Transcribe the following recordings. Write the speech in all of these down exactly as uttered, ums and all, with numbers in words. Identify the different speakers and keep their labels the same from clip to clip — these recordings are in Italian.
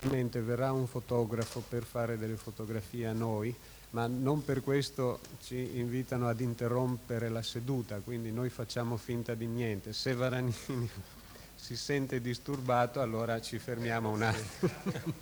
Speaker 1: Sicuramente verrà un fotografo per fare delle fotografie a noi, ma non per questo ci invitano ad interrompere la seduta, quindi noi facciamo finta di niente. Se Varanini si sente disturbato, allora ci fermiamo un attimo.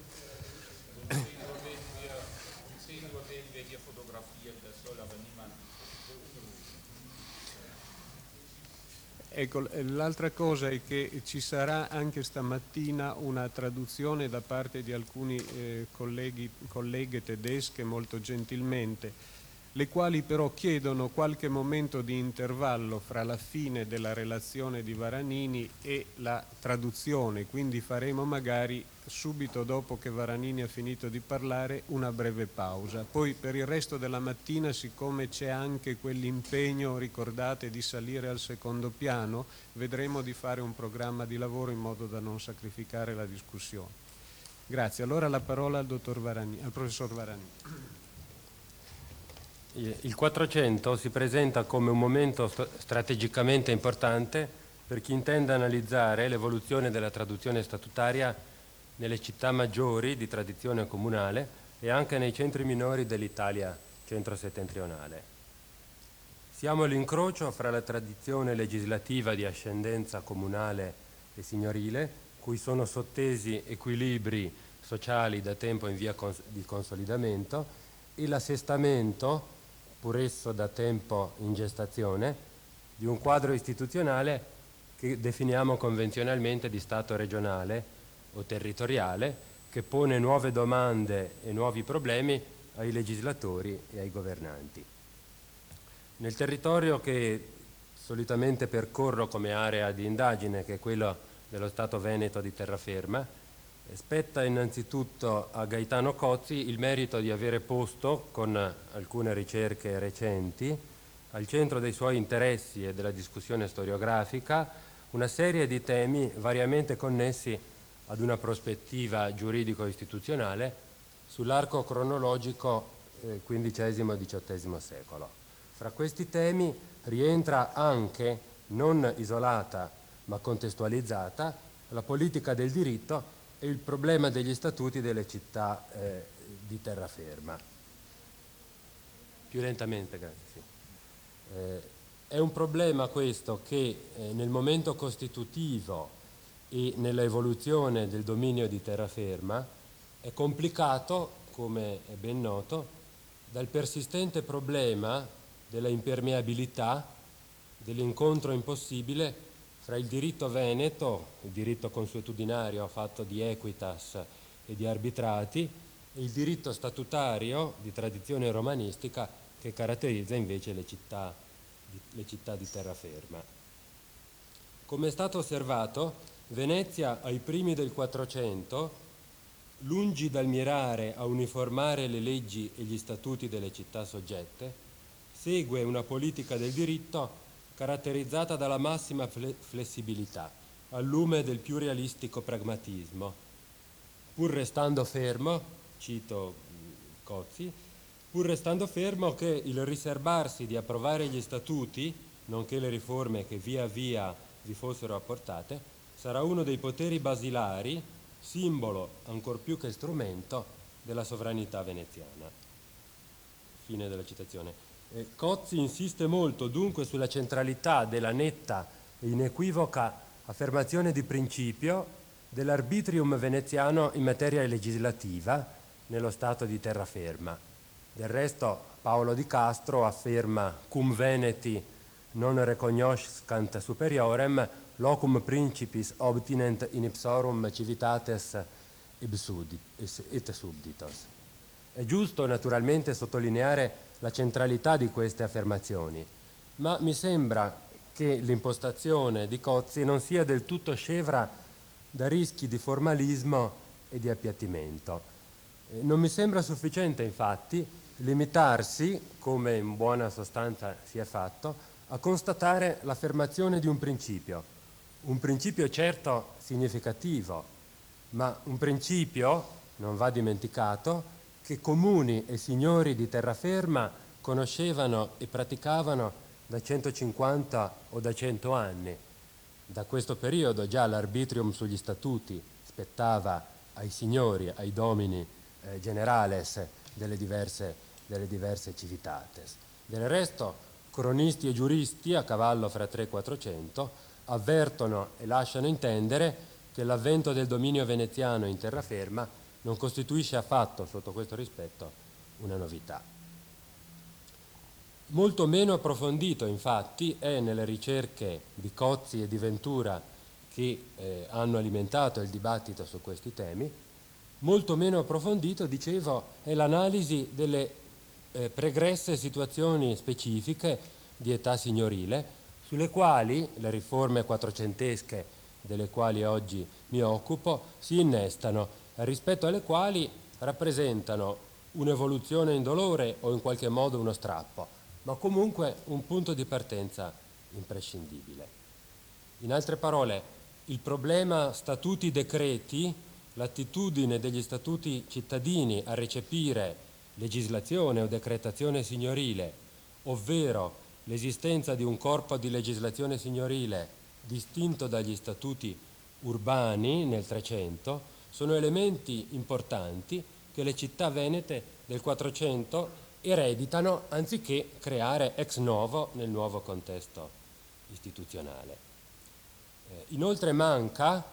Speaker 1: Ecco, l'altra cosa è che ci sarà anche stamattina una traduzione da parte di alcuni eh, colleghi, colleghe tedesche molto gentilmente, le quali però chiedono qualche momento di intervallo fra la fine della relazione di Varanini e la traduzione, quindi faremo magari subito dopo che Varanini ha finito di parlare una breve pausa. Poi per il resto della mattina, siccome c'è anche quell'impegno, ricordate, di salire al secondo piano, vedremo di fare un programma di lavoro in modo da non sacrificare la discussione. Grazie. Allora la parola al, dottor Varanini, al professor Varanini.
Speaker 2: Il Quattrocento si presenta come un momento strategicamente importante per chi intende analizzare l'evoluzione della traduzione statutaria nelle città maggiori di tradizione comunale e anche nei centri minori dell'Italia centro-settentrionale. Siamo all'incrocio fra la tradizione legislativa di ascendenza comunale e signorile, cui sono sottesi equilibri sociali da tempo in via cons- di consolidamento, e l'assestamento, pur esso da tempo in gestazione, di un quadro istituzionale che definiamo convenzionalmente di Stato regionale o territoriale, che pone nuove domande e nuovi problemi ai legislatori e ai governanti. Nel territorio che solitamente percorro come area di indagine, che è quello dello Stato Veneto di Terraferma, spetta innanzitutto a Gaetano Cozzi il merito di avere posto, con alcune ricerche recenti, al centro dei suoi interessi e della discussione storiografica, una serie di temi variamente connessi ad una prospettiva giuridico-istituzionale sull'arco cronologico eh, quindicesimo-diciottesimo secolo. Fra questi temi rientra anche, non isolata ma contestualizzata, la politica del diritto e il problema degli statuti delle città eh, di terraferma. Più lentamente, grazie. Sì. Eh, è un problema questo che eh, nel momento costitutivo e nell'evoluzione del dominio di terraferma è complicato, come è ben noto, dal persistente problema della impermeabilità, dell'incontro impossibile fra il diritto veneto, il diritto consuetudinario fatto di equitas e di arbitrati, e il diritto statutario di tradizione romanistica che caratterizza invece le città, le città di terraferma. Come è stato osservato, Venezia ai primi del Quattrocento, lungi dal mirare a uniformare le leggi e gli statuti delle città soggette, segue una politica del diritto caratterizzata dalla massima flessibilità, al lume del più realistico pragmatismo, pur restando fermo, cito Cozzi, pur restando fermo che il riservarsi di approvare gli statuti, nonché le riforme che via via vi fossero apportate, sarà uno dei poteri basilari, simbolo ancor più che strumento della sovranità veneziana. Fine della citazione. Eh, Cozzi insiste molto dunque sulla centralità della netta e inequivoca affermazione di principio dell'arbitrium veneziano in materia legislativa nello stato di terraferma. Del resto Paolo di Castro afferma cum Veneti non recognoscant superiorem locum principis obtinent in ipsorum civitates et subditos. È giusto naturalmente sottolineare la centralità di queste affermazioni, ma mi sembra che l'impostazione di Cozzi non sia del tutto scevra da rischi di formalismo e di appiattimento. Non mi sembra sufficiente, infatti, limitarsi, come in buona sostanza si è fatto, a constatare l'affermazione di un principio, un principio certo significativo, ma un principio, non va dimenticato, che comuni e signori di terraferma conoscevano e praticavano da centocinquanta o da cento anni. Da questo periodo già l'arbitrium sugli statuti spettava ai signori, ai domini eh, generales delle diverse, delle diverse civitates. Del resto, cronisti e giuristi, a cavallo fra tre e quattrocento, avvertono e lasciano intendere che l'avvento del dominio veneziano in terraferma non costituisce affatto, sotto questo rispetto, una novità. Molto meno approfondito, infatti, è nelle ricerche di Cozzi e di Ventura che eh, hanno alimentato il dibattito su questi temi, molto meno approfondito, dicevo, è l'analisi delle eh, pregresse situazioni specifiche di età signorile, sulle quali le riforme quattrocentesche delle quali oggi mi occupo si innestano, rispetto alle quali rappresentano un'evoluzione indolore o in qualche modo uno strappo, ma comunque un punto di partenza imprescindibile. In altre parole, il problema statuti-decreti, l'attitudine degli statuti cittadini a recepire legislazione o decretazione signorile, ovvero l'esistenza di un corpo di legislazione signorile distinto dagli statuti urbani nel Trecento, sono elementi importanti che le città venete del Quattrocento ereditano anziché creare ex novo nel nuovo contesto istituzionale. Eh, inoltre manca,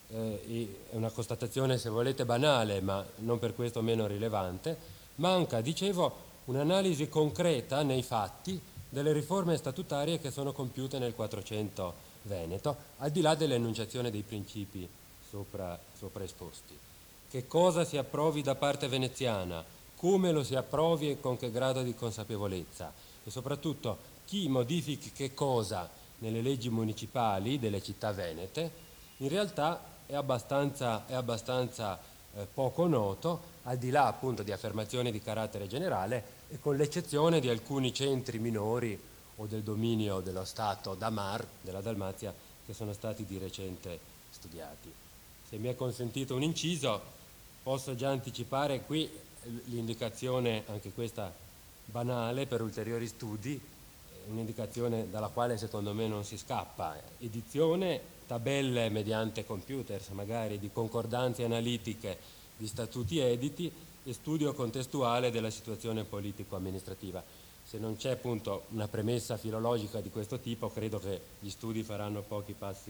Speaker 2: eh, è una constatazione se volete banale ma non per questo meno rilevante, manca, dicevo, un'analisi concreta nei fatti delle riforme statutarie che sono compiute nel Quattrocento veneto, al di là dell'enunciazione dei principi sopra, sopra esposti. Che cosa si approvi da parte veneziana, come lo si approvi e con che grado di consapevolezza, e soprattutto chi modifichi che cosa nelle leggi municipali delle città venete, in realtà è abbastanza, è abbastanza eh, poco noto, al di là appunto di affermazioni di carattere generale e con l'eccezione di alcuni centri minori o del dominio dello Stato Damar, della Dalmazia, che sono stati di recente studiati. Se mi è consentito un inciso, posso già anticipare qui l'indicazione, anche questa banale, per ulteriori studi, un'indicazione dalla quale secondo me non si scappa. Edizione, tabelle mediante computers, magari di concordanze analitiche di statuti editi e studio contestuale della situazione politico-amministrativa. Se non c'è appunto una premessa filologica di questo tipo, credo che gli studi faranno pochi passi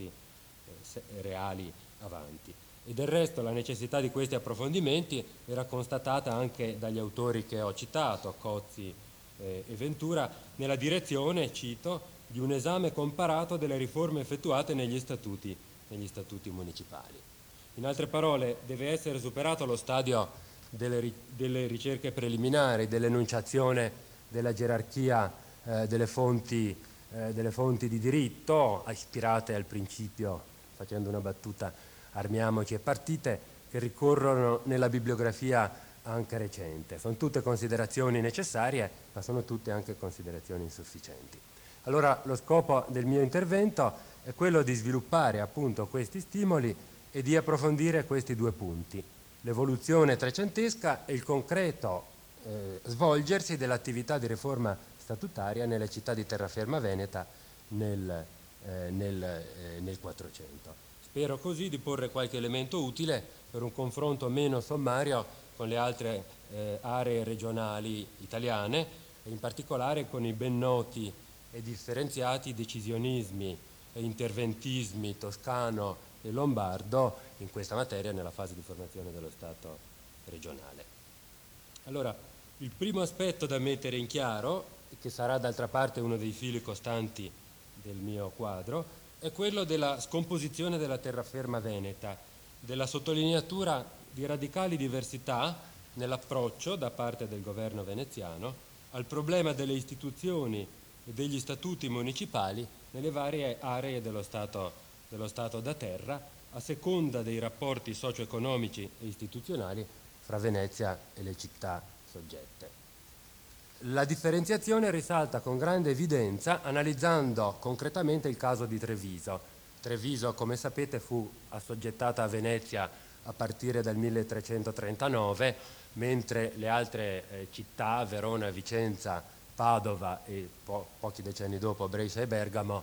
Speaker 2: eh, reali avanti. E del resto la necessità di questi approfondimenti era constatata anche dagli autori che ho citato, Cozzi eh, e Ventura, nella direzione, cito, di un esame comparato delle riforme effettuate negli statuti, negli statuti municipali. In altre parole, deve essere superato lo stadio delle, delle ricerche preliminari, dell'enunciazione della gerarchia eh, delle, fonti, eh, delle fonti di diritto, ispirate al principio, facendo una battuta, armiamoci e partite, che ricorrono nella bibliografia anche recente. Sono tutte considerazioni necessarie, ma sono tutte anche considerazioni insufficienti. Allora lo scopo del mio intervento è quello di sviluppare appunto questi stimoli e di approfondire questi due punti, l'evoluzione trecentesca e il concreto eh, svolgersi dell'attività di riforma statutaria nelle città di terraferma veneta nel, eh, nel, eh, nel Quattrocento. Spero così di porre qualche elemento utile per un confronto meno sommario con le altre eh, aree regionali italiane e in particolare con i ben noti e differenziati decisionismi e interventismi toscano e lombardo in questa materia nella fase di formazione dello Stato regionale. Allora, il primo aspetto da mettere in chiaro, che sarà d'altra parte uno dei fili costanti del mio quadro, è quello della scomposizione della terraferma veneta, della sottolineatura di radicali diversità nell'approccio da parte del governo veneziano al problema delle istituzioni e degli statuti municipali nelle varie aree dello Stato, dello Stato da terra, a seconda dei rapporti socio-economici e istituzionali fra Venezia e le città soggette. La differenziazione risalta con grande evidenza analizzando concretamente il caso di Treviso. Treviso, come sapete, fu assoggettata a Venezia a partire dal milletrecentotrentanove, mentre le altre eh, città, Verona, Vicenza, Padova e po- pochi decenni dopo Brescia e Bergamo,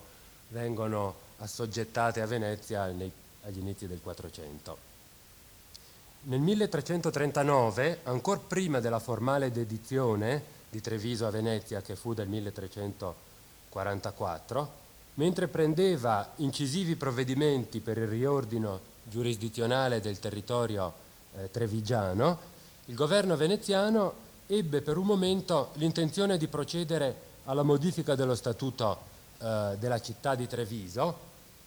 Speaker 2: vengono assoggettate a Venezia nei, agli inizi del Quattrocento. Nel milletrecentotrentanove, ancora prima della formale dedizione di Treviso a Venezia, che fu del milletrecentoquarantaquattro, mentre prendeva incisivi provvedimenti per il riordino giurisdizionale del territorio eh, trevigiano, il governo veneziano ebbe per un momento l'intenzione di procedere alla modifica dello statuto eh, della città di Treviso,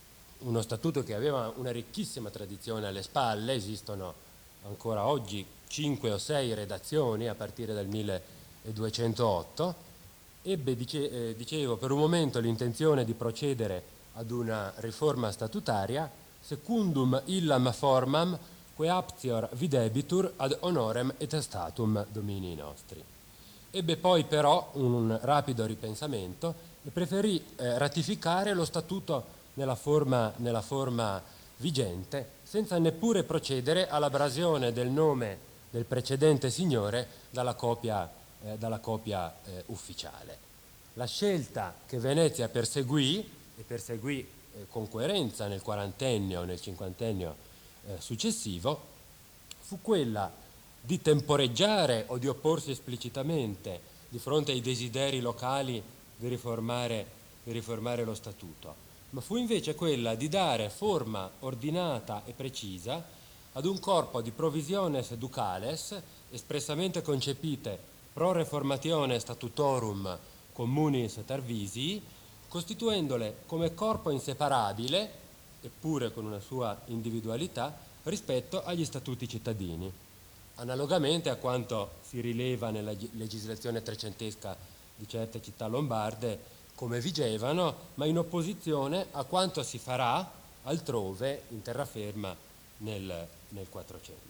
Speaker 2: uno statuto che aveva una ricchissima tradizione alle spalle. Esistono ancora oggi cinque o sei redazioni a partire dal milleduecentootto. Ebbe, dice, eh, dicevo, per un momento l'intenzione di procedere ad una riforma statutaria secundum illam formam que aptior videbitur ad honorem et statum domini nostri. Ebbe poi però un rapido ripensamento e preferì eh, ratificare lo statuto nella forma, nella forma vigente, senza neppure procedere all'abrasione del nome del precedente signore dalla copia Eh, dalla copia eh, ufficiale. La scelta che Venezia perseguì, e perseguì eh, con coerenza nel quarantennio, nel cinquantennio eh, successivo, fu quella di temporeggiare o di opporsi esplicitamente di fronte ai desideri locali di riformare, di riformare lo statuto, ma fu invece quella di dare forma ordinata e precisa ad un corpo di provisiones ducales espressamente concepite pro reformatione statutorum communis Tarvisii, costituendole come corpo inseparabile, eppure con una sua individualità, rispetto agli statuti cittadini, analogamente a quanto si rileva nella legislazione trecentesca di certe città lombarde, come vigevano, ma in opposizione a quanto si farà altrove in terraferma nel, nel Quattrocento.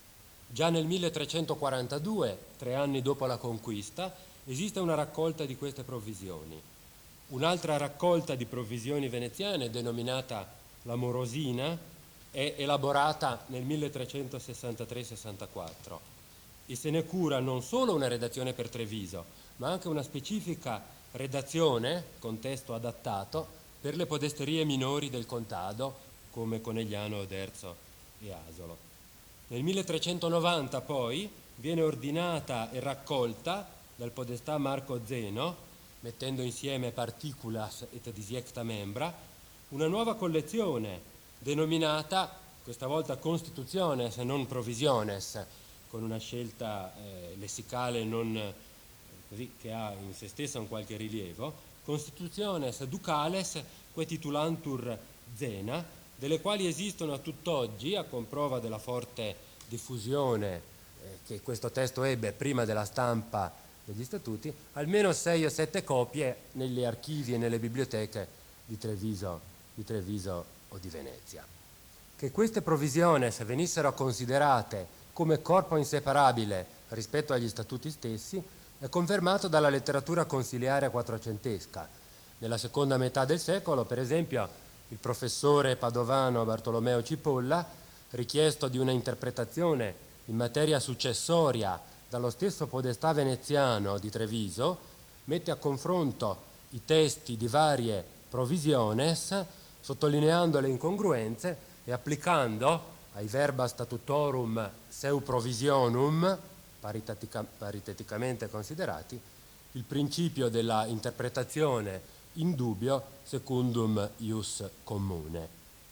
Speaker 2: Già nel milletrecentoquarantadue, tre anni dopo la conquista, esiste una raccolta di queste provvisioni. Un'altra raccolta di provvisioni veneziane, denominata la Morosina, è elaborata nel milletrecentosessantatré sessantaquattro e se ne cura non solo una redazione per Treviso, ma anche una specifica redazione, con testo adattato, per le podesterie minori del contado, come Conegliano, Oderzo e Asolo. Nel milletrecentonovanta poi viene ordinata e raccolta dal podestà Marco Zeno, mettendo insieme particulas et disiecta membra, una nuova collezione denominata, questa volta Constitutiones non Provisiones, con una scelta eh, lessicale non, eh, così, che ha in se stessa un qualche rilievo, Constitutiones Ducales que titulantur Zena, delle quali esistono a tutt'oggi, a comprova della forte diffusione eh, che questo testo ebbe prima della stampa degli statuti, almeno sei o sette copie negli archivi e nelle biblioteche di Treviso, di Treviso o di Venezia. Che queste provvisioni venissero considerate come corpo inseparabile rispetto agli statuti stessi è confermato dalla letteratura consiliare quattrocentesca. Nella seconda metà del secolo, per esempio, il professore padovano Bartolomeo Cipolla, richiesto di una interpretazione in materia successoria dallo stesso podestà veneziano di Treviso, mette a confronto i testi di varie provisiones, sottolineando le incongruenze e applicando ai verba statutorum seu provisionum, paritetica, pariteticamente considerati, il principio della interpretazione in dubbio secundum ius commune.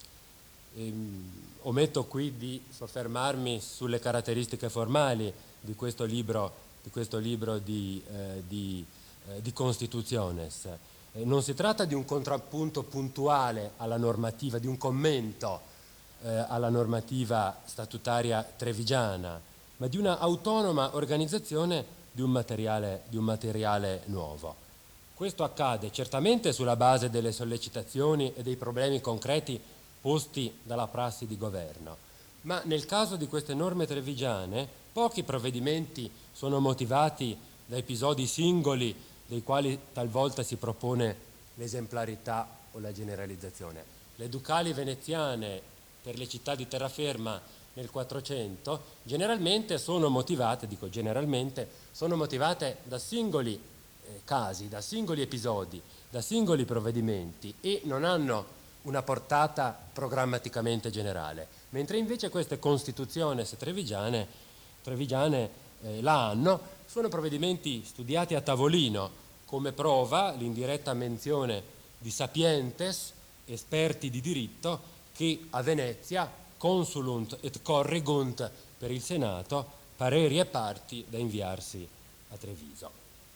Speaker 2: Ehm, ometto qui di soffermarmi sulle caratteristiche formali di questo libro di, questo libro di, eh, di, eh, di Constitutiones. Eh, non si tratta di un contrappunto puntuale alla normativa, di un commento eh, alla normativa statutaria trevigiana, ma di una autonoma organizzazione di un materiale, di un materiale nuovo. Questo accade certamente sulla base delle sollecitazioni e dei problemi concreti posti dalla prassi di governo, ma nel caso di queste norme trevigiane pochi provvedimenti sono motivati da episodi singoli dei quali talvolta si propone l'esemplarità o la generalizzazione. Le ducali veneziane per le città di terraferma nel Quattrocento generalmente sono motivate, dico generalmente, sono motivate da singoli casi, da singoli episodi, da singoli provvedimenti e non hanno una portata programmaticamente generale, mentre invece queste constitutiones trevigiane, trevigiane eh, la hanno, sono provvedimenti studiati a tavolino, come prova l'indiretta menzione di sapientes, esperti di diritto, che a Venezia consulunt et corrigunt per il Senato pareri e parti da inviarsi a Treviso.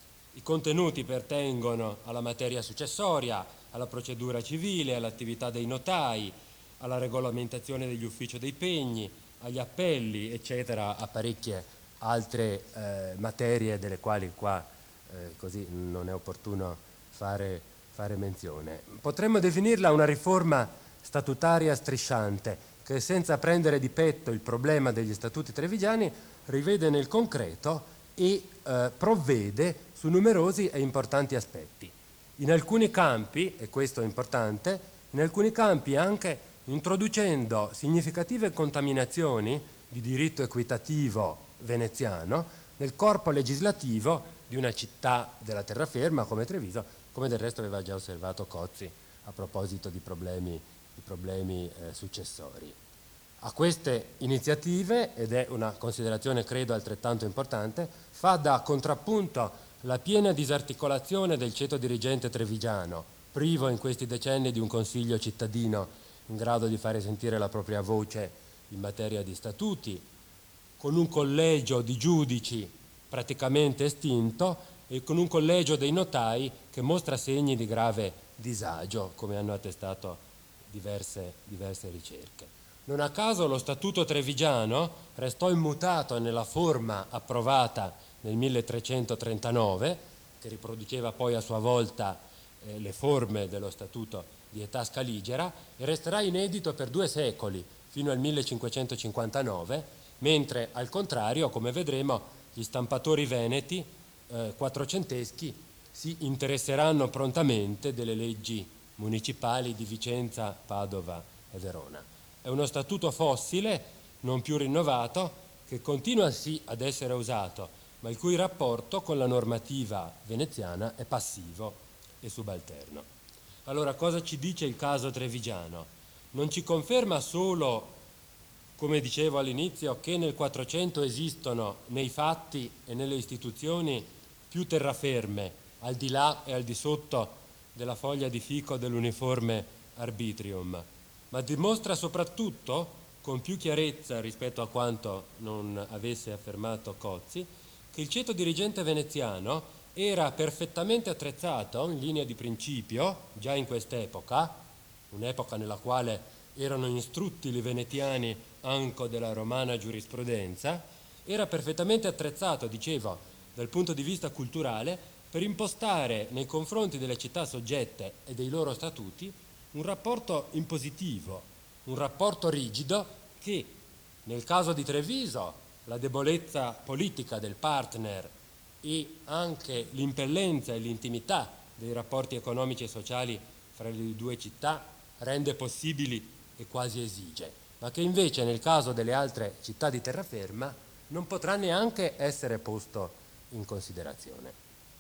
Speaker 2: I contenuti pertengono alla materia successoria, alla procedura civile, all'attività dei notai, alla regolamentazione degli uffici dei pegni, agli appelli, eccetera, a parecchie altre eh, materie delle quali qua eh, così non è opportuno fare, fare menzione. Potremmo definirla una riforma statutaria strisciante che, senza prendere di petto il problema degli statuti trevigiani, rivede nel concreto e eh, provvede su numerosi e importanti aspetti. In alcuni campi, e questo è importante, in alcuni campi anche introducendo significative contaminazioni di diritto equitativo veneziano nel corpo legislativo di una città della terraferma come Treviso, come del resto aveva già osservato Cozzi a proposito di problemi, di problemi eh, successori. A queste iniziative, ed è una considerazione credo altrettanto importante, fa da contrappunto la piena disarticolazione del ceto dirigente trevigiano, privo in questi decenni di un consiglio cittadino in grado di fare sentire la propria voce in materia di statuti, con un collegio di giudici praticamente estinto e con un collegio dei notai che mostra segni di grave disagio, come hanno attestato diverse, diverse ricerche. Non a caso lo Statuto trevigiano restò immutato nella forma approvata nel milletrecentotrentanove, che riproduceva poi a sua volta eh, le forme dello Statuto di età scaligera, e resterà inedito per due secoli, fino al millecinquecentocinquantanove, mentre al contrario, come vedremo, gli stampatori veneti eh, quattrocenteschi si interesseranno prontamente delle leggi municipali di Vicenza, Padova e Verona. È uno statuto fossile, non più rinnovato, che continua sì ad essere usato, ma il cui rapporto con la normativa veneziana è passivo e subalterno. Allora, cosa ci dice il caso trevigiano? Non ci conferma solo, come dicevo all'inizio, che nel Quattrocento esistono nei fatti e nelle istituzioni più terraferme, al di là e al di sotto della foglia di fico dell'uniforme arbitrium, ma dimostra soprattutto, con più chiarezza rispetto a quanto non avesse affermato Cozzi, che il ceto dirigente veneziano era perfettamente attrezzato in linea di principio, già in quest'epoca, un'epoca nella quale erano istrutti i venetiani anco della romana giurisprudenza, era perfettamente attrezzato, dicevo, dal punto di vista culturale, per impostare nei confronti delle città soggette e dei loro statuti un rapporto impositivo, un rapporto rigido che, nel caso di Treviso, la debolezza politica del partner e anche l'impellenza e l'intimità dei rapporti economici e sociali fra le due città rende possibili e quasi esige, ma che invece nel caso delle altre città di terraferma non potrà neanche essere posto in considerazione.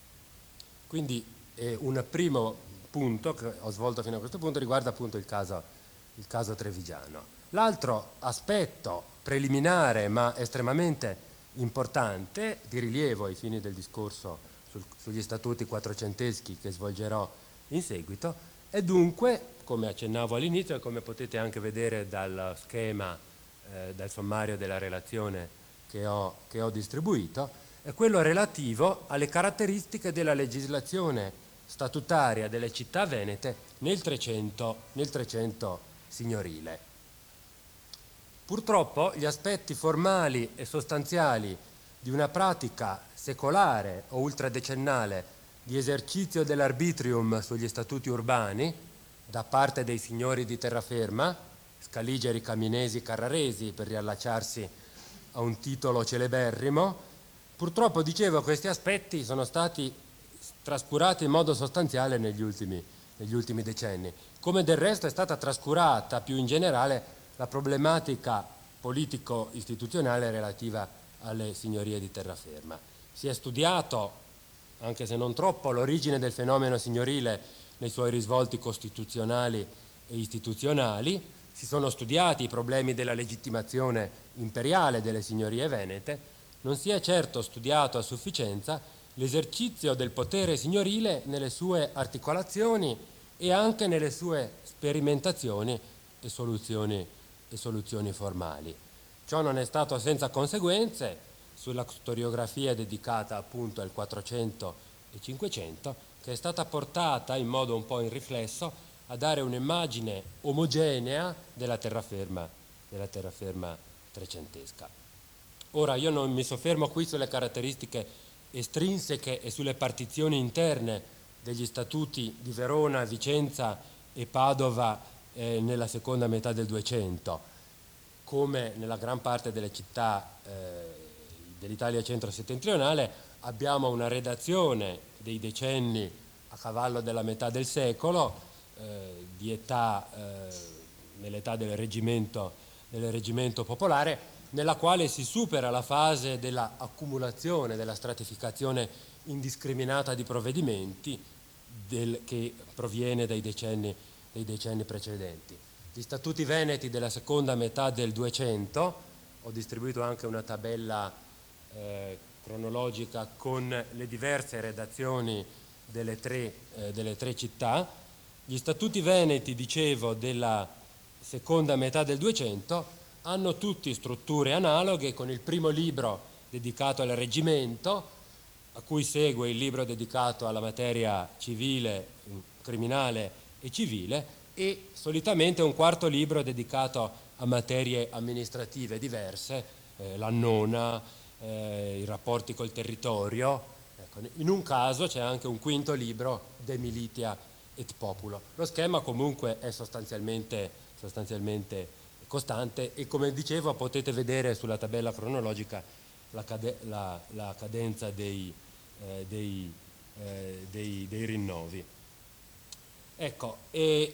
Speaker 2: Quindi eh, un primo punto che ho svolto fino a questo punto riguarda appunto il caso, il caso trevigiano. L'altro aspetto preliminare ma estremamente importante, di rilievo ai fini del discorso sul, sugli statuti quattrocenteschi che svolgerò in seguito, è dunque, come accennavo all'inizio e come potete anche vedere dal schema, eh, dal sommario della relazione che ho, che ho distribuito, è quello relativo alle caratteristiche della legislazione statutaria delle città venete nel Trecento, nel Trecento signorile. Purtroppo gli aspetti formali e sostanziali di una pratica secolare o ultradecennale di esercizio dell'arbitrium sugli statuti urbani da parte dei signori di terraferma, scaligeri, caminesi, carraresi, per riallacciarsi a un titolo celeberrimo, purtroppo, dicevo, questi aspetti sono stati trascurati in modo sostanziale negli ultimi, negli ultimi decenni, come del resto è stata trascurata più in generale la problematica politico-istituzionale relativa alle signorie di terraferma. Si è studiato, anche se non troppo, l'origine del fenomeno signorile nei suoi risvolti costituzionali e istituzionali, si sono studiati i problemi della legittimazione imperiale delle signorie venete, non si è certo studiato a sufficienza l'esercizio del potere signorile nelle sue articolazioni e anche nelle sue sperimentazioni e soluzioni, e soluzioni formali. Ciò non è stato senza conseguenze sulla storiografia dedicata appunto al quattrocento e cinquecento, che è stata portata in modo un po' in riflesso a dare un'immagine omogenea della terraferma, della terraferma trecentesca. Ora, io non mi soffermo qui sulle caratteristiche estrinseche e sulle partizioni interne degli statuti di Verona, Vicenza e Padova eh, nella seconda metà del Duecento, come nella gran parte delle città eh, dell'Italia centro-settentrionale abbiamo una redazione dei decenni a cavallo della metà del secolo, eh, di età, eh, nell'età del reggimento, del reggimento popolare, nella quale si supera la fase dell'accumulazione, della stratificazione indiscriminata di provvedimenti del, che proviene dai decenni, dai decenni precedenti. Gli statuti veneti della seconda metà del Duecento, ho distribuito anche una tabella eh, cronologica con le diverse redazioni delle tre, eh, delle tre città. Gli statuti veneti, dicevo, della seconda metà del Duecento hanno tutti strutture analoghe, con il primo libro dedicato al reggimento, a cui segue il libro dedicato alla materia civile, criminale e civile, e solitamente un quarto libro dedicato a materie amministrative diverse, eh, l'annona, eh, i rapporti col territorio. Ecco, in un caso c'è anche un quinto libro, De Militia et Populo. Lo schema comunque è sostanzialmente, sostanzialmente costante e, come dicevo, potete vedere sulla tabella cronologica la, cade la, la cadenza dei, eh, dei, eh, dei, dei rinnovi. Ecco, e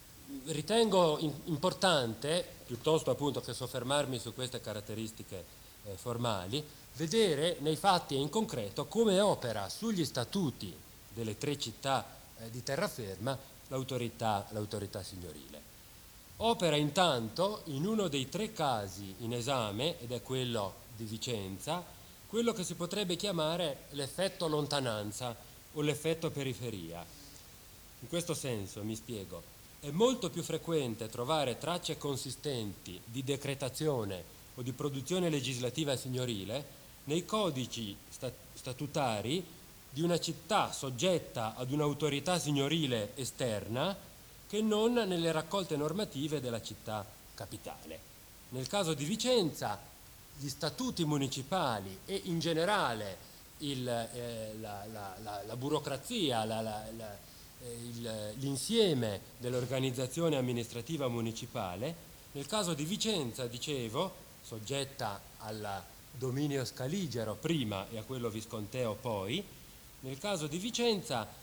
Speaker 2: ritengo in importante, piuttosto appunto che soffermarmi su queste caratteristiche eh, formali, vedere nei fatti e in concreto come opera sugli statuti delle tre città eh, di terraferma l'autorità, l'autorità signorile. Opera intanto in uno dei tre casi in esame, ed è quello di Vicenza, quello che si potrebbe chiamare l'effetto lontananza o l'effetto periferia. In questo senso, mi spiego, è molto più frequente trovare tracce consistenti di decretazione o di produzione legislativa signorile nei codici statutari di una città soggetta ad un'autorità signorile esterna che non nelle raccolte normative della città capitale. Nel caso di Vicenza, gli statuti municipali e in generale il, eh, la, la, la, la burocrazia, la, la, la, eh, l'insieme dell'organizzazione amministrativa municipale, nel caso di Vicenza, dicevo, soggetta al dominio scaligero prima e a quello visconteo poi, nel caso di Vicenza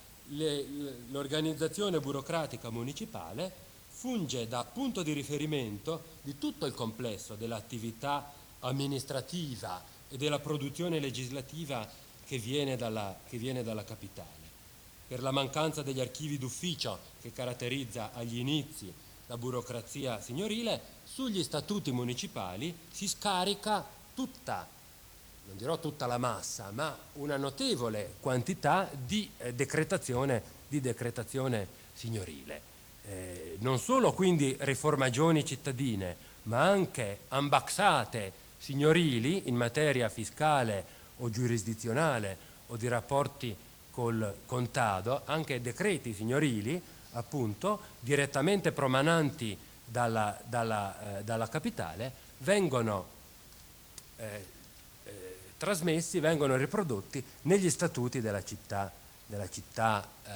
Speaker 2: l'organizzazione burocratica municipale funge da punto di riferimento di tutto il complesso dell'attività amministrativa e della produzione legislativa che viene dalla, che viene dalla capitale. Per la mancanza degli archivi d'ufficio che caratterizza agli inizi la burocrazia signorile, sugli statuti municipali si scarica tutta, non dirò tutta la massa, ma una notevole quantità di eh, decretazione, di decretazione signorile. Eh, non solo quindi riformagioni cittadine, ma anche ambaxate signorili in materia fiscale o giurisdizionale o di rapporti col contado, anche decreti signorili, appunto, direttamente promananti dalla, dalla, eh, dalla capitale, vengono eh, trasmessi, vengono riprodotti negli statuti della città, della città eh,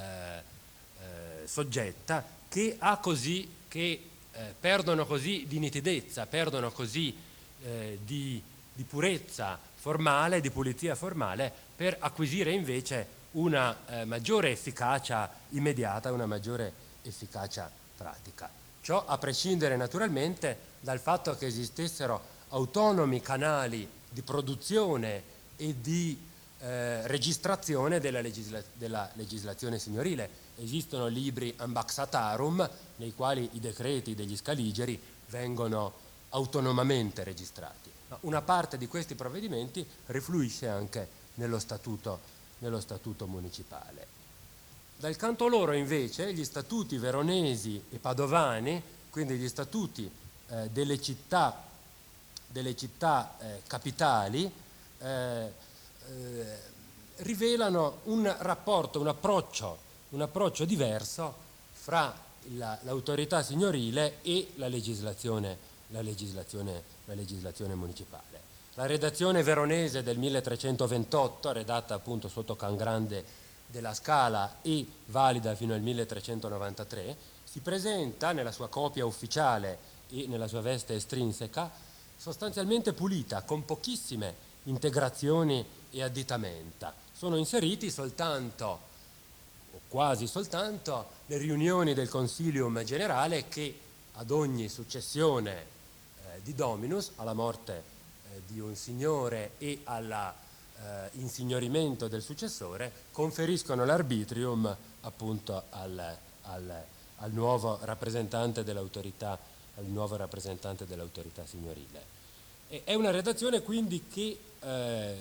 Speaker 2: eh, soggetta, che, ha così, che eh, perdono così di nitidezza, perdono così eh, di, di purezza formale, di pulizia formale, per acquisire invece una eh, maggiore efficacia immediata, una maggiore efficacia pratica. Ciò a prescindere naturalmente dal fatto che esistessero autonomi canali di produzione e di eh, registrazione della, legisla della legislazione signorile. Esistono libri ambaxatarum nei quali i decreti degli scaligeri vengono autonomamente registrati. Ma una parte di questi provvedimenti rifluisce anche nello statuto, nello statuto municipale. Dal canto loro invece gli statuti veronesi e padovani, quindi gli statuti eh, delle città, delle città eh, capitali, eh, eh, rivelano un rapporto, un approccio, un approccio diverso fra la, l'autorità signorile e la legislazione, la, legislazione, la legislazione municipale. La redazione veronese del milletrecentoventotto, redatta appunto sotto Cangrande della Scala e valida fino al milletrecentonovantatré, si presenta nella sua copia ufficiale e nella sua veste estrinseca sostanzialmente pulita, con pochissime integrazioni e additamenta. Sono inseriti soltanto, o quasi soltanto, le riunioni del Consilium Generale che ad ogni successione eh, di Dominus, alla morte eh, di un signore e alla Eh, insignorimento del successore, conferiscono l'arbitrium appunto al, al, al nuovo rappresentante dell'autorità, al nuovo rappresentante dell'autorità signorile. E è una redazione quindi che eh,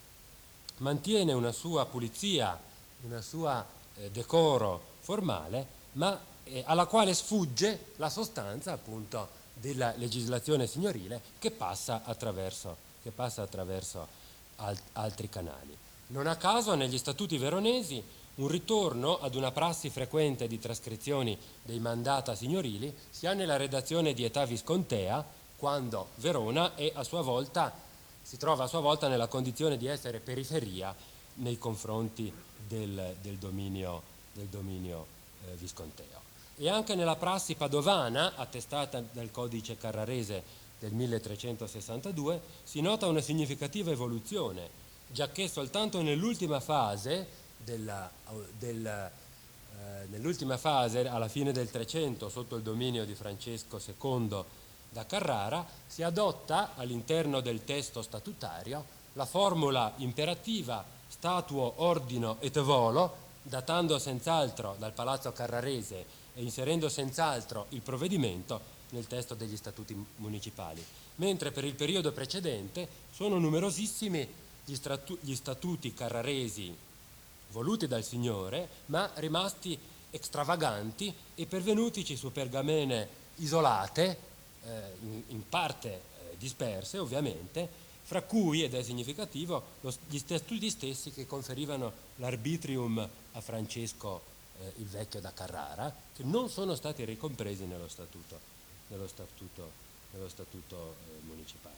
Speaker 2: mantiene una sua pulizia, una sua eh, decoro formale, ma eh, alla quale sfugge la sostanza appunto della legislazione signorile che passa attraverso, che passa attraverso altri canali. Non a caso negli statuti veronesi un ritorno ad una prassi frequente di trascrizioni dei mandata signorili si ha nella redazione di età viscontea, quando Verona è a sua volta, si trova a sua volta nella condizione di essere periferia nei confronti del, del dominio, del dominio eh, visconteo. E anche nella prassi padovana, attestata dal codice carrarese del milletrecentosessantadue, si nota una significativa evoluzione, giacché soltanto nell'ultima fase, della, del, eh, nell'ultima fase, alla fine del Trecento, sotto il dominio di Francesco secondo da Carrara, si adotta all'interno del testo statutario la formula imperativa statuo, ordino et volo, datando senz'altro dal Palazzo Carrarese e inserendo senz'altro il provvedimento nel testo degli statuti municipali, mentre per il periodo precedente sono numerosissimi gli, stratu- gli statuti carraresi voluti dal Signore, ma rimasti extravaganti e pervenutici su pergamene isolate, eh, in, in parte eh, disperse ovviamente, fra cui, ed è significativo, lo, gli statuti stessi che conferivano l'arbitrium a Francesco eh, il Vecchio da Carrara, che non sono stati ricompresi nello statuto nello statuto, nello statuto eh, municipale.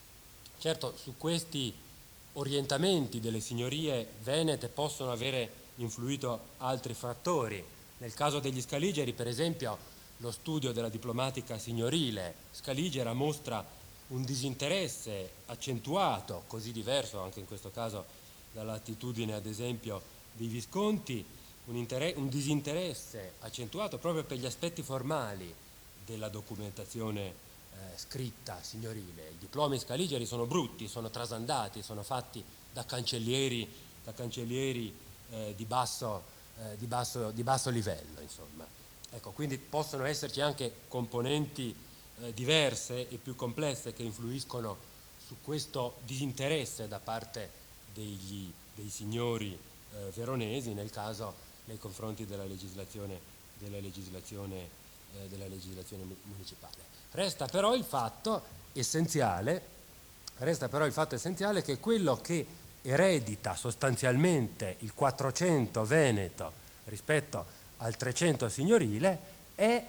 Speaker 2: Certo, su questi orientamenti delle signorie venete possono avere influito altri fattori. Nel caso degli Scaligeri, per esempio, lo studio della diplomatica signorile scaligera mostra un disinteresse accentuato, così diverso anche in questo caso dall'attitudine ad esempio dei Visconti, un, inter- un disinteresse accentuato proprio per gli aspetti formali della documentazione eh, scritta signorile. I diplomi scaligeri sono brutti, sono trasandati, sono fatti da cancellieri, da cancellieri eh, di, basso, eh, di, basso, di basso livello, insomma. Ecco, quindi possono esserci anche componenti eh, diverse e più complesse che influiscono su questo disinteresse da parte degli, dei signori eh, veronesi, nel caso nei confronti della legislazione, della legislazione della legislazione municipale. Resta però il fatto essenziale, resta però il fatto essenziale che quello che eredita sostanzialmente il quattrocento veneto rispetto al trecento signorile è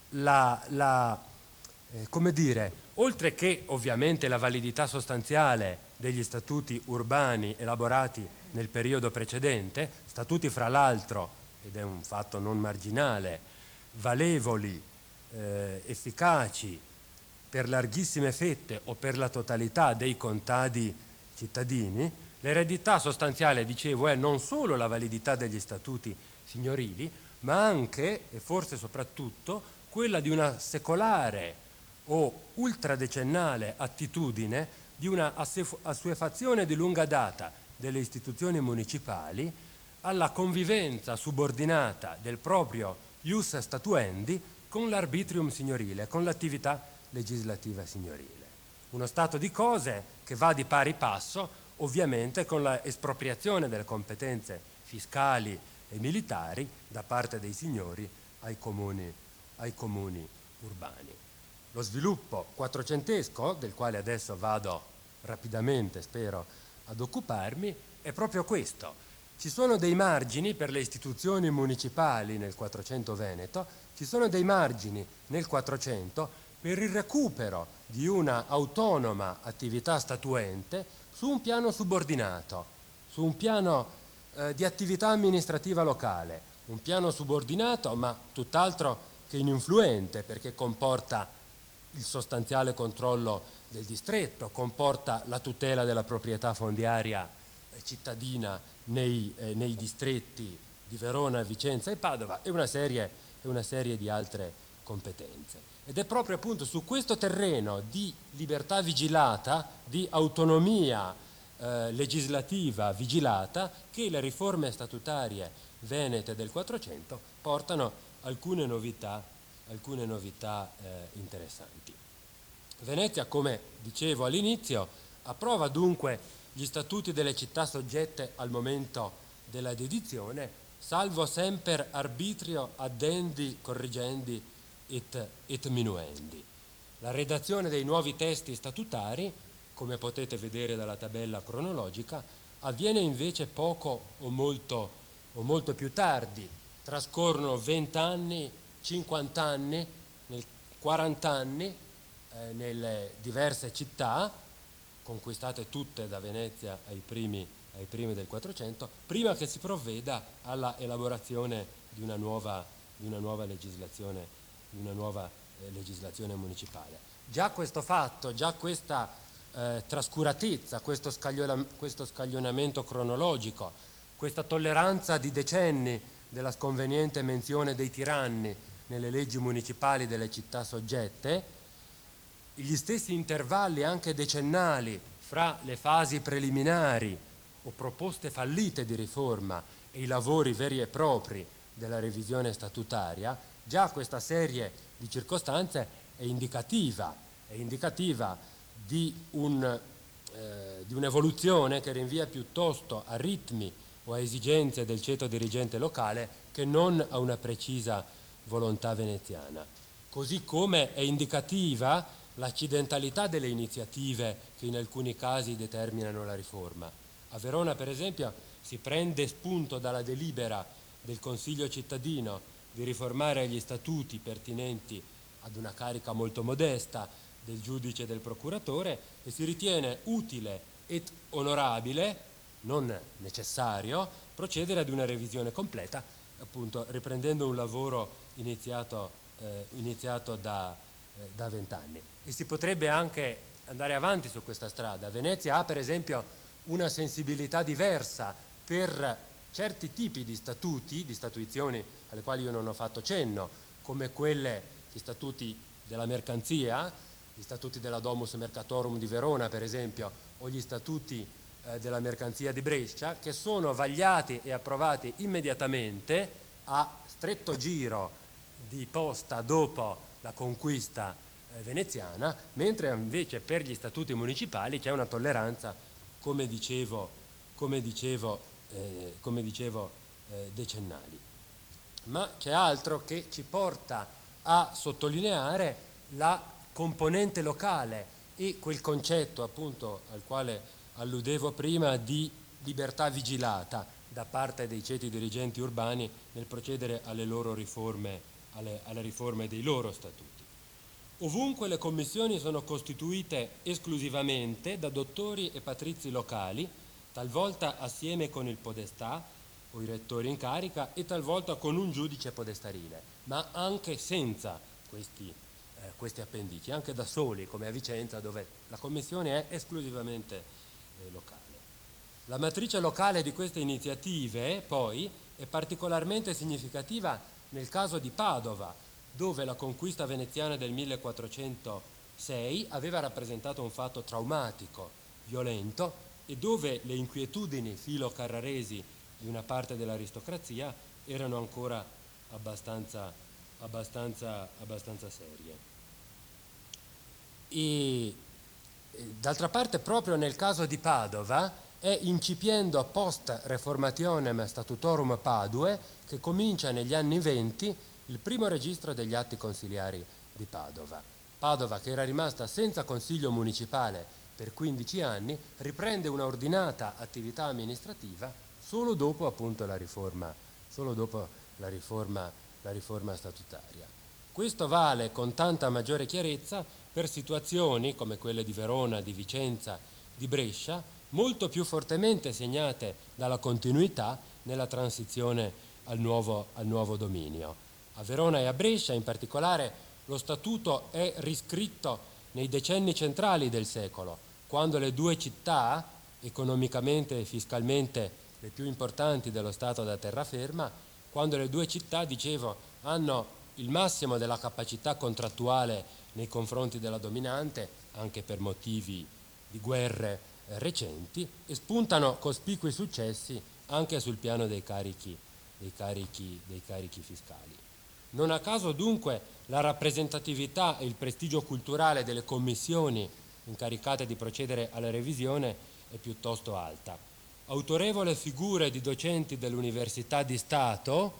Speaker 2: la, la eh, come dire, oltre che ovviamente la validità sostanziale degli statuti urbani elaborati nel periodo precedente, statuti fra l'altro, ed è un fatto non marginale, valevoli, eh, efficaci per larghissime fette o per la totalità dei contadi cittadini, l'eredità sostanziale, dicevo, è non solo la validità degli statuti signorili, ma anche, e forse soprattutto, quella di una secolare o ultradecennale attitudine di una assuefazione di lunga data delle istituzioni municipali alla convivenza subordinata del proprio ius statuendi con l'arbitrium signorile, con l'attività legislativa signorile. Uno stato di cose che va di pari passo ovviamente con la espropriazione delle competenze fiscali e militari da parte dei signori ai comuni, ai comuni urbani. Lo sviluppo quattrocentesco, del quale adesso vado rapidamente, spero, ad occuparmi, è proprio questo. Ci sono dei margini per le istituzioni municipali nel Quattrocento veneto, ci sono dei margini nel Quattrocento per il recupero di una autonoma attività statuente su un piano subordinato, su un piano eh, di attività amministrativa locale, un piano subordinato ma tutt'altro che ininfluente, perché comporta il sostanziale controllo del distretto, comporta la tutela della proprietà fondiaria eh, cittadina nei, eh, nei distretti di Verona, Vicenza e Padova e una serie, e una serie di altre competenze. Ed è proprio appunto su questo terreno di libertà vigilata, di autonomia eh, legislativa vigilata, che le riforme statutarie venete del Quattrocento portano alcune novità, alcune novità eh, interessanti. Venezia, come dicevo all'inizio, approva dunque gli statuti delle città soggette al momento della dedizione, salvo semper arbitrio addendi corrigendi et, et minuendi. La redazione dei nuovi testi statutari, come potete vedere dalla tabella cronologica, avviene invece poco o molto, o molto più tardi. Trascorrono vent'anni, cinquant'anni, nel quarant'anni eh, nelle diverse città, conquistate tutte da Venezia ai primi, ai primi del Quattrocento, prima che si provveda alla elaborazione di una nuova, di una nuova legislazione, di una nuova eh, legislazione municipale. Già questo fatto, già questa eh, trascuratezza, questo, scagliola, questo scaglionamento cronologico, questa tolleranza di decenni della sconveniente menzione dei tiranni nelle leggi municipali delle città soggette, gli stessi intervalli anche decennali fra le fasi preliminari o proposte fallite di riforma e i lavori veri e propri della revisione statutaria, già questa serie di circostanze è indicativa, è indicativa di, un, eh, di un'evoluzione che rinvia piuttosto a ritmi o a esigenze del ceto dirigente locale che non a una precisa volontà veneziana. Così come è indicativa l'accidentalità delle iniziative che in alcuni casi determinano la riforma. A Verona, per esempio, si prende spunto dalla delibera del Consiglio cittadino di riformare gli statuti pertinenti ad una carica molto modesta del giudice e del procuratore e si ritiene utile et onorabile, non necessario, procedere ad una revisione completa, appunto riprendendo un lavoro iniziato, eh, iniziato da eh, da vent'anni. E si potrebbe anche andare avanti su questa strada. Venezia ha per esempio una sensibilità diversa per certi tipi di statuti, di statuizioni alle quali io non ho fatto cenno, come quelle, gli statuti della mercanzia, gli statuti della Domus Mercatorum di Verona per esempio, o gli statuti eh, della mercanzia di Brescia, che sono vagliati e approvati immediatamente a stretto giro di posta dopo la conquista eh, veneziana, mentre invece per gli statuti municipali c'è una tolleranza, come dicevo, come dicevo, eh, come dicevo eh, decennali. Ma c'è altro che ci porta a sottolineare la componente locale e quel concetto appunto al quale alludevo prima di libertà vigilata da parte dei ceti dirigenti urbani nel procedere alle loro riforme Alle, alle riforme dei loro statuti. Ovunque le commissioni sono costituite esclusivamente da dottori e patrizi locali, talvolta assieme con il podestà o i rettori in carica e talvolta con un giudice podestarile, ma anche senza questi, eh, questi appendici, anche da soli, come a Vicenza, dove la commissione è esclusivamente eh, locale. La matrice locale di queste iniziative, poi, è particolarmente significativa nel caso di Padova, dove la conquista veneziana del millequattrocentosei aveva rappresentato un fatto traumatico, violento, e dove le inquietudini filo-carraresi di una parte dell'aristocrazia erano ancora abbastanza, abbastanza, abbastanza serie. E d'altra parte, proprio nel caso di Padova, è incipiendo post reformationem statutorum Padue che comincia negli anni venti il primo registro degli atti consiliari di Padova. Padova, che era rimasta senza consiglio municipale per quindici anni, riprende una ordinata attività amministrativa solo dopo appunto la riforma, solo dopo la riforma, la riforma statutaria. Questo vale con tanta maggiore chiarezza per situazioni come quelle di Verona, di Vicenza, di Brescia, molto più fortemente segnate dalla continuità nella transizione al nuovo, al nuovo dominio. A Verona e a Brescia in particolare lo statuto è riscritto nei decenni centrali del secolo, quando le due città, economicamente e fiscalmente le più importanti dello Stato da terraferma, quando le due città, dicevo, hanno il massimo della capacità contrattuale nei confronti della dominante, anche per motivi di guerre eh, recenti, e spuntano cospicui successi anche sul piano dei carichi, dei carichi, dei carichi fiscali. Non a caso dunque la rappresentatività e il prestigio culturale delle commissioni incaricate di procedere alla revisione è piuttosto alta. Autorevoli figure di docenti dell'Università di Stato,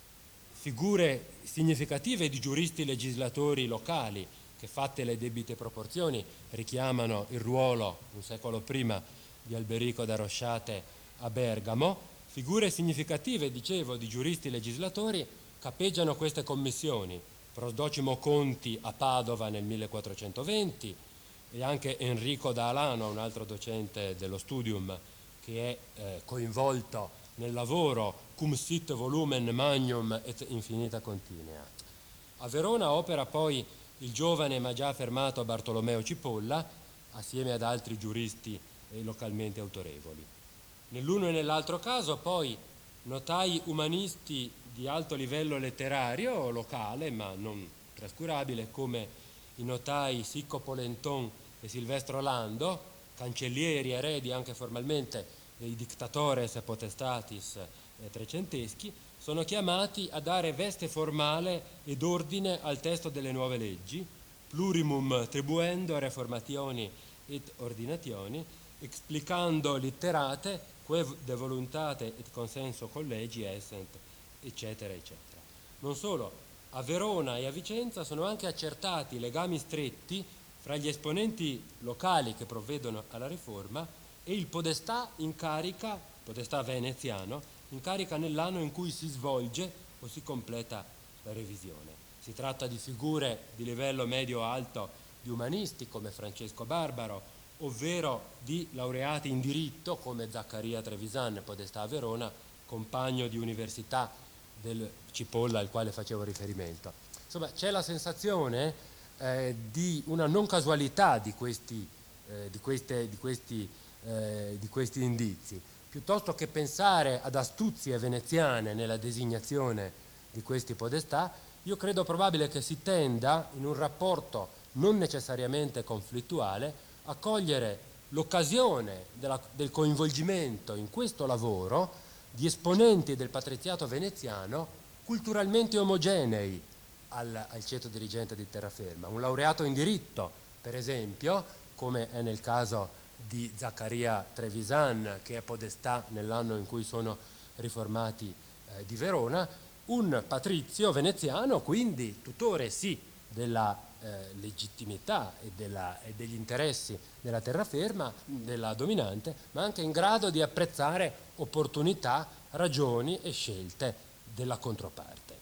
Speaker 2: figure significative di giuristi legislatori locali che, fatte le debite proporzioni, richiamano il ruolo un secolo prima di Alberico da Rosciate a Bergamo, figure significative, dicevo, di giuristi legislatori capeggiano queste commissioni. Prosdocimo Conti a Padova nel millequattrocentoventi e anche Enrico da Alano, un altro docente dello Studium, che è eh, coinvolto nel lavoro cum sit volumen magnum et infinita continua. A Verona opera poi il giovane ma già affermato Bartolomeo Cipolla, assieme ad altri giuristi eh, localmente autorevoli. Nell'uno e nell'altro caso poi notai umanisti di alto livello letterario locale, ma non trascurabile, come i notai Sicco Polenton e Silvestro Lando, cancellieri, eredi anche formalmente dei dictatores potestatis eh, trecenteschi, sono chiamati a dare veste formale ed ordine al testo delle nuove leggi, plurimum tribuendo reformationi et ordinationi, explicando litterate que de voluntate et consenso collegi essent, eccetera, eccetera. Non solo, a Verona e a Vicenza sono anche accertati legami stretti fra gli esponenti locali che provvedono alla riforma e il podestà in carica, podestà veneziano, in carica nell'anno in cui si svolge o si completa la revisione. Si tratta di figure di livello medio-alto di umanisti come Francesco Barbaro, ovvero di laureati in diritto come Zaccaria Trevisan, podestà a Verona, compagno di università del Cipolla al quale facevo riferimento. Insomma, c'è la sensazione eh, di una non casualità di questi, eh, di queste, di questi, eh, di questi indizi. Piuttosto che pensare ad astuzie veneziane nella designazione di questi podestà, io credo probabile che si tenda, in un rapporto non necessariamente conflittuale, a cogliere l'occasione della, del coinvolgimento in questo lavoro di esponenti del patriziato veneziano culturalmente omogenei al, al ceto dirigente di terraferma. Un laureato in diritto, per esempio, come è nel caso di Zaccaria Trevisan, che è podestà nell'anno in cui sono riformati eh, di Verona, un patrizio veneziano, quindi tutore sì della eh, legittimità e, della, e degli interessi della terraferma, della dominante, ma anche in grado di apprezzare opportunità, ragioni e scelte della controparte.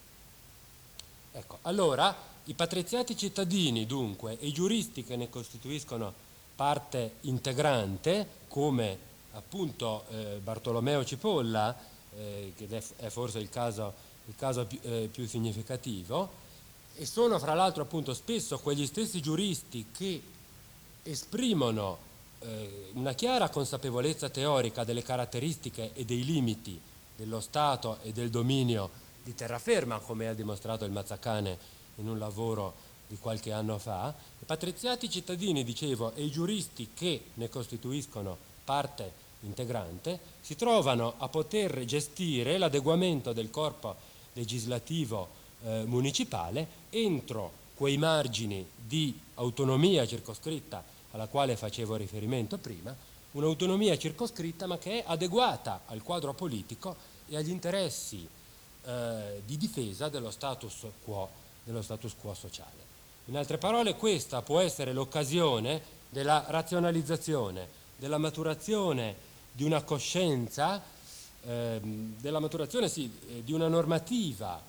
Speaker 2: Ecco, allora i patriziati cittadini, dunque, e i giuristi che ne costituiscono parte integrante, come appunto eh, Bartolomeo Cipolla, eh, che è forse il caso, il caso più, eh, più significativo, e sono fra l'altro appunto spesso quegli stessi giuristi che esprimono eh, una chiara consapevolezza teorica delle caratteristiche e dei limiti dello Stato e del dominio di terraferma, come ha dimostrato il Mazzacane in un lavoro di qualche anno fa. I patriziati cittadini, dicevo, e i giuristi che ne costituiscono parte integrante si trovano a poter gestire l'adeguamento del corpo legislativo eh, municipale entro quei margini di autonomia circoscritta alla quale facevo riferimento prima, un'autonomia circoscritta ma che è adeguata al quadro politico e agli interessi eh, di difesa dello status quo, dello status quo sociale. In altre parole, questa può essere l'occasione della razionalizzazione, della maturazione di una coscienza, ehm, della maturazione sì, di una normativa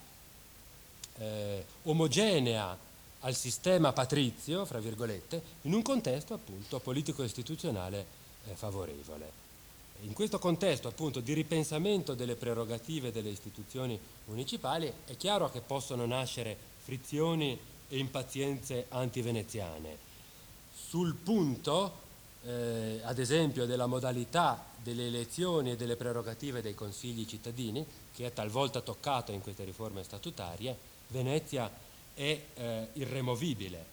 Speaker 2: eh, omogenea al sistema patrizio, fra virgolette, in un contesto appunto politico-istituzionale eh, favorevole. In questo contesto appunto di ripensamento delle prerogative delle istituzioni municipali è chiaro che possono nascere frizioni e impazienze antiveneziane. Sul punto, eh, ad esempio, della modalità delle elezioni e delle prerogative dei consigli cittadini, che è talvolta toccato in queste riforme statutarie, Venezia è eh, irremovibile.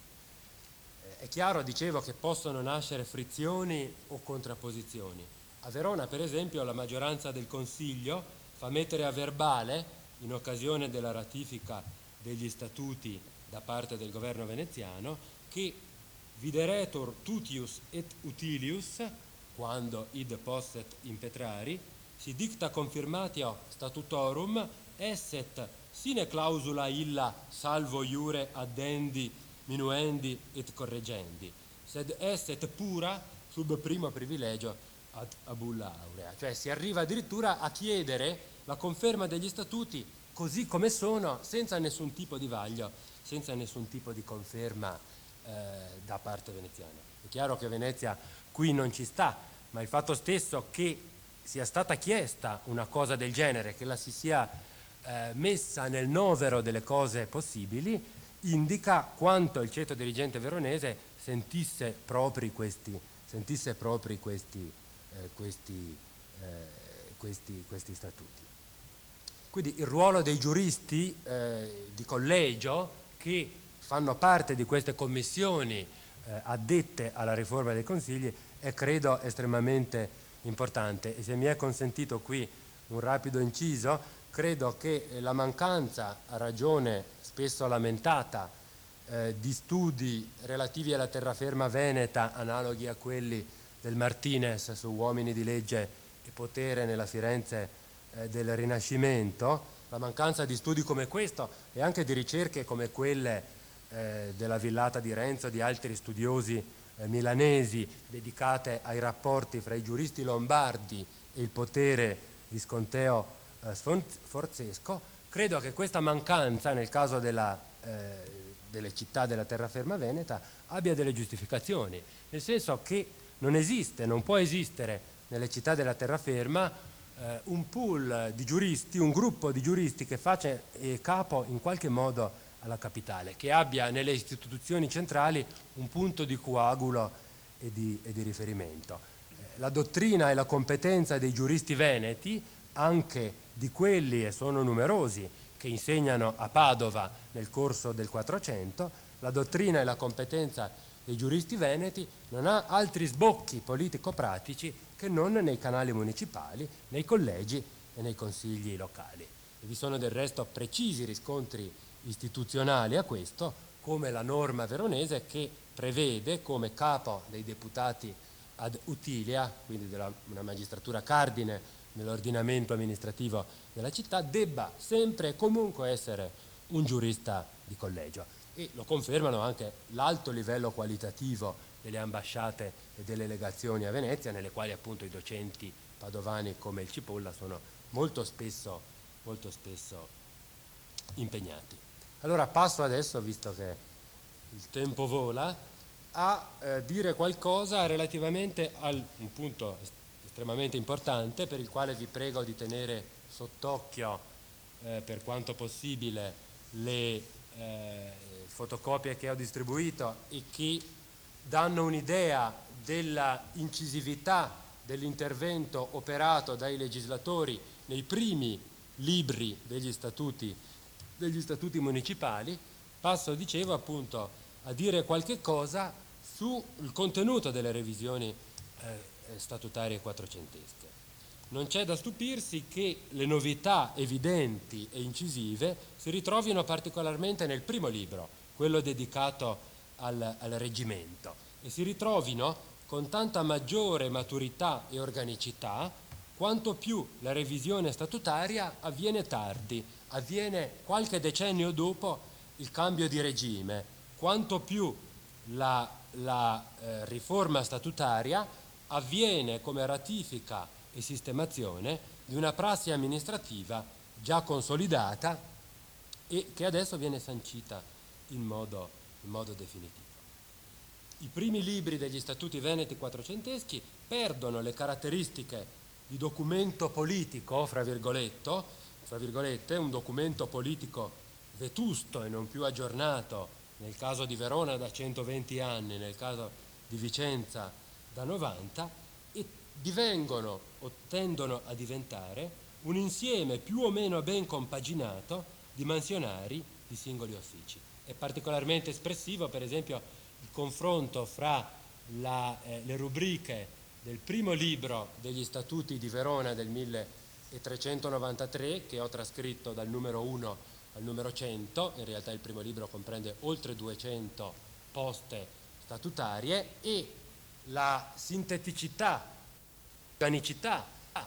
Speaker 2: È chiaro, dicevo, che possono nascere frizioni o contrapposizioni. A Verona, per esempio, la maggioranza del Consiglio fa mettere a verbale, in occasione della ratifica degli statuti da parte del governo veneziano, che videretur tutius et utilius, quando id posset impetrari, si dicta confirmatio statutorum, esset sine clausula illa salvo iure addendi, minuendi et correggendi, sed esset pura sub primo privilegio ad abulla aurea. Cioè si arriva addirittura a chiedere la conferma degli statuti così come sono, senza nessun tipo di vaglio, senza nessun tipo di conferma eh, da parte veneziana. È chiaro che Venezia qui non ci sta, ma il fatto stesso che sia stata chiesta una cosa del genere, che la si sia eh, messa nel novero delle cose possibili, indica quanto il ceto dirigente veronese sentisse propri questi, sentisse propri questi, eh, questi, eh, questi, questi statuti. Quindi il ruolo dei giuristi eh, di collegio che fanno parte di queste commissioni eh, addette alla riforma dei consigli è, credo, estremamente importante. E se mi è consentito qui un rapido inciso, credo che la mancanza, a ragione spesso lamentata, eh, di studi relativi alla terraferma veneta analoghi a quelli del Martinez su uomini di legge e potere nella Firenze eh, del Rinascimento, la mancanza di studi come questo e anche di ricerche come quelle eh, della Villata di Renzo e di altri studiosi eh, milanesi dedicate ai rapporti fra i giuristi lombardi e il potere visconteo eh, sforzesco, credo che questa mancanza nel caso della, eh, delle città della terraferma veneta abbia delle giustificazioni, nel senso che non esiste, non può esistere nelle città della terraferma eh, un pool di giuristi, un gruppo di giuristi che faccia eh, capo in qualche modo alla capitale, che abbia nelle istituzioni centrali un punto di coagulo e di, e di riferimento. Eh, la dottrina e la competenza dei giuristi veneti, anche di quelli, e sono numerosi, che insegnano a Padova nel corso del Quattrocento, la dottrina e la competenza dei giuristi veneti non ha altri sbocchi politico-pratici che non nei canali municipali, nei collegi e nei consigli locali. E vi sono del resto precisi riscontri istituzionali a questo, come la norma veronese che prevede come capo dei deputati ad utilia, quindi della, una magistratura cardine nell'ordinamento amministrativo della città, debba sempre e comunque essere un giurista di collegio. E lo confermano anche l'alto livello qualitativo delle ambasciate e delle legazioni a Venezia, nelle quali appunto i docenti padovani come il Cipolla sono molto spesso, molto spesso impegnati. Allora passo adesso, visto che il tempo vola, a eh, dire qualcosa relativamente a un punto estremamente importante per il quale vi prego di tenere sott'occhio eh, per quanto possibile le eh, fotocopie che ho distribuito e che danno un'idea della incisività dell'intervento operato dai legislatori nei primi libri degli statuti, degli statuti municipali. Passo, dicevo, appunto a dire qualche cosa sul contenuto delle revisioni eh, statutarie quattrocentesche. Non c'è da stupirsi che le novità evidenti e incisive si ritrovino particolarmente nel primo libro, quello dedicato al, al reggimento, e si ritrovino con tanta maggiore maturità e organicità quanto più la revisione statutaria avviene tardi, avviene qualche decennio dopo il cambio di regime, quanto più la, la eh, riforma statutaria avviene come ratifica e sistemazione di una prassi amministrativa già consolidata e che adesso viene sancita in modo, in modo definitivo. I primi libri degli Statuti Veneti quattrocenteschi perdono le caratteristiche di documento politico, fra virgolette, fra virgolette, un documento politico vetusto e non più aggiornato, nel caso di Verona da centoventi anni, nel caso di Vicenza da novanta, e divengono o tendono a diventare un insieme più o meno ben compaginato di mansionari di singoli uffici. È particolarmente espressivo, per esempio, il confronto fra la, eh, le rubriche del primo libro degli Statuti di Verona del milletrecentonovantatré, che ho trascritto dal numero uno al numero cento, in realtà il primo libro comprende oltre duecento poste statutarie, e la sinteticità, organicità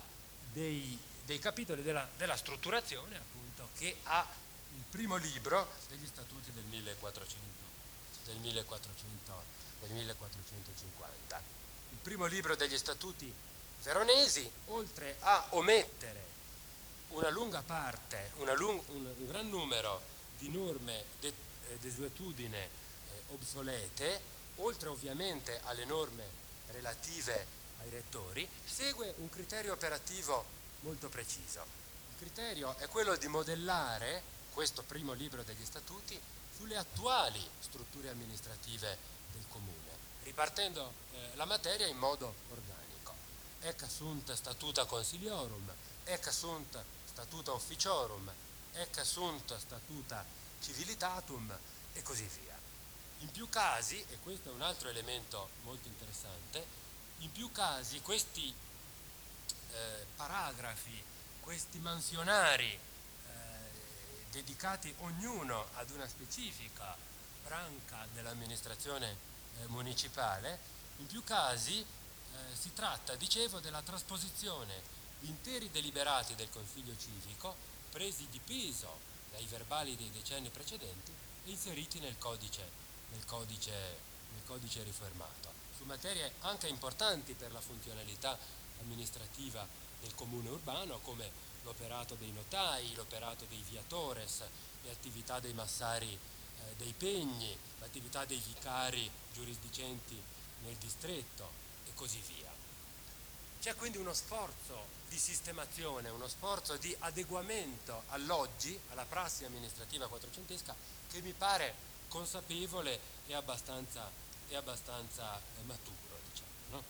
Speaker 2: dei, dei capitoli della, della strutturazione, appunto, che ha il primo libro degli Statuti del millequattrocento, del millequattrocento, del millequattrocentocinquanta. Il primo libro degli Statuti veronesi, oltre a omettere una lunga parte, una lung- un, un gran numero di norme de, eh, desuetudine eh, obsolete, oltre ovviamente alle norme relative ai rettori, segue un criterio operativo molto preciso. Il criterio è quello di modellare questo primo libro degli Statuti sulle attuali strutture amministrative del Comune, ripartendo eh, la materia in modo organico. Ec sunt statuta consiliorum, ec sunt statuta officiorum, ec sunt statuta civilitatum e così via. In più casi, e questo è un altro elemento molto interessante, in più casi questi eh, paragrafi, questi mansionari eh, dedicati ognuno ad una specifica branca dell'amministrazione eh, municipale, in più casi eh, si tratta, dicevo, della trasposizione di interi deliberati del Consiglio civico presi di peso dai verbali dei decenni precedenti e inseriti nel codice, nel codice, nel codice riformato, su materie anche importanti per la funzionalità amministrativa del comune urbano, come l'operato dei notai, l'operato dei viatores, le attività dei massari eh, dei pegni, l'attività dei vicari giurisdicenti nel distretto e così via. C'è quindi uno sforzo di sistemazione, uno sforzo di adeguamento all'oggi, alla prassi amministrativa quattrocentesca, che mi pare consapevole e abbastanza, e abbastanza eh, maturo, diciamo, no?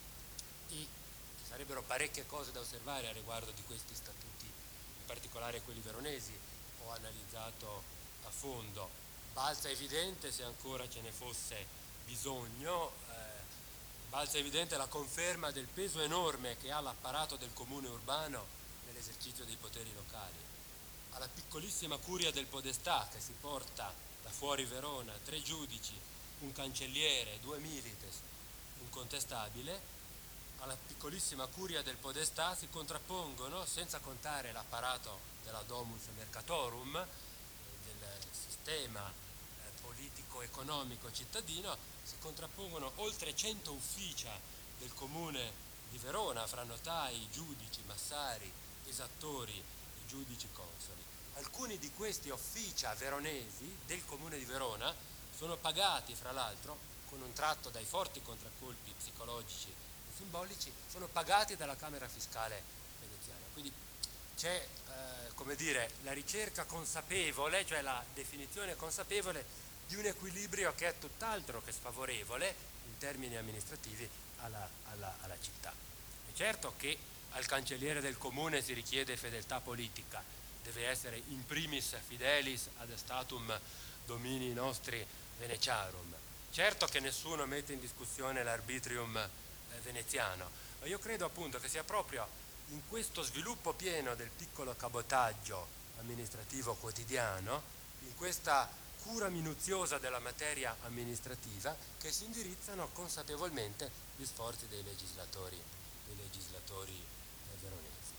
Speaker 2: E ci sarebbero parecchie cose da osservare a riguardo di questi statuti, in particolare quelli veronesi, ho analizzato a fondo. Balza evidente, se ancora ce ne fosse bisogno, eh, balza evidente la conferma del peso enorme che ha l'apparato del comune urbano nell'esercizio dei poteri locali. Alla piccolissima curia del podestà, che si porta da fuori Verona tre giudici, un cancelliere, due milites, un contestabile, alla piccolissima curia del podestà si contrappongono, senza contare l'apparato della domus mercatorum, del sistema politico-economico cittadino, si contrappongono oltre cento ufficia del comune di Verona, fra notai, giudici, massari, esattori e giudici consoli. Alcuni di questi ufficia veronesi del comune di Verona sono pagati, fra l'altro, con un tratto dai forti contraccolpi psicologici e simbolici, sono pagati dalla Camera Fiscale veneziana. Quindi c'è, eh, come dire, la ricerca consapevole, cioè la definizione consapevole di un equilibrio che è tutt'altro che sfavorevole in termini amministrativi alla, alla, alla città. È certo che al cancelliere del comune si richiede fedeltà politica, deve essere in primis fidelis ad statum domini nostri veneciarum. Certo che nessuno mette in discussione l'arbitrium eh, veneziano, ma io credo appunto che sia proprio in questo sviluppo pieno del piccolo cabotaggio amministrativo quotidiano, in questa cura minuziosa della materia amministrativa che si indirizzano consapevolmente gli sforzi dei legislatori, dei legislatori eh, veronesi.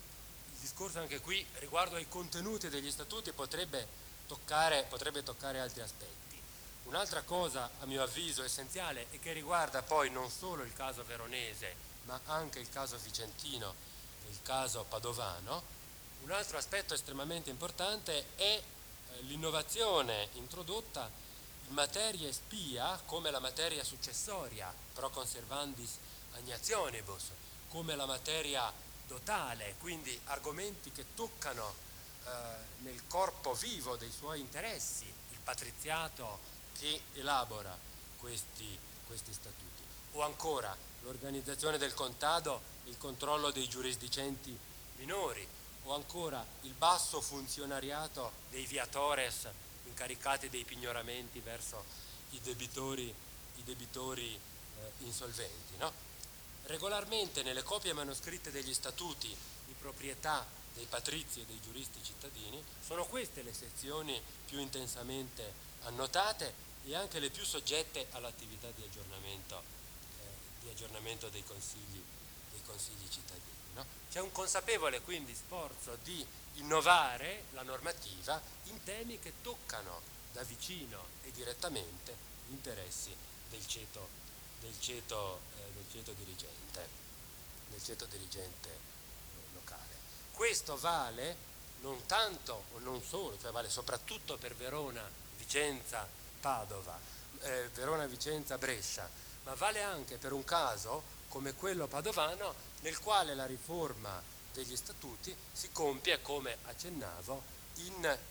Speaker 2: Il discorso anche qui riguardo ai contenuti degli statuti potrebbe toccare, potrebbe toccare altri aspetti. Un'altra cosa, a mio avviso, essenziale e che riguarda poi non solo il caso veronese, ma anche il caso vicentino e il caso padovano, un altro aspetto estremamente importante è l'innovazione introdotta in materie spia come la materia successoria, pro conservandis agnationibus, come la materia dotale, quindi argomenti che toccano eh, nel corpo vivo dei suoi interessi il patriziato che elabora questi, questi statuti. O ancora l'organizzazione del contado, il controllo dei giurisdicenti minori, o ancora il basso funzionariato dei viatores incaricati dei pignoramenti verso i debitori, i debitori eh, insolventi. No? Regolarmente nelle copie manoscritte degli statuti di proprietà dei patrizi e dei giuristi cittadini sono queste le sezioni più intensamente annotate e anche le più soggette all'attività di aggiornamento, eh, di aggiornamento dei consigli, dei consigli cittadini. No? C'è un consapevole quindi sforzo di innovare la normativa in temi che toccano da vicino e direttamente gli interessi del ceto, del ceto, eh, del ceto dirigente, del ceto dirigente eh, locale. Questo vale non tanto o non solo, cioè vale soprattutto per Verona, Vicenza, Padova, eh, Verona, Vicenza, Brescia, ma vale anche per un caso come quello padovano, nel quale la riforma degli statuti si compie, come accennavo, in eh,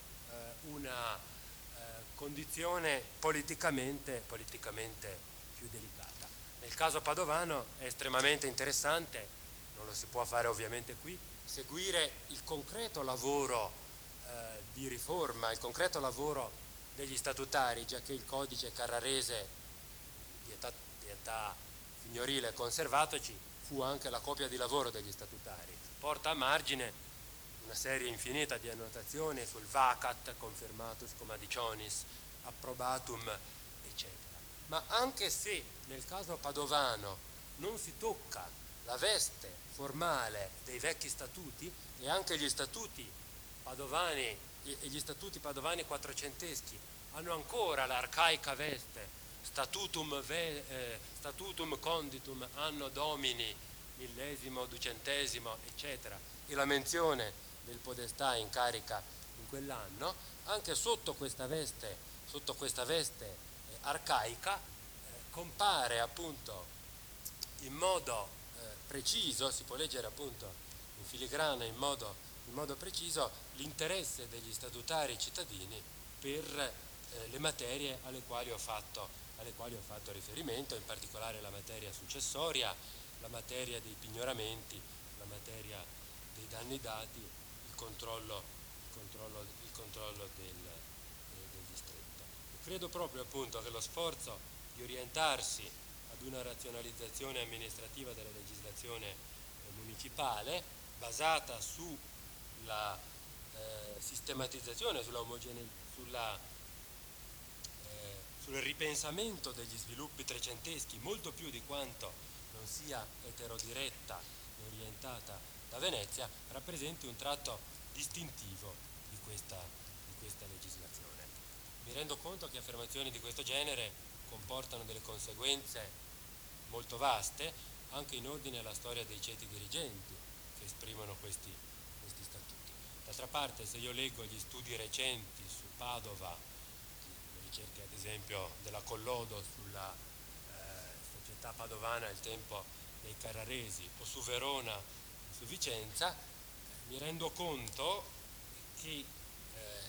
Speaker 2: una eh, condizione politicamente, politicamente più delicata. Nel caso padovano è estremamente interessante, non lo si può fare ovviamente qui, seguire il concreto lavoro eh, di riforma, il concreto lavoro degli statutari, già che il codice carrarese di età, di età signorile conservatoci fu anche la copia di lavoro degli statutari. Porta a margine una serie infinita di annotazioni sul vacat, confirmatus comadicionis, approbatum, eccetera. Ma anche se nel caso padovano non si tocca la veste formale dei vecchi statuti, e anche gli statuti padovani e gli statuti padovani quattrocenteschi hanno ancora l'arcaica veste Statutum, ve, eh, statutum conditum anno domini millesimo, ducentesimo, eccetera, e la menzione del podestà in carica in quell'anno, anche sotto questa veste, sotto questa veste eh, arcaica eh, compare appunto in modo eh, preciso, si può leggere appunto in filigrana in modo, in modo preciso l'interesse degli statutari cittadini per eh, le materie alle quali ho fatto alle quali ho fatto riferimento, in particolare la materia successoria, la materia dei pignoramenti, la materia dei danni dati, il controllo, il controllo, il controllo del, eh, del distretto. E credo proprio appunto che lo sforzo di orientarsi ad una razionalizzazione amministrativa della legislazione eh, municipale basata sulla eh, sistematizzazione, sulla omogeneità, sulla sul ripensamento degli sviluppi trecenteschi, molto più di quanto non sia eterodiretta e orientata da Venezia, rappresenti un tratto distintivo di questa, di questa legislazione. Mi rendo conto che affermazioni di questo genere comportano delle conseguenze molto vaste, anche in ordine alla storia dei ceti dirigenti che esprimono questi, questi statuti. D'altra parte, se io leggo gli studi recenti su Padova, ricerche ad esempio della Collodo sulla eh, società padovana al tempo dei Carraresi, o su Verona, su Vicenza, mi rendo conto che eh,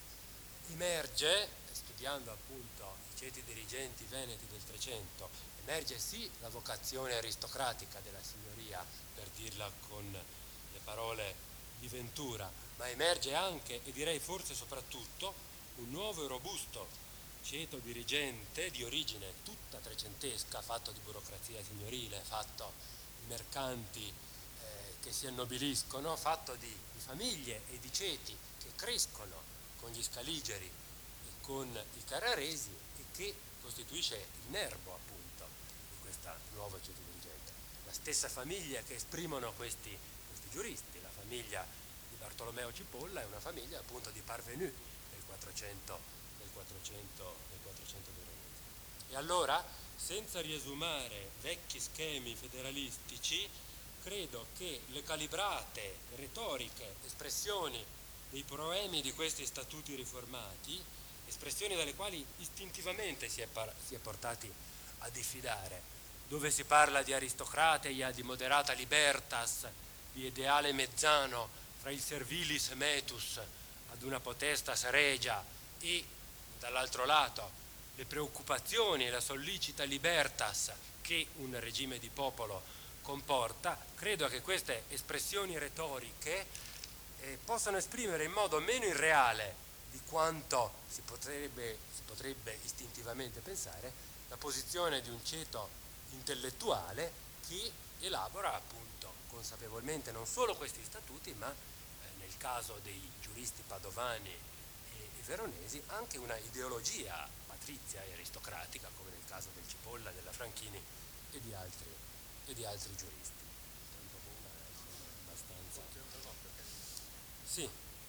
Speaker 2: emerge, studiando appunto i ceti dirigenti veneti del Trecento, emerge sì la vocazione aristocratica della signoria, per dirla con le parole di Ventura, ma emerge anche, e direi forse soprattutto, un nuovo e robusto ceto dirigente di origine tutta trecentesca, fatto di burocrazia signorile, fatto di mercanti eh, che si annobiliscono, fatto di, di famiglie e di ceti che crescono con gli scaligeri e con i Carraresi e che costituisce il nervo appunto di questa nuova Cetivingente. La stessa famiglia che esprimono questi, questi giuristi, la famiglia di Bartolomeo Cipolla è una famiglia appunto di parvenu del quattrocento, del quattrocento, del quattrocento veronese. E allora, senza riesumare vecchi schemi federalistici, credo che le calibrate, retoriche, espressioni dei proemi di questi statuti riformati, espressioni dalle quali istintivamente si è, par- si è portati a diffidare, dove si parla di aristocratia, di moderata libertas, di ideale mezzano fra il servilis metus ad una potestas regia e, dall'altro lato, le preoccupazioni e la sollicita libertas che un regime di popolo comporta, credo che queste espressioni retoriche eh, possano esprimere in modo meno irreale di quanto si potrebbe, si potrebbe istintivamente pensare la posizione di un ceto intellettuale che elabora appunto consapevolmente non solo questi statuti, ma eh, nel caso dei giuristi padovani e, e veronesi anche una ideologia patrizia e aristocratica, come nel caso del Cipolla, della Franchini e di altri, e di altri giuristi. Abbastanza. Sì.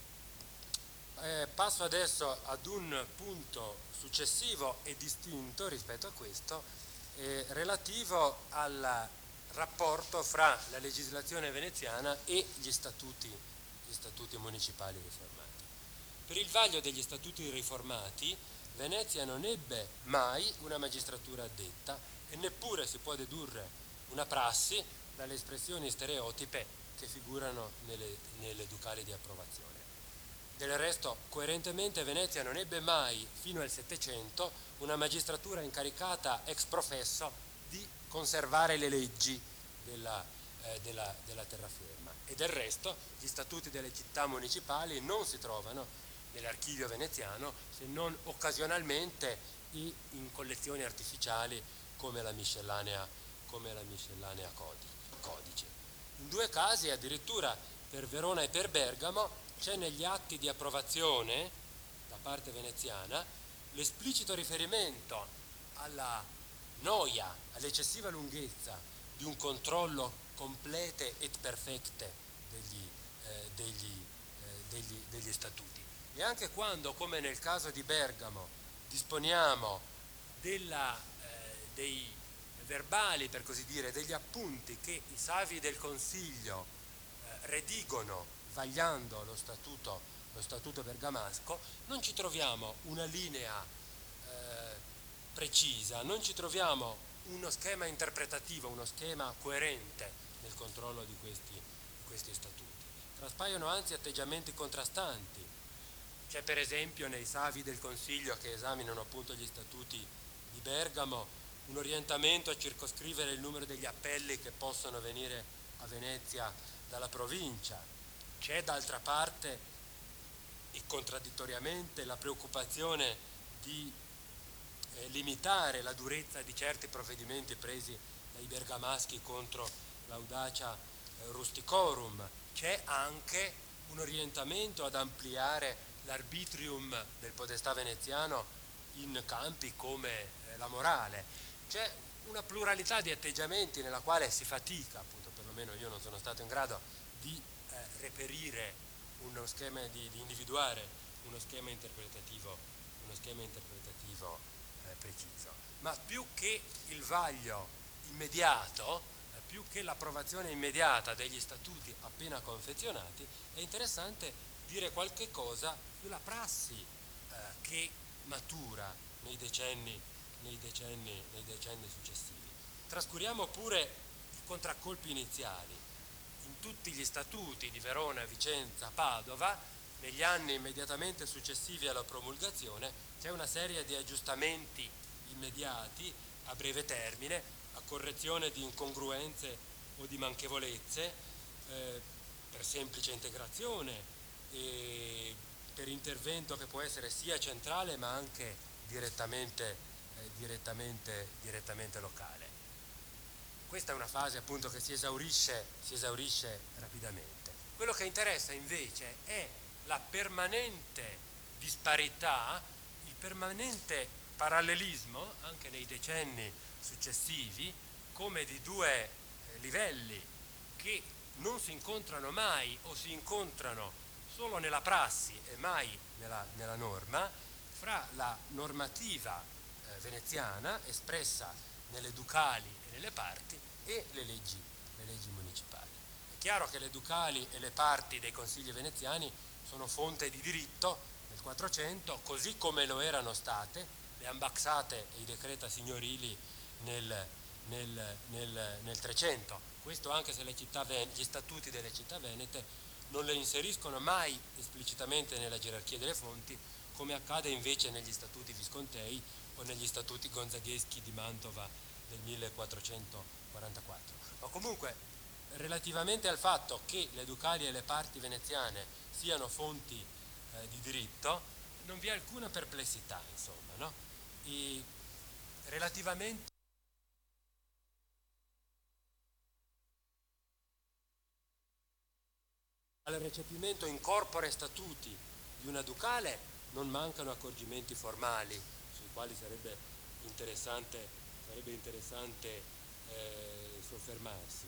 Speaker 2: Eh, passo adesso ad un punto successivo e distinto rispetto a questo, eh, relativo al rapporto fra la legislazione veneziana e gli statuti, gli statuti municipali riformati. Per il vaglio degli statuti riformati, Venezia non ebbe mai una magistratura addetta e neppure si può dedurre una prassi dalle espressioni stereotipe che figurano nelle, nelle ducali di approvazione. Del resto, coerentemente, Venezia non ebbe mai, fino al Settecento, una magistratura incaricata ex professo di conservare le leggi della, eh, della, della terraferma. E del resto, gli statuti delle città municipali non si trovano nell'archivio veneziano se non occasionalmente e in collezioni artificiali come la miscellanea, come la miscellanea codice. In due casi, addirittura per Verona e per Bergamo, c'è negli atti di approvazione da parte veneziana l'esplicito riferimento alla noia, all'eccessiva lunghezza di un controllo complete et perfecte degli, eh, degli, eh, degli, degli statuti. E anche quando, come nel caso di Bergamo, disponiamo della, eh, dei verbali, per così dire, degli appunti che i savi del Consiglio eh, redigono vagliando lo statuto, lo statuto bergamasco, non ci troviamo una linea eh, precisa, non ci troviamo uno schema interpretativo, uno schema coerente nel controllo di questi, di questi statuti. Traspaiono anzi atteggiamenti contrastanti. C'è per esempio nei savi del Consiglio che esaminano appunto gli statuti di Bergamo un orientamento a circoscrivere il numero degli appelli che possono venire a Venezia dalla provincia. C'è d'altra parte e contraddittoriamente la preoccupazione di eh, limitare la durezza di certi provvedimenti presi dai bergamaschi contro l'audacia eh, rusticorum. C'è anche un orientamento ad ampliare l'arbitrium del podestà veneziano in campi come eh, la morale. C'è una pluralità di atteggiamenti nella quale si fatica, appunto, perlomeno io non sono stato in grado di eh, reperire uno schema, di, di individuare uno schema interpretativo, uno schema interpretativo eh, preciso. Ma più che il vaglio immediato, eh, più che l'approvazione immediata degli statuti appena confezionati, è interessante dire qualche cosa sulla prassi eh, che matura nei decenni, nei decenni, nei decenni successivi. Trascuriamo pure i contraccolpi iniziali. In tutti gli statuti di Verona, Vicenza, Padova, negli anni immediatamente successivi alla promulgazione, c'è una serie di aggiustamenti immediati, a breve termine, a correzione di incongruenze o di manchevolezze, eh, per semplice integrazione, e per intervento che può essere sia centrale ma anche direttamente, eh, direttamente, direttamente locale. Questa è una fase appunto che si esaurisce, si esaurisce rapidamente. Quello che interessa invece è la permanente disparità, il permanente parallelismo, anche nei decenni successivi, come di due eh, livelli che non si incontrano mai o si incontrano solo nella prassi e mai nella, nella norma, fra la normativa eh, veneziana espressa nelle ducali e nelle parti e le leggi, le leggi municipali. È chiaro che le ducali e le parti dei consigli veneziani sono fonte di diritto nel quattrocento, così come lo erano state le ambaxate e i decreta signorili nel, nel, nel, nel trecento. Questo anche se le città ven- gli statuti delle città venete non le inseriscono mai esplicitamente nella gerarchia delle fonti, come accade invece negli statuti viscontei o negli statuti gonzagheschi di Mantova del millequattrocentoquarantaquattro. Ma comunque, relativamente al fatto che le ducali e le parti veneziane siano fonti eh, di diritto, non vi è alcuna perplessità, insomma, no? E relativamente al recepimento in corpore statuti di una ducale non mancano accorgimenti formali sui quali sarebbe interessante, sarebbe interessante eh, soffermarsi,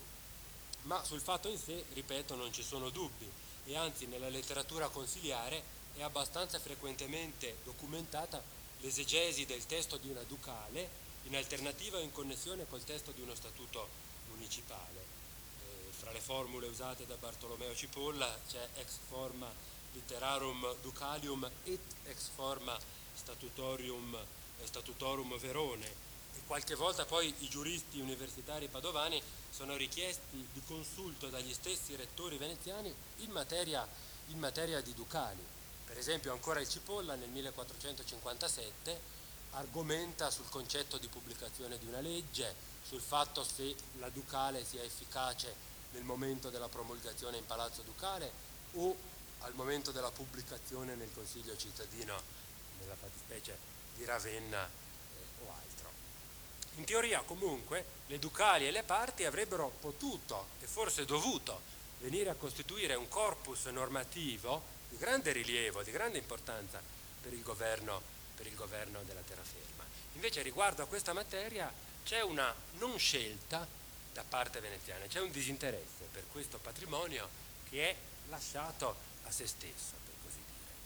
Speaker 2: ma sul fatto in sé, ripeto, non ci sono dubbi e anzi nella letteratura consiliare è abbastanza frequentemente documentata l'esegesi del testo di una ducale in alternativa o in connessione col testo di uno statuto municipale. Fra le formule usate da Bartolomeo Cipolla c'è ex forma litterarum ducalium et ex forma statutorium, statutorum Verone, e qualche volta poi i giuristi universitari padovani sono richiesti di consulto dagli stessi rettori veneziani in materia, in materia di ducali. Per esempio ancora il Cipolla nel millequattrocentocinquantasette argomenta sul concetto di pubblicazione di una legge, sul fatto se la ducale sia efficace nel momento della promulgazione in Palazzo Ducale o al momento della pubblicazione nel Consiglio cittadino, nella fattispecie di Ravenna eh, o altro. In teoria comunque le ducali e le parti avrebbero potuto e forse dovuto venire a costituire un corpus normativo di grande rilievo, di grande importanza per il governo, per il governo della terraferma. Invece riguardo a questa materia c'è una non scelta da parte veneziana, c'è un disinteresse per questo patrimonio che è lasciato a se stesso, per così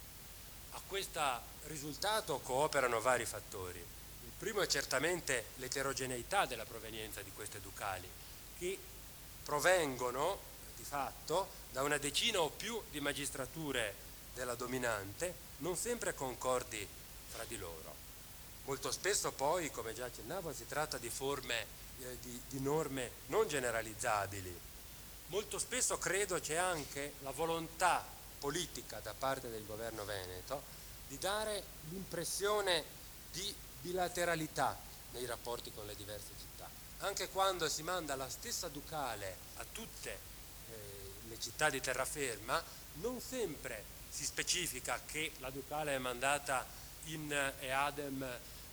Speaker 2: dire. A questo risultato cooperano vari fattori. Il primo è certamente l'eterogeneità della provenienza di queste ducali, che provengono di fatto da una decina o più di magistrature della dominante, non sempre concordi fra di loro. Molto spesso poi, come già accennavo, si tratta di forme eh, di, di norme non generalizzabili. Molto spesso credo c'è anche la volontà politica da parte del governo veneto di dare l'impressione di bilateralità nei rapporti con le diverse città. Anche quando si manda la stessa ducale a tutte eh, le città di terraferma, non sempre si specifica che la ducale è mandata in eadem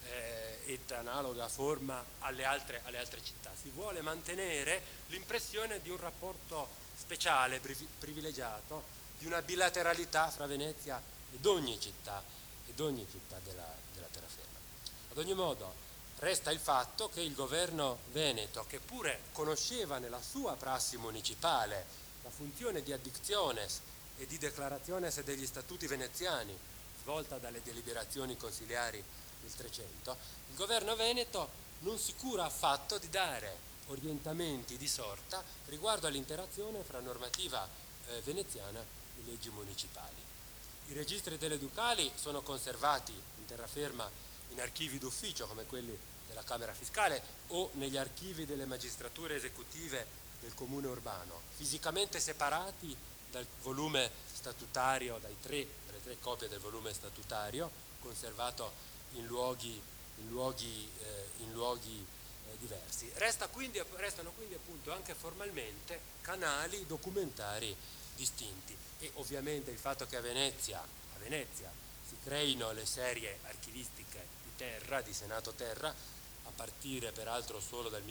Speaker 2: eh, et analoga forma alle altre, alle altre città. Si vuole mantenere l'impressione di un rapporto speciale, privilegiato, di una bilateralità fra Venezia ed ogni città, ed ogni città della, della terraferma. Ad ogni modo, resta il fatto che il governo veneto, che pure conosceva nella sua prassi municipale la funzione di addictiones e di declarationes degli statuti veneziani, svolta dalle deliberazioni consiliari del trecento, il governo veneto non si cura affatto di dare orientamenti di sorta riguardo all'interazione fra normativa eh, veneziana e leggi municipali. I registri delle ducali sono conservati in terraferma in archivi d'ufficio come quelli della Camera Fiscale o negli archivi delle magistrature esecutive del comune urbano, fisicamente separati dal volume statutario, dai tre, dalle tre copie del volume statutario, conservato in luoghi, in luoghi, eh, in luoghi eh, diversi. Resta quindi, restano quindi appunto anche formalmente canali documentari distinti e ovviamente il fatto che a Venezia, a Venezia si creino le serie archivistiche di terra, di Senato Terra, a partire peraltro solo dal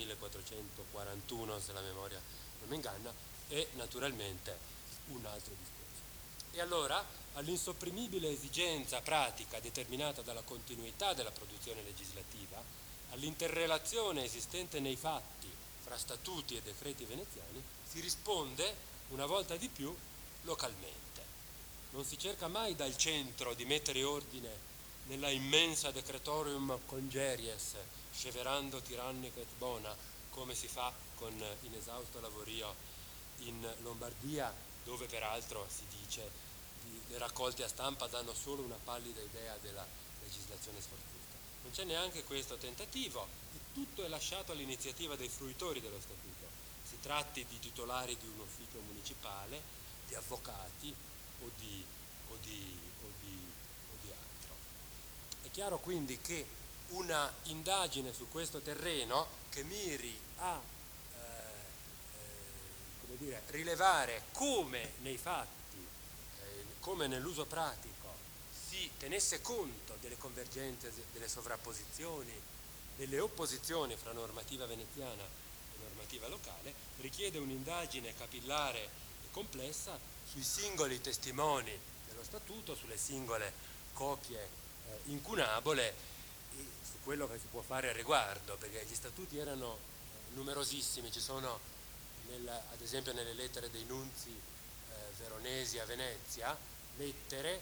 Speaker 2: millequattrocentoquarantuno, se la memoria non mi inganna, è naturalmente un altro discorso. E allora all'insopprimibile esigenza pratica determinata dalla continuità della produzione legislativa, all'interrelazione esistente nei fatti fra statuti e decreti veneziani, si risponde una volta di più localmente. Non si cerca mai dal centro di mettere ordine nella immensa decretorium congeries, sceverando tirannica et bona, come si fa con inesausto lavorio in Lombardia, dove peraltro si dice di, le raccolte a stampa danno solo una pallida idea della legislazione sforzesca. Non c'è neanche questo tentativo, e tutto è lasciato all'iniziativa dei fruitori dello statuto. Si tratti di titolari di un ufficio municipale, di avvocati o di, o di, o di, o di altro. È chiaro quindi che una indagine su questo terreno che miri a eh, eh, come dire, rilevare come nei fatti, eh, come nell'uso pratico si tenesse conto delle convergenze, delle sovrapposizioni, delle opposizioni fra normativa veneziana e normativa locale, richiede un'indagine capillare e complessa sui singoli testimoni dello statuto, sulle singole copie eh, incunabole e su quello che si può fare al riguardo, perché gli statuti erano eh, numerosissimi. Ci sono nel, ad esempio nelle lettere dei nunzi eh, veronesi a Venezia lettere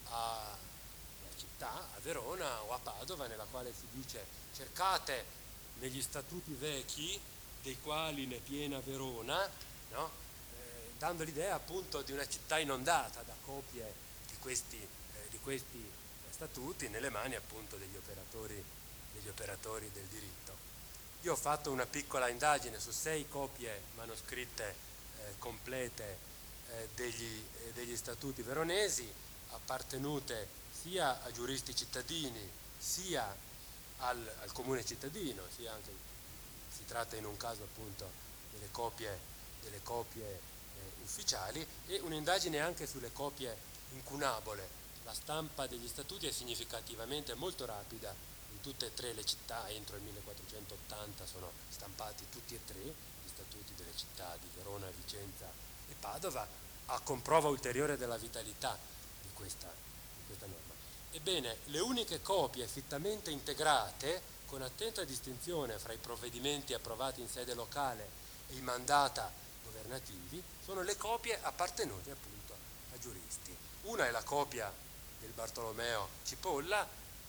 Speaker 2: a città, a Verona o a Padova, nella quale si dice: cercate negli statuti vecchi, dei quali ne piena Verona, no? eh, dando l'idea appunto di una città inondata da copie di questi, eh, di questi statuti nelle mani appunto degli operatori, degli operatori del diritto. Io ho fatto una piccola indagine su sei copie manoscritte eh, complete eh, degli, eh, degli statuti veronesi, appartenute sia a giuristi cittadini sia al, al comune cittadino, sia anche, si tratta in un caso appunto delle copie, delle copie eh, ufficiali, e un'indagine anche sulle copie incunabole. La stampa degli statuti è significativamente molto rapida in tutte e tre le città. Entro il millequattrocentottanta sono stampati tutti e tre gli statuti delle città di Verona, Vicenza e Padova, a comprova ulteriore della vitalità di questa, di questa norma. Ebbene, le uniche copie fittamente integrate, con attenta distinzione fra i provvedimenti approvati in sede locale e i mandata governativi, sono le copie appartenute appunto a giuristi. Una è la copia del Bartolomeo Cipolla,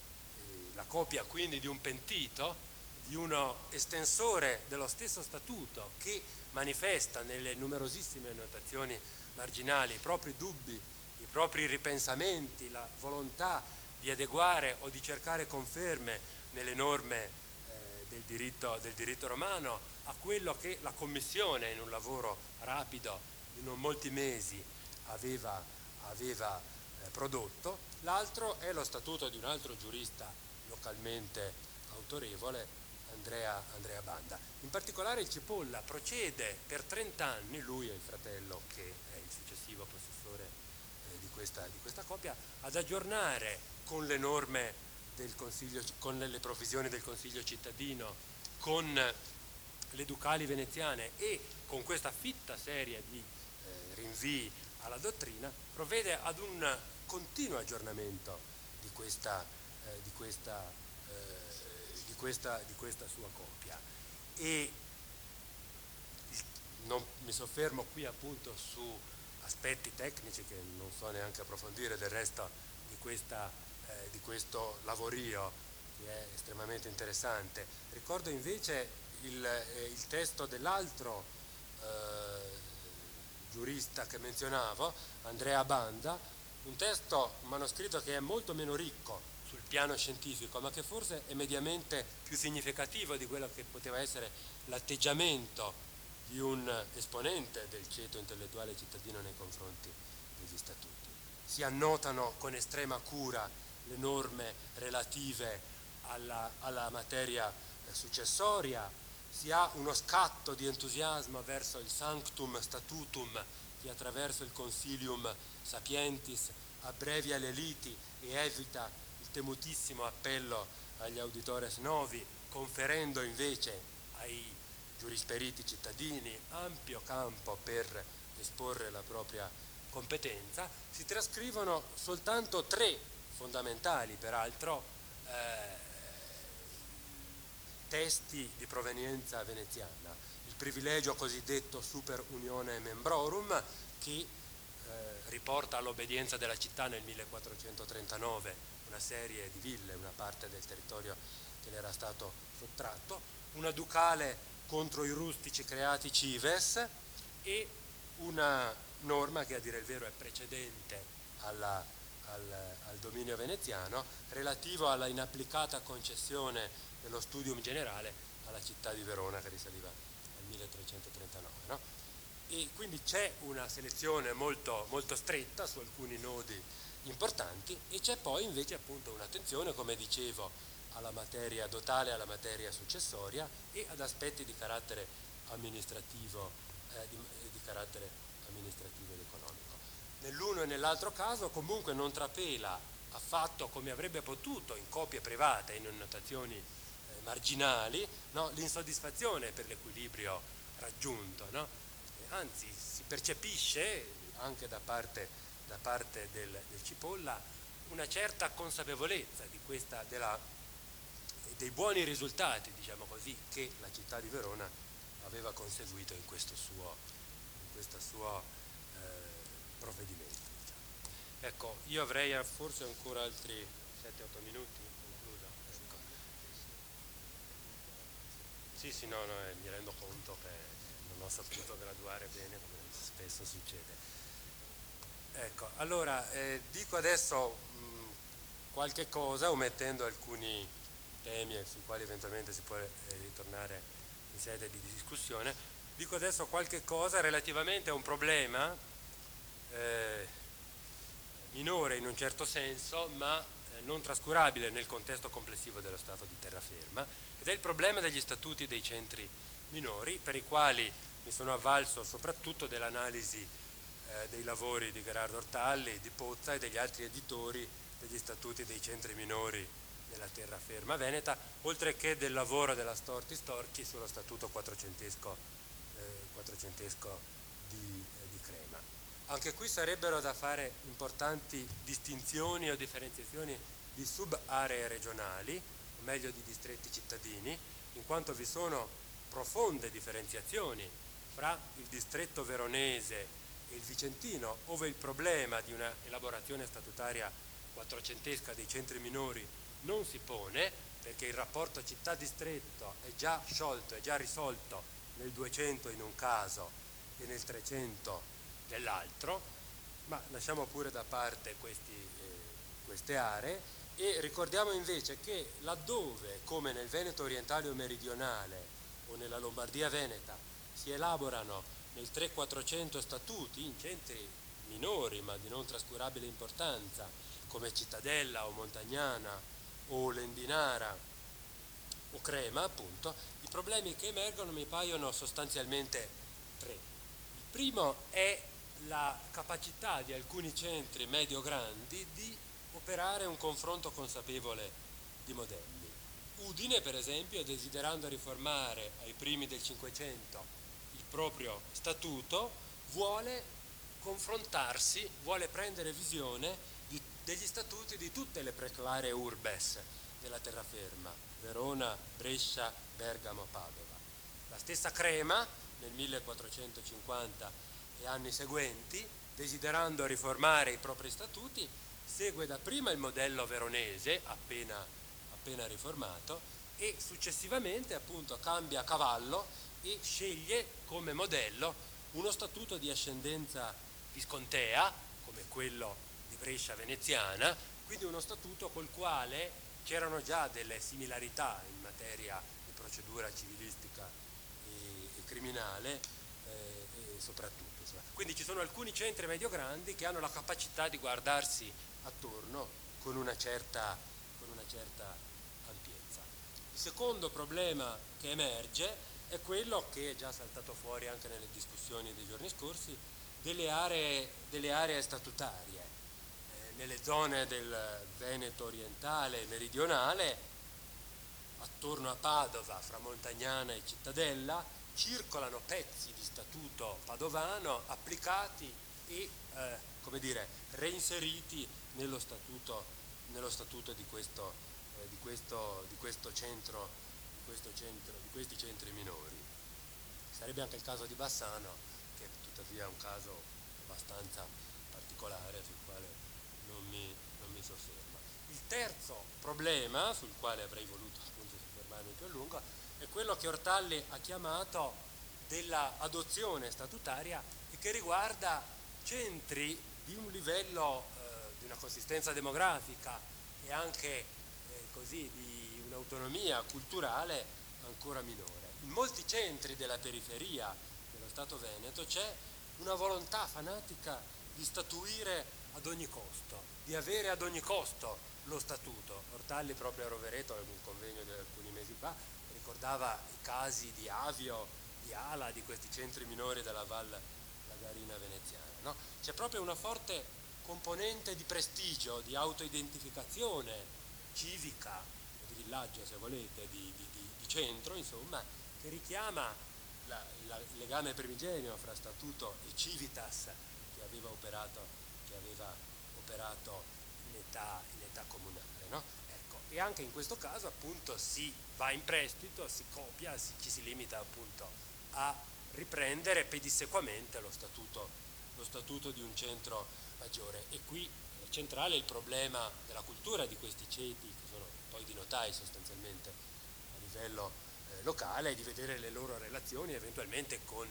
Speaker 2: eh, la copia quindi di un pentito, di uno estensore dello stesso statuto, che manifesta nelle numerosissime annotazioni marginali i propri dubbi, i propri ripensamenti, la volontà di adeguare o di cercare conferme nelle norme eh, del, diritto, del diritto romano a quello che la Commissione, in un lavoro rapido di non molti mesi, aveva, aveva eh, prodotto. L'altro è lo statuto di un altro giurista localmente autorevole, Andrea, Andrea Banda. In particolare il Cipolla procede per trent'anni, lui e il fratello che è il successivo possessore eh, di, questa, di questa copia, ad aggiornare con le norme del Consiglio, con le provvisioni del Consiglio cittadino, con le ducali veneziane e con questa fitta serie di eh, rinvii alla dottrina, provvede ad un continuo aggiornamento di questa, eh, di questa, eh, di questa, di questa sua copia. E non mi soffermo qui appunto su aspetti tecnici che non so neanche approfondire del resto di questa Eh, di questo lavorio, che è estremamente interessante. Ricordo invece il, eh, il testo dell'altro eh, giurista che menzionavo, Andrea Banda, un testo, un manoscritto che è molto meno ricco sul piano scientifico, ma che forse è mediamente più significativo di quello che poteva essere l'atteggiamento di un esponente del ceto intellettuale cittadino nei confronti degli statuti. Si annotano con estrema cura le norme relative alla, alla materia successoria, si ha uno scatto di entusiasmo verso il Sanctum Statutum che attraverso il Consilium Sapientis abbrevia le liti e evita il temutissimo appello agli auditores novi, conferendo invece ai giurisperiti cittadini ampio campo per esporre la propria competenza, si trascrivono soltanto tre fondamentali, peraltro, eh, testi di provenienza veneziana. Il privilegio cosiddetto super unione membrorum, che eh, riporta all'obbedienza della città nel millequattrocentotrentanove una serie di ville, una parte del territorio che le era stato sottratto, una ducale contro i rustici creati cives e una norma che a dire il vero è precedente alla, al, al dominio veneziano, relativo alla inapplicata concessione dello studium generale alla città di Verona, che risaliva al milletrecentotrentanove. No? E quindi c'è una selezione molto, molto stretta su alcuni nodi importanti, e c'è poi invece appunto un'attenzione, come dicevo, alla materia dotale, alla materia successoria e ad aspetti di carattere amministrativo, eh, di, di carattere amministrativo ed economico. Nell'uno e nell'altro caso comunque non trapela affatto, come avrebbe potuto in copie private, in notazioni eh, marginali, no? l'insoddisfazione per l'equilibrio raggiunto, no? eh, anzi si percepisce anche da parte, da parte del, del Cipolla una certa consapevolezza di questa, della, dei buoni risultati, diciamo così, che la città di Verona aveva conseguito in questo suo, in questo suo eh, provvedimento. Ecco, io avrei forse ancora altri sette otto minuti, concludo. Ecco. Sì, sì, no, no, eh, mi rendo conto che non ho saputo graduare bene, come spesso succede. Ecco, allora, eh, dico adesso mh, qualche cosa, omettendo alcuni temi sui quali eventualmente si può eh, ritornare in sede di discussione. Dico adesso qualche cosa relativamente a un problema eh, minore in un certo senso, ma eh, non trascurabile nel contesto complessivo dello Stato di terraferma, ed è il problema degli statuti dei centri minori, per i quali mi sono avvalso soprattutto dell'analisi eh, dei lavori di Gerardo Ortalli, di Pozza e degli altri editori degli statuti dei centri minori della terraferma veneta, oltre che del lavoro della Storti Storchi sullo statuto quattrocentesco, eh, quattrocentesco di, eh, di Crema. Anche qui sarebbero da fare importanti distinzioni o differenziazioni di subaree regionali, o meglio di distretti cittadini, in quanto vi sono profonde differenziazioni fra il distretto veronese e il vicentino, ove il problema di una elaborazione statutaria quattrocentesca dei centri minori non si pone, perché il rapporto città-distretto è già sciolto, è già risolto nel duecento in un caso e nel trecento nell'altro, ma lasciamo pure da parte questi, eh, queste aree e ricordiamo invece che laddove, come nel Veneto orientale o meridionale o nella Lombardia veneta, si elaborano nel trecento quattrocento statuti in centri minori ma di non trascurabile importanza, come Cittadella o Montagnana o Lendinara o Crema, appunto, i problemi che emergono mi paiono sostanzialmente tre. Il primo è la capacità di alcuni centri medio-grandi di operare un confronto consapevole di modelli. Udine, per esempio, desiderando riformare ai primi del Cinquecento il proprio statuto, vuole confrontarsi, vuole prendere visione di, degli statuti di tutte le preclare urbes della terraferma, Verona, Brescia, Bergamo, Padova. La stessa Crema, nel millequattrocentocinquanta e anni seguenti, desiderando riformare i propri statuti, segue dapprima il modello veronese, appena, appena riformato, e successivamente appunto cambia cavallo e sceglie come modello uno statuto di ascendenza viscontea, come quello di Brescia veneziana, quindi uno statuto col quale c'erano già delle similarità in materia di procedura civilistica e, e criminale, eh, e soprattutto. Quindi ci sono alcuni centri medio-grandi che hanno la capacità di guardarsi attorno con una certa, con una certa ampiezza. Il secondo problema che emerge è quello che è già saltato fuori anche nelle discussioni dei giorni scorsi, delle aree, delle aree statutarie. Eh, nelle zone del Veneto orientale e meridionale, attorno a Padova, fra Montagnana e Cittadella, circolano pezzi di statuto padovano applicati e eh, come dire, reinseriti nello statuto, nello statuto di questo, eh, di questo, di questo centro, di questo centro, di questi centri minori. Sarebbe anche il caso di Bassano, che tuttavia è un caso abbastanza particolare sul quale non mi, non mi soffermo. Il terzo problema, sul quale avrei voluto appunto soffermarmi più a lungo, è quello che Ortalli ha chiamato della adozione statutaria e che riguarda centri di un livello, eh, di una consistenza demografica e anche eh, così di un'autonomia culturale ancora minore. In molti centri della periferia dello Stato Veneto c'è una volontà fanatica di statuire ad ogni costo, di avere ad ogni costo lo statuto. Ortalli proprio a Rovereto, in un convegno di alcuni mesi fa, ricordava i casi di Avio, di Ala, di questi centri minori della Val Lagarina veneziana. No? C'è proprio una forte componente di prestigio, di autoidentificazione civica, di villaggio se volete, di, di, di, di centro, insomma, che richiama la, la, il legame primigenio fra statuto e civitas che aveva operato, che aveva operato in età, in età comunale. No? Ecco, e anche in questo caso appunto si va in prestito, si copia, si, ci si limita appunto a riprendere pedissequamente lo statuto, lo statuto di un centro maggiore. E qui è centrale il problema della cultura di questi ceti, che sono poi di notai sostanzialmente a livello eh, locale, e di vedere le loro relazioni eventualmente con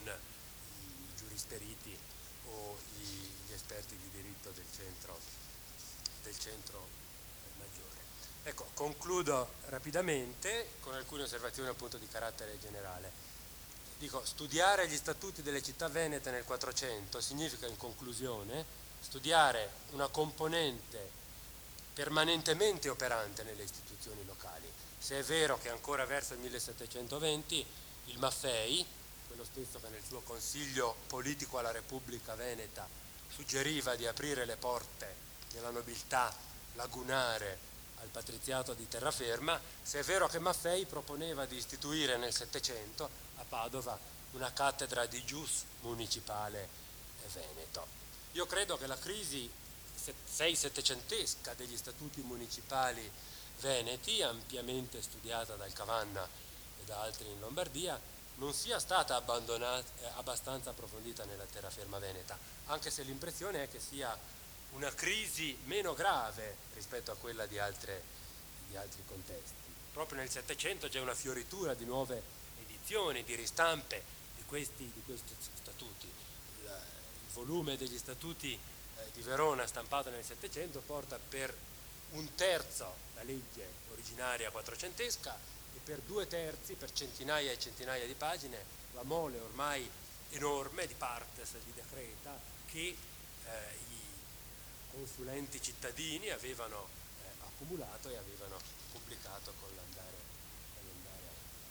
Speaker 2: i giurisperiti o gli, gli esperti di diritto del centro, del centro eh, maggiore. Ecco, concludo rapidamente con alcune osservazioni appunto di carattere generale. Dico, studiare gli statuti delle città venete nel Quattrocento significa, in conclusione, studiare una componente permanentemente operante nelle istituzioni locali. Se è vero che ancora verso il millesettecentoventi il Maffei, quello stesso che nel suo consiglio politico alla Repubblica Veneta suggeriva di aprire le porte della nobiltà lagunare al patriziato di terraferma, se è vero che Maffei proponeva di istituire nel Settecento a Padova una cattedra di gius municipale veneto. Io credo che la crisi sei settecentesca degli statuti municipali veneti, ampiamente studiata dal Cavanna e da altri in Lombardia, non sia stata abbandonata, eh, abbastanza approfondita nella terraferma veneta, anche se l'impressione è che sia una crisi meno grave rispetto a quella di, altre, di altri contesti. Proprio nel Settecento c'è una fioritura di nuove edizioni, di ristampe di questi, di questi statuti. Il, il volume degli statuti eh, di Verona stampato nel Settecento porta per un terzo la legge originaria quattrocentesca e per due terzi, per centinaia e centinaia di pagine, la mole ormai enorme di partes di decreta che eh, i consulenti cittadini avevano eh, accumulato e avevano pubblicato con l'andare, con l'andare,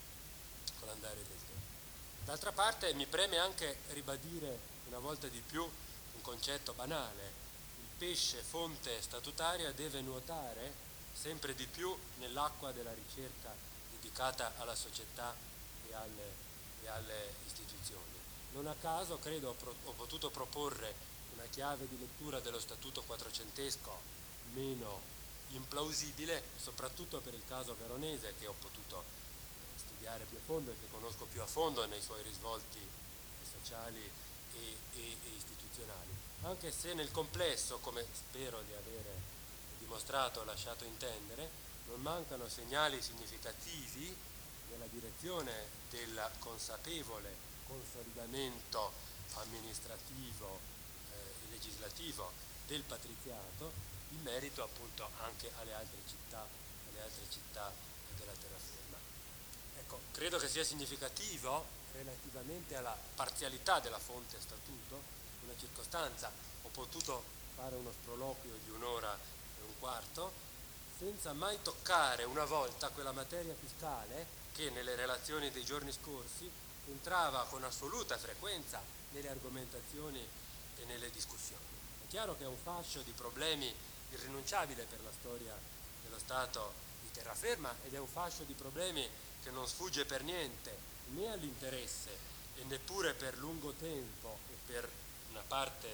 Speaker 2: con l'andare del tempo. D'altra parte mi preme anche ribadire una volta di più un concetto banale: il pesce fonte statutaria deve nuotare sempre di più nell'acqua della ricerca dedicata alla società e alle, e alle istituzioni. Non a caso credo ho, pro, ho potuto proporre una chiave di lettura dello statuto quattrocentesco meno implausibile, soprattutto per il caso veronese, che ho potuto studiare più a fondo e che conosco più a fondo nei suoi risvolti sociali e, e, e istituzionali, anche se nel complesso, come spero di avere dimostrato o lasciato intendere, non mancano segnali significativi nella direzione del consapevole consolidamento amministrativo legislativo del patriziato in merito appunto anche alle altre città, alle altre città della terraferma. Ecco, credo che sia significativo relativamente alla parzialità della fonte statuto una circostanza. Ho potuto fare uno sproloquio di un'ora e un quarto senza mai toccare una volta quella materia fiscale che nelle relazioni dei giorni scorsi entrava con assoluta frequenza nelle argomentazioni e nelle discussioni. È chiaro che è un fascio di problemi irrinunciabile per la storia dello Stato di terraferma ed è un fascio di problemi che non sfugge per niente né all'interesse e neppure per lungo tempo e per una parte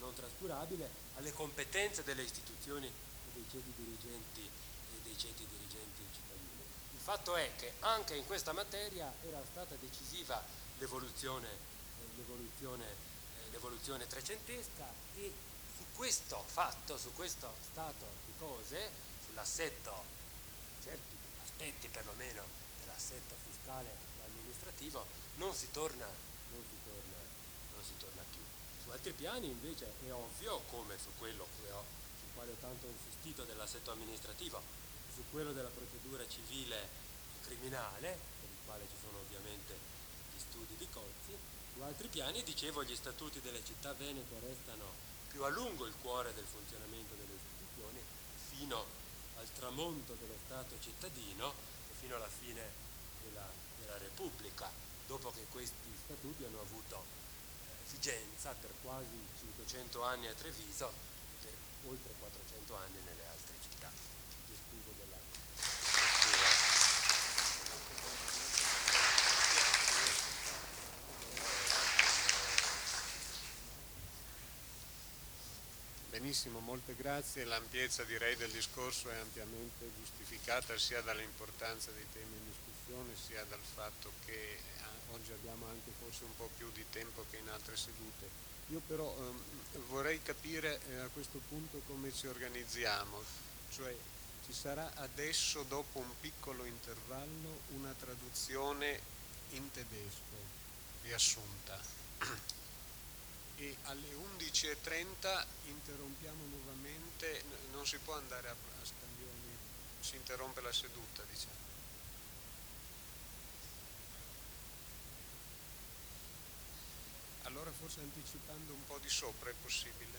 Speaker 2: non trascurabile, alle competenze delle istituzioni e dei ceti dirigenti e dei ceti dirigenti cittadini. Il fatto è che anche in questa materia era stata decisiva l'evoluzione, eh, l'evoluzione, eh, l'evoluzione trecentesca, e su questo fatto, su questo stato di cose, sull'assetto, certi aspetti perlomeno dell'assetto fiscale e amministrativo, non si torna, non si torna, non si torna più. Su altri piani invece è ovvio, come su quello che ho, sul quale ho tanto insistito dell'assetto amministrativo, su quello della procedura civile e criminale, per il quale ci sono ovviamente gli studi di Cozzi. Su altri piani, dicevo, gli statuti delle città venete restano più a lungo il cuore del funzionamento delle istituzioni, fino al tramonto dello Stato cittadino e fino alla fine della, della Repubblica, dopo che questi statuti hanno avuto eh, vigenza per quasi cinquecento anni a Treviso e per oltre quattrocento anni nelle altre città. Mi scuso della...
Speaker 1: Benissimo, molte grazie. L'ampiezza, direi, del discorso è ampiamente giustificata sia dall'importanza dei temi in discussione sia dal fatto che oggi abbiamo anche forse un po' più di tempo che in altre sedute. Io però ehm, vorrei capire eh, a questo punto come ci organizziamo, cioè ci sarà adesso, dopo un piccolo intervallo, una traduzione in tedesco riassunta. E alle undici e trenta interrompiamo nuovamente, non si può andare a, a Scaglioni, si interrompe la seduta, diciamo. Allora forse anticipando un po' di sopra è possibile?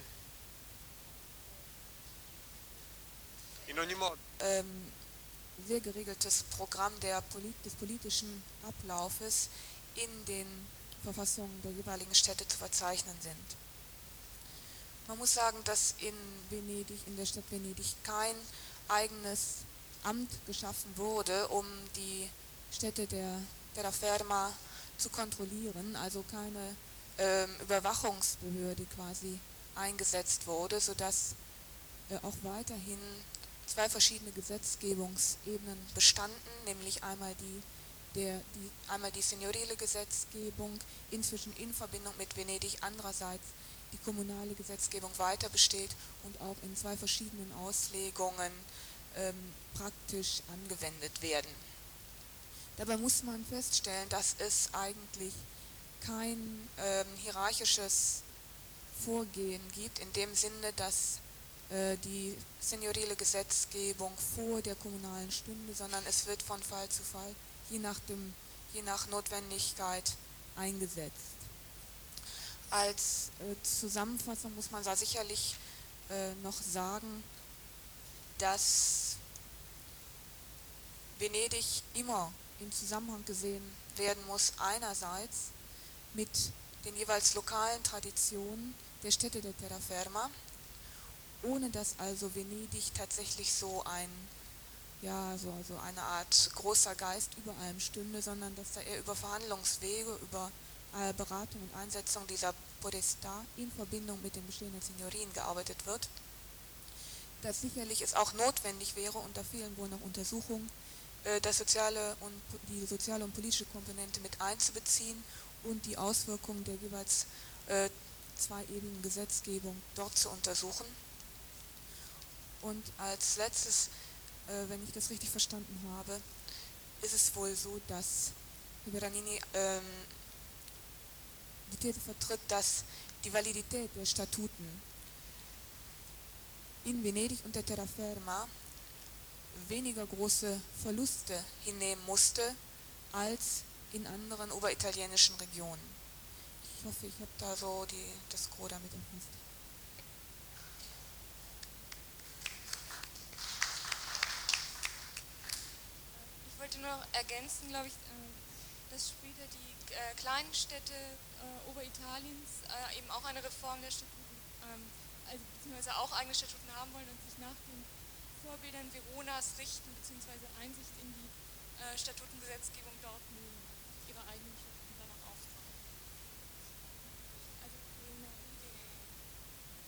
Speaker 1: In ogni modo.
Speaker 3: Ähm, sehr geregeltes Programm der Polit des politischen Ablaufes in den Verfassungen der jeweiligen Städte zu verzeichnen sind. Man muss sagen, dass in Venedig, in der Stadt Venedig, kein eigenes Amt geschaffen wurde, um die Städte der Terraferma zu kontrollieren, also keine äh, Überwachungsbehörde quasi eingesetzt wurde, sodass äh, auch weiterhin zwei verschiedene Gesetzgebungsebenen bestanden, nämlich einmal die Der, die, einmal die seniorile Gesetzgebung, inzwischen in Verbindung mit Venedig, andererseits die kommunale Gesetzgebung weiter besteht und auch in zwei verschiedenen Auslegungen ähm, praktisch angewendet werden. Dabei muss man feststellen, dass es eigentlich kein ähm, hierarchisches Vorgehen gibt, in dem Sinne, dass äh, die seniorile Gesetzgebung vor der kommunalen Stunde, sondern es wird von Fall zu Fall Je nach, dem, je nach Notwendigkeit eingesetzt. Als äh, Zusammenfassung muss man da sicherlich äh, noch sagen, dass Venedig immer in Zusammenhang gesehen werden muss, einerseits mit den jeweils lokalen Traditionen der Städte der Terraferma, ohne dass also Venedig tatsächlich so ein ja, so, so eine Art großer Geist über allem stünde, sondern dass da eher über Verhandlungswege, über äh, Beratung und Einsetzung dieser Podesta in Verbindung mit den bestehenden Signorien gearbeitet wird. Dass sicherlich es auch notwendig wäre, und da fehlen wohl noch Untersuchungen, äh, das soziale und, die soziale und politische Komponente mit einzubeziehen und die Auswirkungen der jeweils äh, zweiebigen Gesetzgebung dort zu untersuchen. Und als letztes, wenn ich das richtig verstanden habe, ist es wohl so, dass Beranini ähm, die These vertritt, dass die Validität der Statuten in Venedig und der Terraferma weniger große Verluste hinnehmen musste als in anderen oberitalienischen Regionen. Ich hoffe, ich habe da so die, das Gros damit erfasst.
Speaker 4: Ich wollte nur noch ergänzen, glaube ich, dass später die äh, kleinen Städte äh, Oberitaliens äh, eben auch eine Reform der Statuten, ähm, also beziehungsweise auch eigene Statuten haben wollen und sich nach den Vorbildern Veronas richten, beziehungsweise Einsicht in die äh, Statutengesetzgebung dort nehmen, ihre eigenen Statuten dann auch auftragen. Also Verona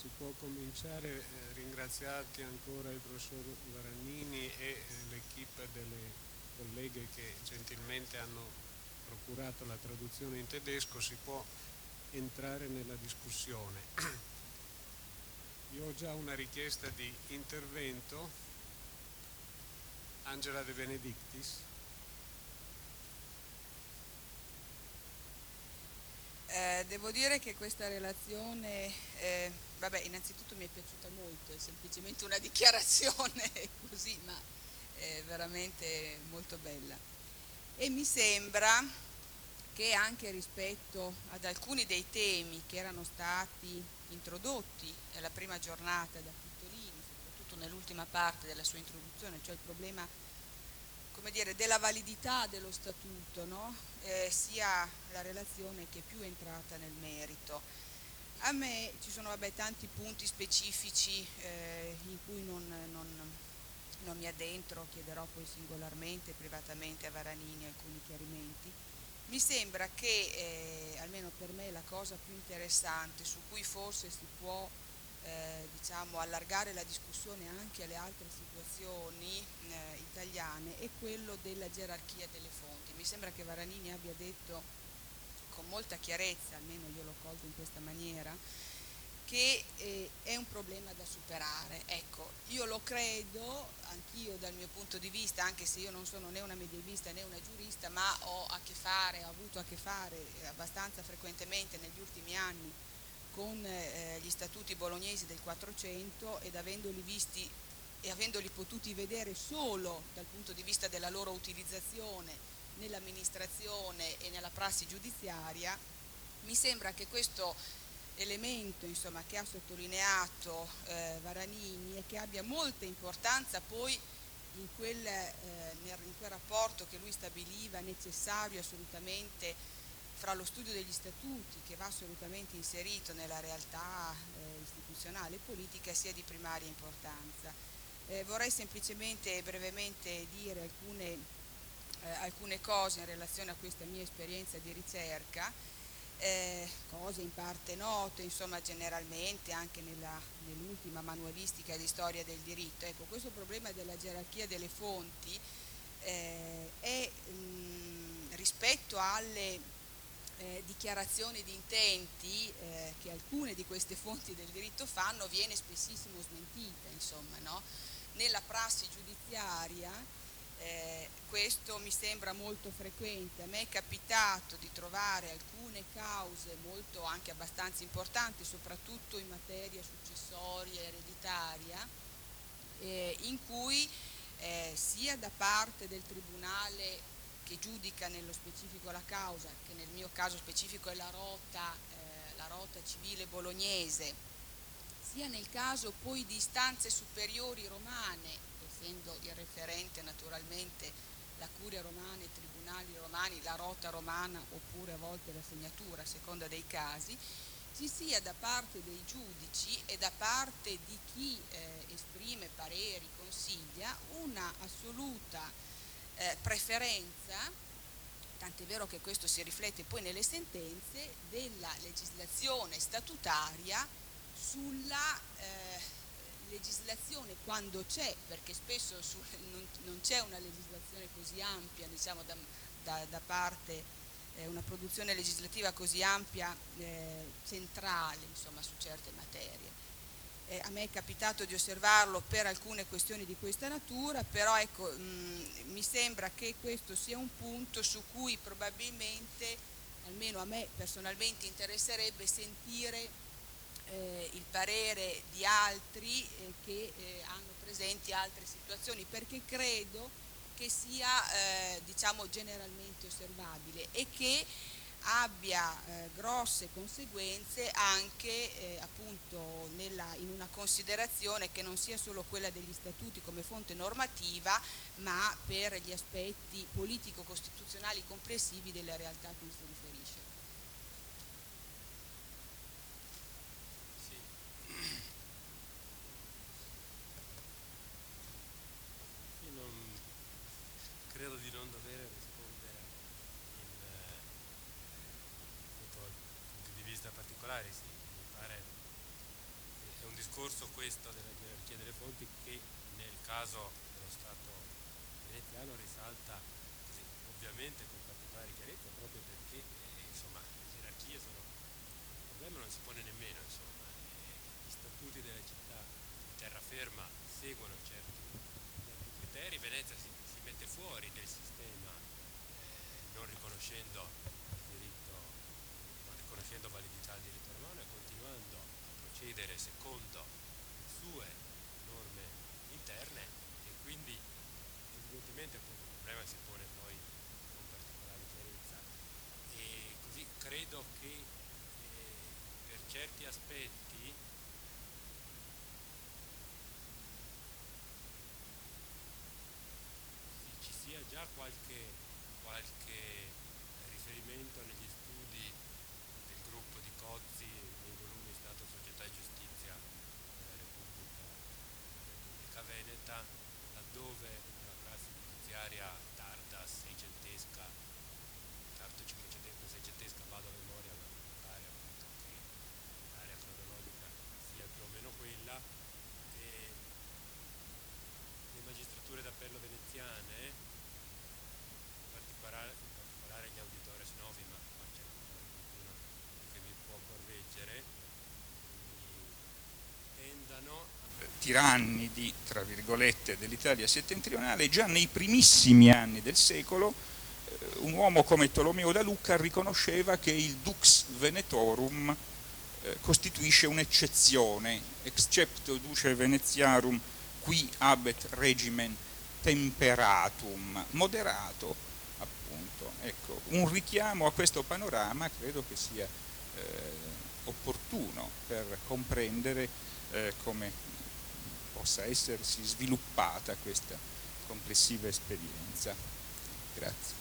Speaker 1: si può cominciare eh, ringraziati ancora il professor Varagnini e eh, l'equipe delle colleghe che gentilmente hanno procurato la traduzione in tedesco, si può entrare nella discussione. Io ho già una richiesta di intervento. Angela De Benedictis.
Speaker 5: Eh, devo dire che questa relazione, eh, vabbè, innanzitutto mi è piaciuta molto, è semplicemente una dichiarazione così, ma è veramente molto bella. E mi sembra che anche rispetto ad alcuni dei temi che erano stati introdotti alla prima giornata da Pittolini, soprattutto nell'ultima parte della sua introduzione, cioè il problema, come dire, della validità dello statuto, no? eh, sia la relazione che è più entrata nel merito. A me ci sono vabbè, tanti punti specifici eh, in cui non, non, non mi addentro, chiederò poi singolarmente, privatamente a Varagnini alcuni chiarimenti. Mi sembra che, eh, almeno per me, la cosa più interessante, su cui forse si può eh, diciamo, allargare la discussione anche alle altre situazioni eh, italiane, è quello della gerarchia delle fonti. Mi sembra che Varagnini abbia detto con molta chiarezza, almeno io lo colgo in questa maniera, che eh, è un problema da superare. Ecco, io lo credo, anch'io dal mio punto di vista, anche se io non sono né una medievista né una giurista, ma ho a che fare, ho avuto a che fare abbastanza frequentemente negli ultimi anni con eh, gli statuti bolognesi del Quattrocento ed avendoli visti e avendoli potuti vedere solo dal punto di vista della loro utilizzazione nell'amministrazione e nella prassi giudiziaria, mi sembra che questo elemento insomma, che ha sottolineato eh, Varagnini e che abbia molta importanza poi in quel, eh, nel, in quel rapporto che lui stabiliva necessario assolutamente fra lo studio degli statuti, che va assolutamente inserito nella realtà eh, istituzionale e politica, sia di primaria importanza. Eh, vorrei semplicemente e brevemente dire alcune, eh, alcune cose in relazione a questa mia esperienza di ricerca, eh, cose in parte note, insomma generalmente anche nella, nell'ultima manualistica di storia del diritto. Ecco, questo problema della gerarchia delle fonti eh, è mh, rispetto alle Eh, dichiarazioni di intenti eh, che alcune di queste fonti del diritto fanno, viene spessissimo smentita, insomma, no? Nella prassi giudiziaria eh, questo mi sembra molto frequente. A me è capitato di trovare alcune cause molto anche abbastanza importanti, soprattutto in materia successoria e ereditaria, eh, in cui eh, sia da parte del tribunale che giudica nello specifico la causa, che nel mio caso specifico è la rota, eh, la rota civile bolognese, sia nel caso poi di istanze superiori romane, essendo il referente naturalmente la curia romana, i tribunali romani, la rota romana oppure a volte la segnatura a seconda dei casi, ci sia da parte dei giudici e da parte di chi eh, esprime pareri, consiglia, una assoluta Eh, preferenza, tant'è vero che questo si riflette poi nelle sentenze, della legislazione statutaria sulla eh, legislazione quando c'è, perché spesso su, non, non c'è una legislazione così ampia, diciamo da, da, da parte, eh, una produzione legislativa così ampia, eh, centrale insomma su certe materie. Eh, a me è capitato di osservarlo per alcune questioni di questa natura, però ecco, mh, mi sembra che questo sia un punto su cui probabilmente, almeno a me personalmente, interesserebbe sentire eh, il parere di altri eh, che eh, hanno presenti altre situazioni, perché credo che sia eh, diciamo generalmente osservabile e che abbia eh, grosse conseguenze anche eh, appunto nella, in una considerazione che non sia solo quella degli statuti come fonte normativa, ma per gli aspetti politico-costituzionali complessivi della realtà a cui si riferisce.
Speaker 2: Sì. Io non credo di non dover rispondere in eh, sotto punti di vista particolari, sì, mi pare discorso questo della gerarchia delle fonti che nel caso dello Stato veneziano risalta così, ovviamente con particolare chiarezza, proprio perché eh, insomma, le gerarchie sono un problema, non si pone nemmeno, insomma, eh, gli statuti della città di terraferma seguono certi, certi criteri. Venezia si, si mette fuori del sistema eh, non riconoscendo il diritto, non riconoscendo validità al diritto romano e continuando a procedere secondo le sue norme interne, e quindi evidentemente questo problema si pone poi con particolare chiarezza. E così credo che eh, per certi aspetti ci sia già qualche, qualche riferimento negli studi del gruppo di Cozzi nei volumi Stato, Società e Giustizia della Repubblica, Repubblica Veneta, laddove nella prassi giudiziaria tarda, seicentesca, tardo cinquecentesca, seicentesca, vado a memoria, ma mi pare appunto che l'area cronologica sia più o meno quella, e le magistrature d'appello veneziane, in particolare, in particolare gli auditores novi, ma qua c'è qualcuno che mi può correggere, tendano a...
Speaker 6: tiranni di, tra virgolette, dell'Italia settentrionale, già nei primissimi anni del secolo eh, un uomo come Tolomeo da Lucca riconosceva che il dux venetorum eh, costituisce un'eccezione, excepto duce veneziarum qui habet regimen temperatum, moderato appunto. Ecco, un richiamo a questo panorama credo che sia eh, opportuno per comprendere eh, come possa essersi sviluppata questa complessiva esperienza. Grazie.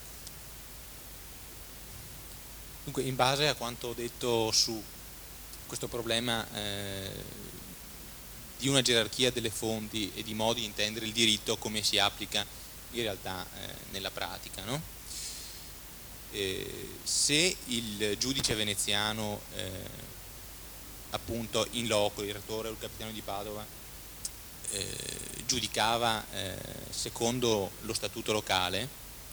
Speaker 7: Dunque, in base a quanto detto su questo problema eh, di una gerarchia delle fonti e di modi di intendere il diritto, come si applica in realtà eh, nella pratica, no? Eh, se il giudice veneziano, eh, appunto in loco, il rettore o il capitano di Padova, eh, giudicava eh, secondo lo statuto locale,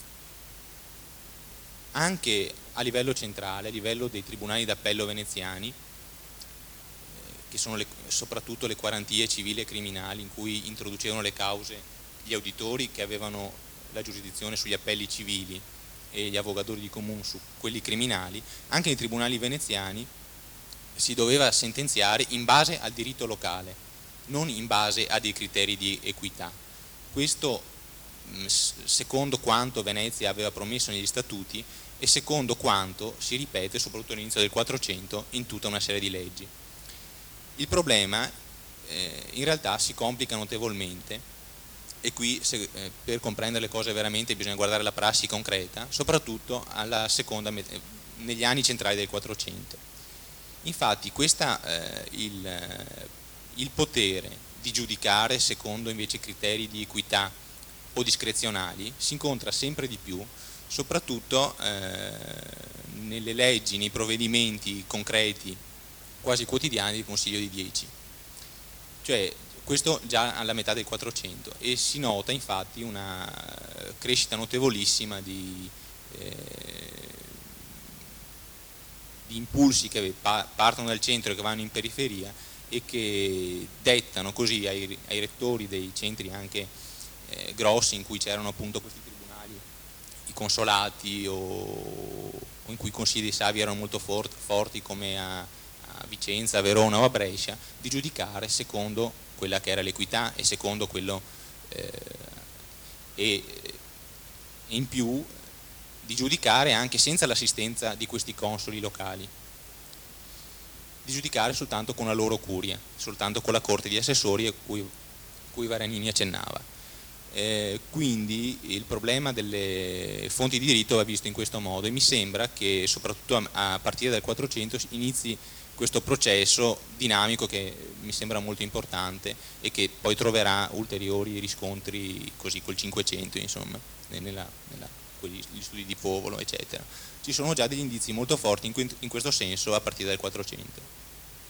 Speaker 7: anche a livello centrale, a livello dei tribunali d'appello veneziani, che sono le, soprattutto le quarantie civili e criminali, in cui introducevano le cause gli auditori che avevano la giurisdizione sugli appelli civili e gli avvocatori di comune su quelli criminali, anche nei tribunali veneziani si doveva sentenziare in base al diritto locale, non in base a dei criteri di equità. Questo secondo quanto Venezia aveva promesso negli statuti e secondo quanto si ripete soprattutto all'inizio del Quattrocento in tutta una serie di leggi. Il problema eh, in realtà si complica notevolmente, e qui se, eh, per comprendere le cose veramente bisogna guardare la prassi concreta, soprattutto alla seconda, negli anni centrali del Quattrocento. Infatti questa, eh, il, il potere di giudicare secondo invece criteri di equità o discrezionali si incontra sempre di più, soprattutto eh, nelle leggi, nei provvedimenti concreti quasi quotidiani del Consiglio di Dieci, cioè questo già alla metà del Quattrocento, e si nota infatti una crescita notevolissima di, eh, di impulsi che partono dal centro e che vanno in periferia e che dettano così ai, ai rettori dei centri anche eh, grossi, in cui c'erano appunto questi tribunali, i consolati, o, o in cui i consigli dei savi erano molto forti, forti come a, a Vicenza, a Verona o a Brescia, di giudicare secondo quella che era l'equità e secondo quello eh, e, e in più di giudicare anche senza l'assistenza di questi consoli locali, di giudicare soltanto con la loro curia, soltanto con la corte di assessori a cui, cui Varanini accennava. Eh, quindi il problema delle fonti di diritto va visto in questo modo, e mi sembra che soprattutto a, a partire dal Quattrocento inizi questo processo dinamico che mi sembra molto importante e che poi troverà ulteriori riscontri così col Cinquecento, insomma, nella, nella, quegli studi di Povolo, eccetera. Ci sono già degli indizi molto forti in, in questo senso a partire dal Quattrocento.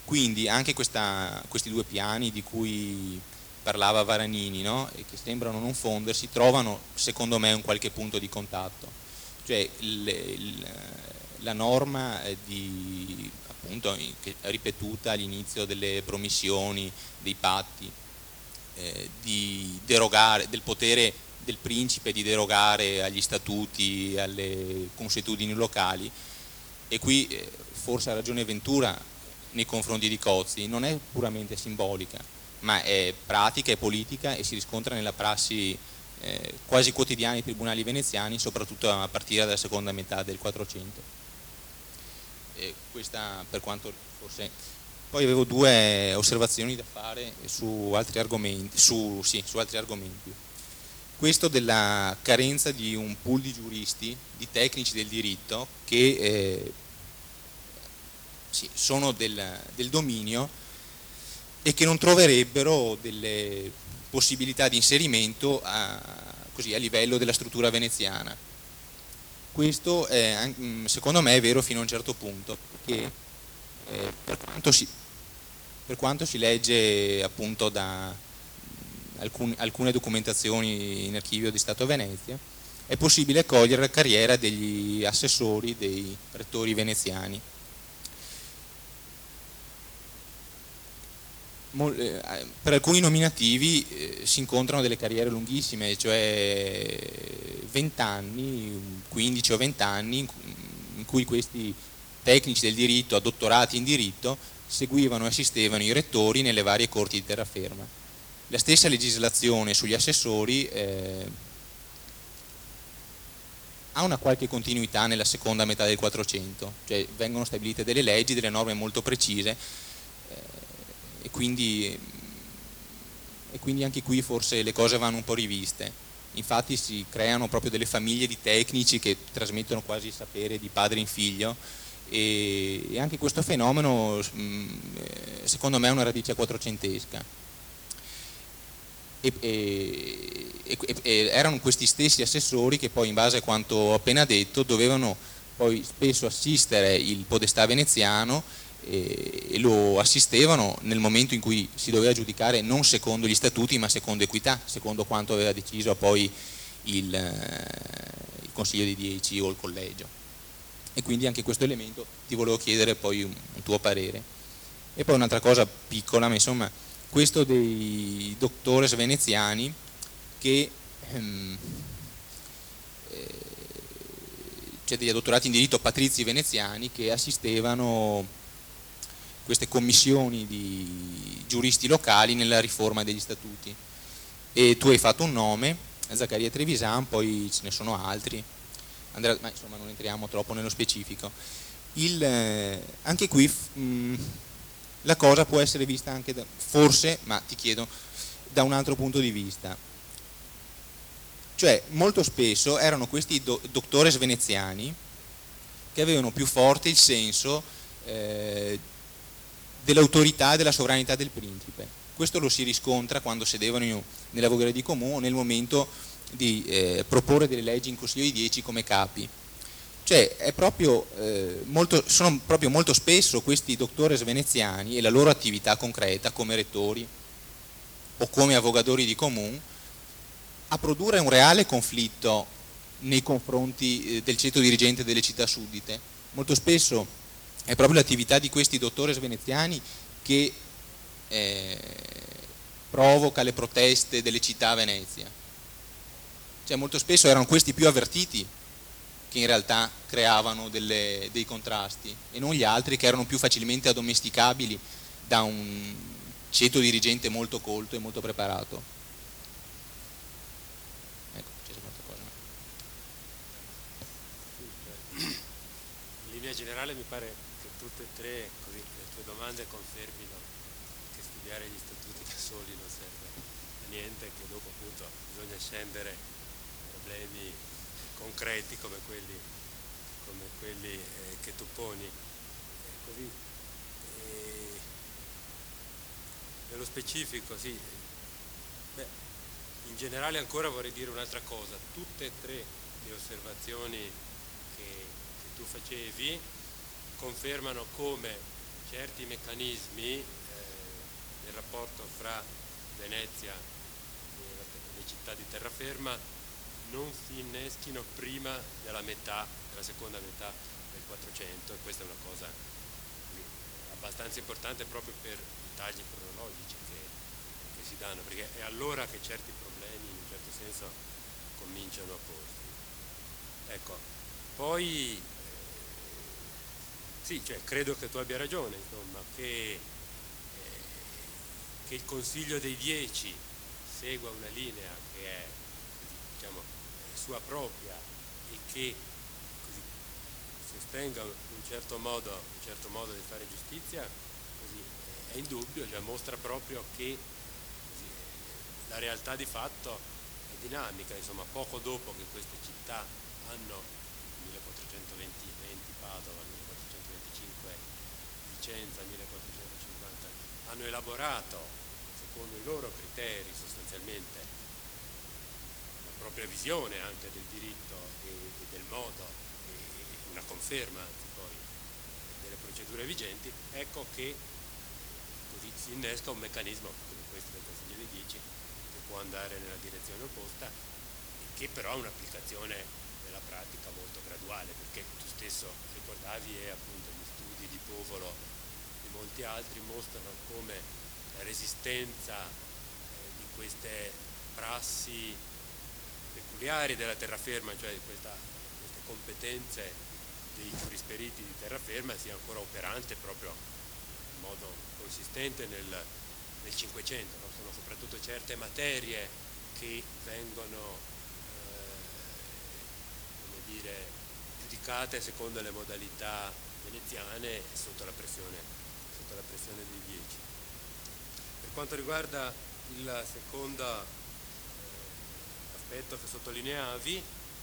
Speaker 7: Quindi anche questa, questi due piani di cui parlava Varanini, no? E che sembrano non fondersi, trovano secondo me un qualche punto di contatto. Cioè il, il, la norma di, appunto, che è ripetuta all'inizio delle promissioni, dei patti, eh, di derogare, del potere del principe di derogare agli statuti, alle consuetudini locali, e qui eh, forse ha ragione Ventura nei confronti di Cozzi, non è puramente simbolica, ma è pratica e politica, e si riscontra nella prassi eh, quasi quotidiana dei tribunali veneziani, soprattutto a partire dalla seconda metà del Quattrocento. E questa per quanto forse... Poi avevo due osservazioni da fare su altri argomenti, su, sì, su altri argomenti. Questo della carenza di un pool di giuristi, di tecnici del diritto che eh, sì, sono del, del dominio e che non troverebbero delle possibilità di inserimento a, così, a livello della struttura veneziana. Questo è, secondo me è vero fino a un certo punto, perché eh, per, quanto si, per quanto si legge appunto da alcun, alcune documentazioni in archivio di Stato Venezia, è possibile cogliere la carriera degli assessori dei rettori veneziani. Per alcuni nominativi eh, si incontrano delle carriere lunghissime, cioè venti anni, quindici o venti anni, in cui questi tecnici del diritto, dottorati in diritto, seguivano e assistevano i rettori nelle varie corti di terraferma. La stessa legislazione sugli assessori eh, ha una qualche continuità nella seconda metà del Quattrocento, cioè vengono stabilite delle leggi, delle norme molto precise, E quindi, e quindi anche qui forse le cose vanno un po' riviste. Infatti si creano proprio delle famiglie di tecnici che trasmettono quasi il sapere di padre in figlio, e, e anche questo fenomeno secondo me è una radice quattrocentesca. E, e, e, e erano questi stessi assessori che poi, in base a quanto ho appena detto, dovevano poi spesso assistere il podestà veneziano e lo assistevano nel momento in cui si doveva giudicare non secondo gli statuti ma secondo equità, secondo quanto aveva deciso poi il, il Consiglio di Dieci o il Collegio. E quindi anche questo elemento ti volevo chiedere poi un, un tuo parere. E poi un'altra cosa piccola, ma insomma, questo dei dottores veneziani che ehm, eh, cioè degli dottorati in diritto patrizi veneziani che assistevano queste commissioni di giuristi locali nella riforma degli statuti. E tu hai fatto un nome, Zaccaria Trevisan, poi ce ne sono altri, Andrea, ma insomma non entriamo troppo nello specifico. Il, eh, anche qui mh, la cosa può essere vista anche da, forse, ma ti chiedo, da un altro punto di vista. Cioè molto spesso erano questi do, dottores veneziani che avevano più forte il senso eh, dell'autorità e della sovranità del principe. Questo lo si riscontra quando sedevano nella Voghera di Comune nel momento di eh, proporre delle leggi in Consiglio di Dieci come capi. Cioè è proprio, eh, molto, sono proprio molto spesso questi dottores veneziani e la loro attività concreta come rettori o come avogadori di comune a produrre un reale conflitto nei confronti eh, del ceto dirigente delle città suddite. Molto spesso è proprio l'attività di questi dottores veneziani che eh, provoca le proteste delle città a Venezia. Cioè molto spesso erano questi più avvertiti che in realtà creavano delle, dei contrasti, e non gli altri che erano più facilmente addomesticabili da un ceto dirigente molto colto e molto preparato. Ecco, c'è un'altra cosa.
Speaker 2: In linea generale mi pare che tutte e tre così, le tue domande confermino che studiare gli statuti da soli non serve a niente, che dopo appunto bisogna scendere a problemi concreti come quelli, come quelli eh, che tu poni. E così, e nello specifico, sì, beh, in generale ancora vorrei dire un'altra cosa. Tutte e tre le osservazioni che, che tu facevi confermano come certi meccanismi eh, nel rapporto fra Venezia e le città di terraferma non si inneschino prima della metà, della seconda metà del Quattrocento, e questa è una cosa abbastanza importante proprio per i tagli cronologici che, che si danno, perché è allora che certi problemi in un certo senso cominciano a porsi. Ecco, poi sì, cioè, credo che tu abbia ragione, insomma, che, eh, che il Consiglio dei Dieci segua una linea che è, diciamo, sua propria e che così, sostenga un certo modo, un certo modo di fare giustizia, così, è indubbio, cioè, mostra proprio che così, la realtà di fatto è dinamica, insomma, poco dopo che queste città hanno millequattrocentoventi Padova, millequattrocentoventicinque Vicenza, millequattrocentocinquanta, hanno elaborato secondo i loro criteri sostanzialmente la propria visione anche del diritto e, e del modo, e una conferma anzi poi delle procedure vigenti, ecco che così si innesca un meccanismo come questo del Consiglio dei Dieci che può andare nella direzione opposta e che però ha un'applicazione nella pratica molto graduale, perché tu stesso ricordavi e appunto gli studi di Povolo e molti altri mostrano come la resistenza eh, di queste prassi peculiari della terraferma, cioè questa, queste competenze dei giurisperiti di terraferma, sia ancora operante proprio in modo consistente nel, nel Cinquecento, no? Sono soprattutto certe materie che vengono dire, giudicate secondo le modalità veneziane e sotto la pressione, sotto la pressione dei Dieci. Per quanto riguarda il secondo eh, aspetto che sottolineavi,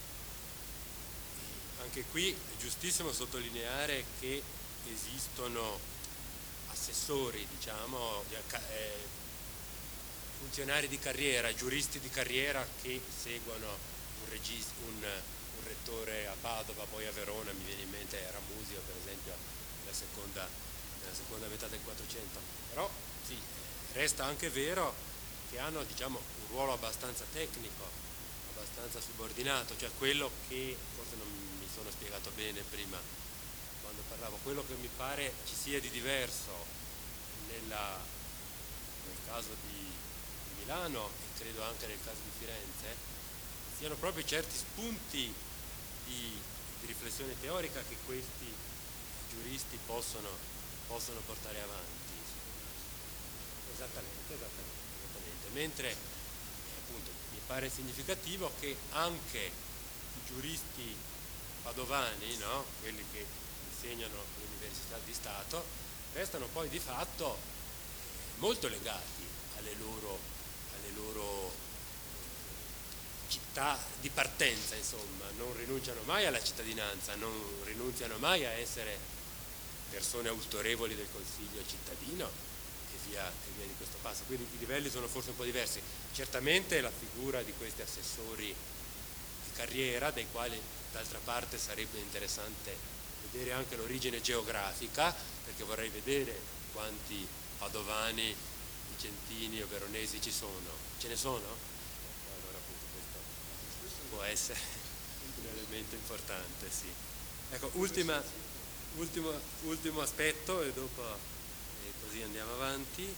Speaker 2: anche qui è giustissimo sottolineare che esistono assessori, diciamo, eh, funzionari di carriera, giuristi di carriera che seguono un registro, un un rettore a Padova, poi a Verona, mi viene in mente Ramusio per esempio nella seconda, nella seconda metà del Quattrocento, però sì, resta anche vero che hanno, diciamo, un ruolo abbastanza tecnico, abbastanza subordinato, cioè quello che, forse non mi sono spiegato bene prima quando parlavo, quello che mi pare ci sia di diverso nella, nel caso di, di Milano e credo anche nel caso di Firenze, siano proprio certi spunti di, di riflessione teorica che questi giuristi possono, possono portare avanti. Esattamente, esattamente, esattamente. Mentre eh, appunto mi pare significativo che anche i giuristi padovani, no? Quelli che insegnano all'Università di Stato, restano poi di fatto molto legati alle loro, alle loro città di partenza, insomma, non rinunciano mai alla cittadinanza, non rinunziano mai a essere persone autorevoli del Consiglio cittadino e via, e via di questo passo. Quindi i livelli sono forse un po' diversi. Certamente la figura di questi assessori di carriera, dei quali d'altra parte sarebbe interessante vedere anche l'origine geografica, perché vorrei vedere quanti padovani, vicentini o veronesi ci sono. Ce ne sono? Può essere un elemento importante, sì. Ecco, ultima, ultimo, ultimo aspetto e dopo e così andiamo avanti.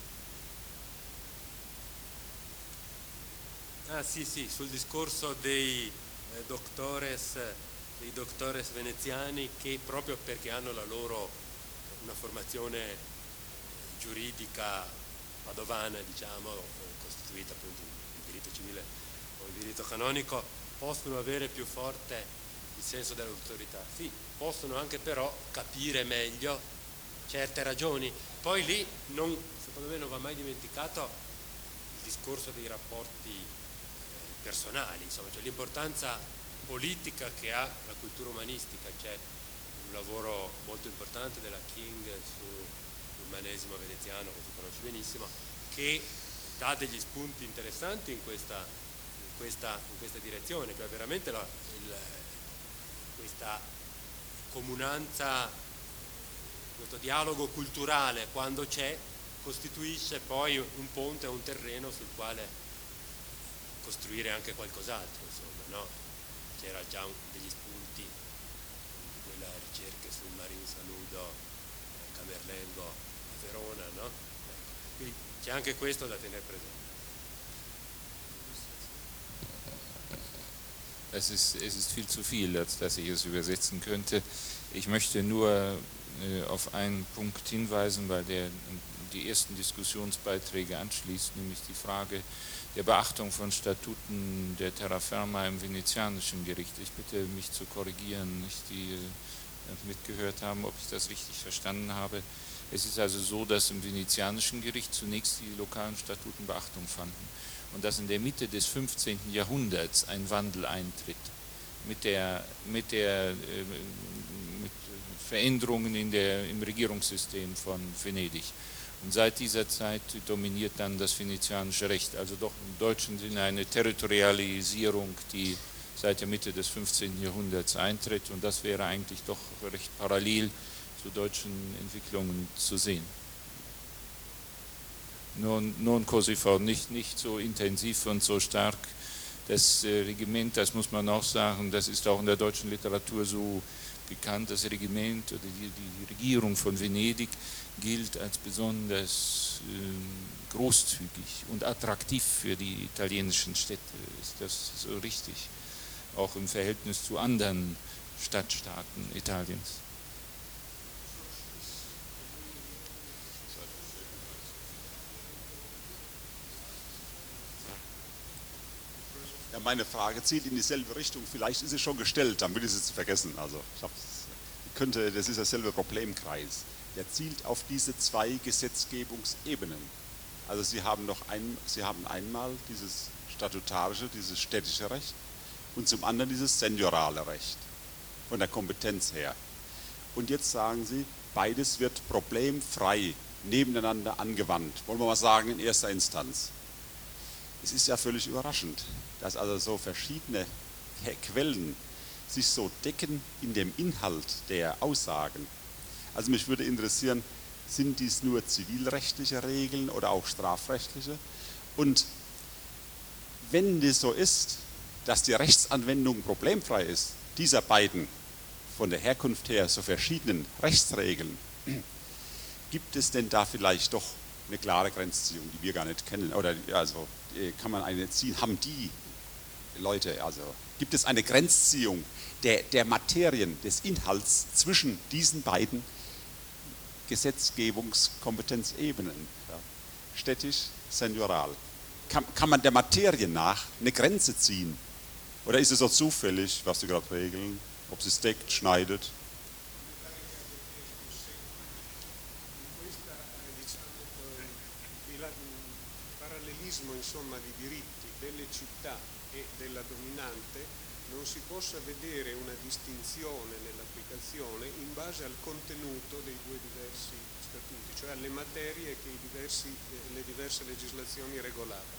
Speaker 2: Ah sì, sì, sul discorso dei eh, doctores, dei doctores veneziani che proprio perché hanno la loro una formazione giuridica padovana, diciamo, costituita appunto in diritto civile o in diritto canonico, possono avere più forte il senso dell'autorità. Sì, possono anche però capire meglio certe ragioni. Poi lì, non, secondo me non va mai dimenticato il discorso dei rapporti eh, personali, insomma, cioè l'importanza politica che ha la cultura umanistica. C'è un lavoro molto importante della King sull'umanesimo veneziano, che tu conosci benissimo, che dà degli spunti interessanti in questa In questa, in questa direzione, cioè veramente la, il, questa comunanza questo dialogo culturale, quando c'è, costituisce poi un ponte, un terreno sul quale costruire anche qualcos'altro, insomma, no? C'era già un, degli spunti di quella ricerca sul Marin Sanudo, eh, Camerlengo a Verona, no? Ecco. Quindi c'è anche questo da tenere presente.
Speaker 6: Es ist, es ist viel zu viel, als dass ich es übersetzen könnte. Ich möchte nur äh, auf einen Punkt hinweisen, weil der die ersten Diskussionsbeiträge anschließt, nämlich die Frage der Beachtung von Statuten der Terraferma im venezianischen Gericht. Ich bitte mich zu korrigieren, nicht die äh, mitgehört haben, ob ich das richtig verstanden habe. Es ist also so, dass im venezianischen Gericht zunächst die lokalen Statuten Beachtung fanden und dass in der Mitte des fünfzehnten Jahrhunderts ein Wandel eintritt mit der, mit der äh, mit Veränderungen in der, im Regierungssystem von Venedig. Und seit dieser Zeit dominiert dann das venezianische Recht, also doch im deutschen Sinne eine Territorialisierung, die seit der Mitte des fünfzehnten Jahrhunderts eintritt, und das wäre eigentlich doch recht parallel zu deutschen Entwicklungen zu sehen. Non, non così fort, nicht, nicht so intensiv und so stark. Das äh, Regiment, das muss man auch sagen, das ist auch in der deutschen Literatur so bekannt, das Regiment oder die, die Regierung von Venedig gilt als besonders äh, großzügig und attraktiv für die italienischen Städte. Ist das so richtig? Auch im Verhältnis zu anderen Stadtstaaten Italiens.
Speaker 8: Ja, meine Frage zielt in dieselbe Richtung. Vielleicht ist sie schon gestellt, dann will ich sie vergessen. Also ich könnte, das ist derselbe Problemkreis. Der zielt auf diese zwei Gesetzgebungsebenen. Also Sie haben noch ein, Sie haben einmal dieses statutarische, dieses städtische Recht und zum anderen dieses seniorale Recht von der Kompetenz her. Und jetzt sagen Sie, beides wird problemfrei nebeneinander angewandt. Wollen wir mal sagen, in erster Instanz. Es ist ja völlig überraschend, dass also so verschiedene Quellen sich so decken in dem Inhalt der Aussagen. Also mich würde interessieren, sind dies nur zivilrechtliche Regeln oder auch strafrechtliche? Und wenn das so ist, dass die Rechtsanwendung problemfrei ist, dieser beiden von der Herkunft her so verschiedenen Rechtsregeln, gibt es denn da vielleicht doch eine klare Grenzziehung, die wir gar nicht kennen? Oder also kann man eine ziehen? Haben die Leute, also gibt es eine Grenzziehung der, der Materien, des Inhalts zwischen diesen beiden Gesetzgebungskompetenzebenen, ja, städtisch, senioral? Kann, kann man der Materie nach eine Grenze ziehen? Oder ist es so zufällig, was Sie gerade regeln, ob sie es deckt, schneidet?
Speaker 1: Insomma, di diritti delle città e della dominante, non si possa vedere una distinzione nell'applicazione in base al contenuto dei due diversi statuti, cioè alle materie che i diversi, eh, le diverse legislazioni regolavano.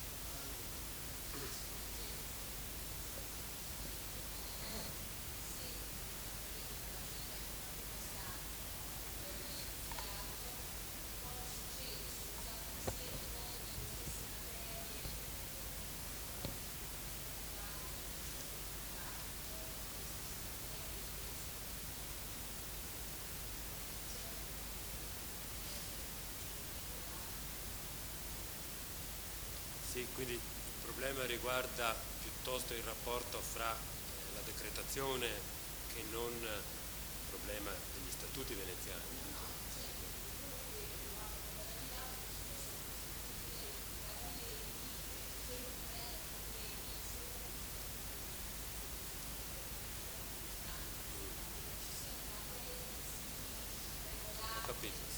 Speaker 2: Sì, quindi il problema riguarda piuttosto il rapporto fra eh, la decretazione che non il problema degli statuti veneziani. Ho capito. Sì.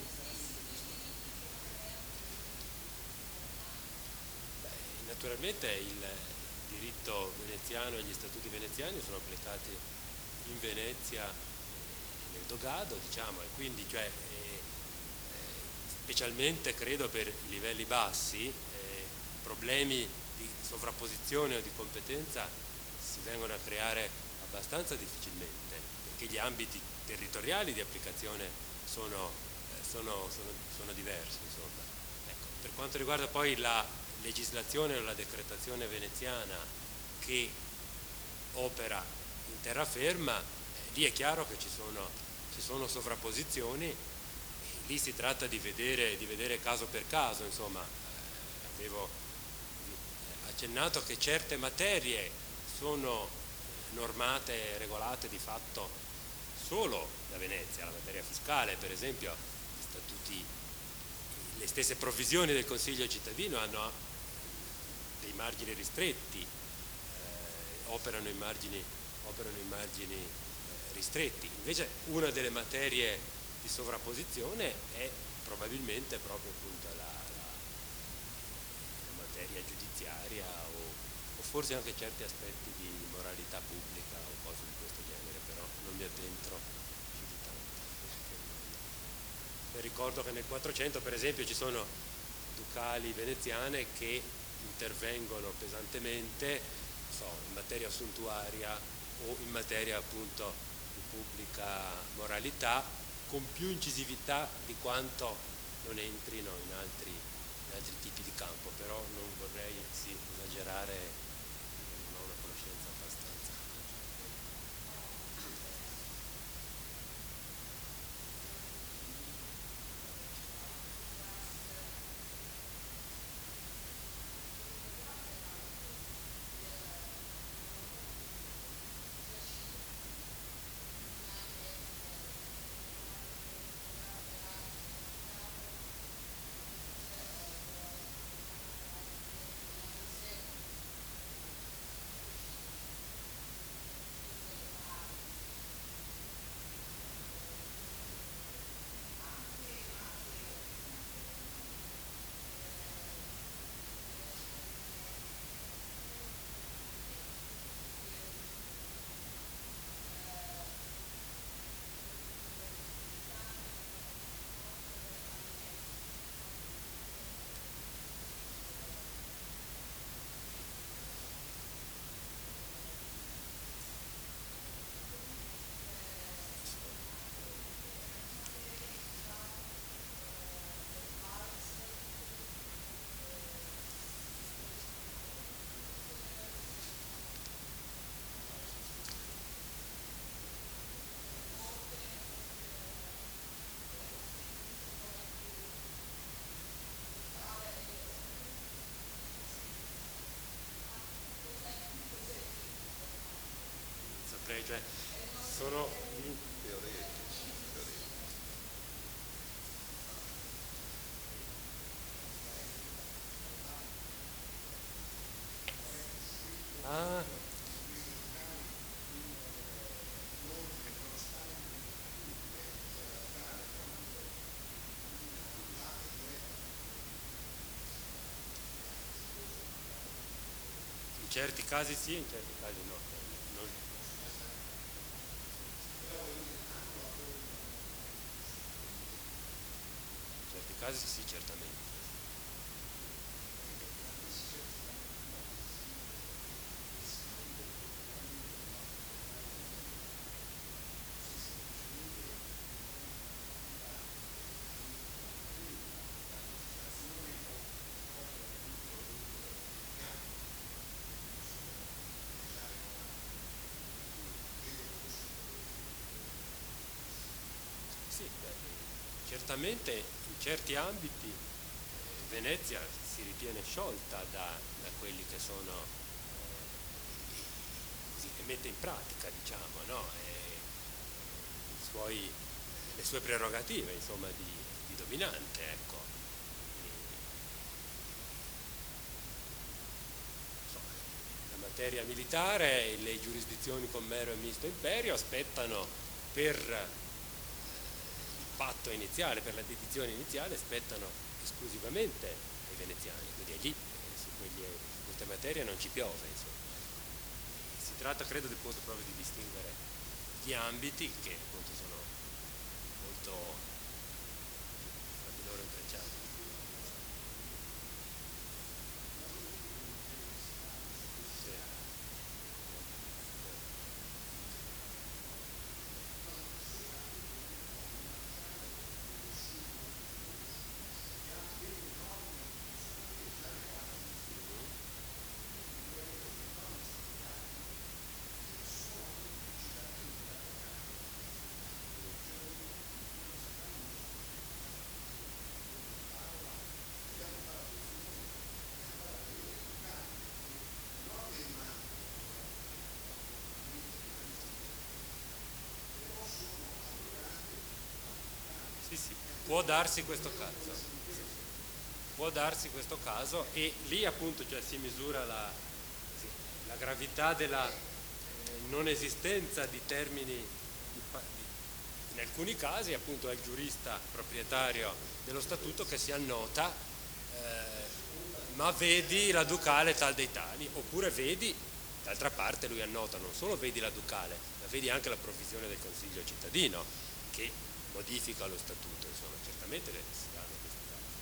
Speaker 2: Naturalmente il diritto veneziano e gli statuti veneziani sono applicati in Venezia nel dogado, diciamo, e quindi cioè, eh, specialmente credo per i livelli bassi, eh, problemi di sovrapposizione o di competenza si vengono a creare abbastanza difficilmente, perché gli ambiti territoriali di applicazione sono, eh, sono, sono, sono diverse, insomma. Ecco, per quanto riguarda poi la legislazione o la decretazione veneziana che opera in terraferma, eh, lì è chiaro che ci sono, ci sono sovrapposizioni, e lì si tratta di vedere, di vedere caso per caso, insomma. Eh, avevo accennato che certe materie sono normate, regolate di fatto solo da Venezia, la materia fiscale per esempio, gli statuti, le stesse provvisioni del Consiglio cittadino hanno dei margini ristretti, eh, operano in margini, operano in margini eh, ristretti. Invece una delle materie di sovrapposizione è probabilmente proprio appunto la, la, la materia giudiziaria o, o forse anche certi aspetti di moralità pubblica o cose di questo genere, però non mi addentro più di tanto. E ricordo che nel Quattrocento per esempio ci sono ducali veneziane che intervengono pesantemente, so, in materia suntuaria o in materia appunto di pubblica moralità, con più incisività di quanto non entrino in altri, in altri tipi di campo, però non vorrei sì, esagerare, non ho una conoscenza abbastanza. Saprei, cioè, sono ah in certi casi sì, in certi casi no. Non... in certi casi sì, certamente. Sì, beh, certamente in certi ambiti eh, Venezia si ritiene sciolta da, da quelli che sono, eh, così, e mette in pratica, diciamo, no? E, i suoi, le sue prerogative, insomma, di, di dominante, ecco. E, insomma, la materia militare e le giurisdizioni con mero e misto imperio aspettano per patto iniziale, per la dedizione iniziale, spettano esclusivamente ai veneziani, quindi è lì, eh, su quegli, queste materie non ci piove, insomma. Si tratta, credo, di, proprio di distinguere gli ambiti che appunto sono molto tra di loro intrecciati. Sì. può darsi questo caso, può darsi questo caso e lì appunto cioè, si misura la, sì, la gravità della eh, non esistenza di termini, di, di, in alcuni casi appunto è il giurista proprietario dello statuto che si annota, eh, ma vedi la ducale tal dei tali, oppure vedi, d'altra parte lui annota, non solo vedi la ducale, ma vedi anche la provvisione del Consiglio cittadino che modifica lo statuto, insomma, certamente si danno questi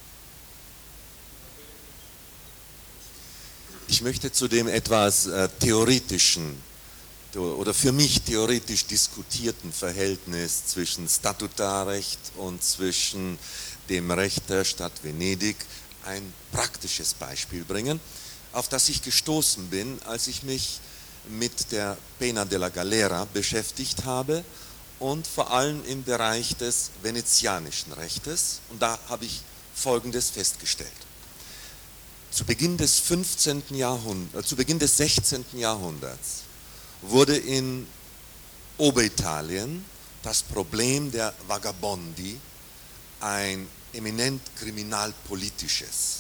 Speaker 2: casi.
Speaker 9: Ich möchte zu dem etwas äh, theoretischen oder für mich theoretisch diskutierten Verhältnis zwischen Statutarrecht und zwischen dem Recht der Stadt Venedig ein praktisches Beispiel bringen, auf das ich gestoßen bin, als ich mich mit der Pena della Galera beschäftigt habe und vor allem im Bereich des venezianischen Rechtes. Und da habe ich Folgendes festgestellt. Zu Beginn des fünfzehnten Jahrhunderts, zu Beginn des sechzehnten Jahrhunderts wurde in Oberitalien das Problem der Vagabondi ein eminent kriminalpolitisches.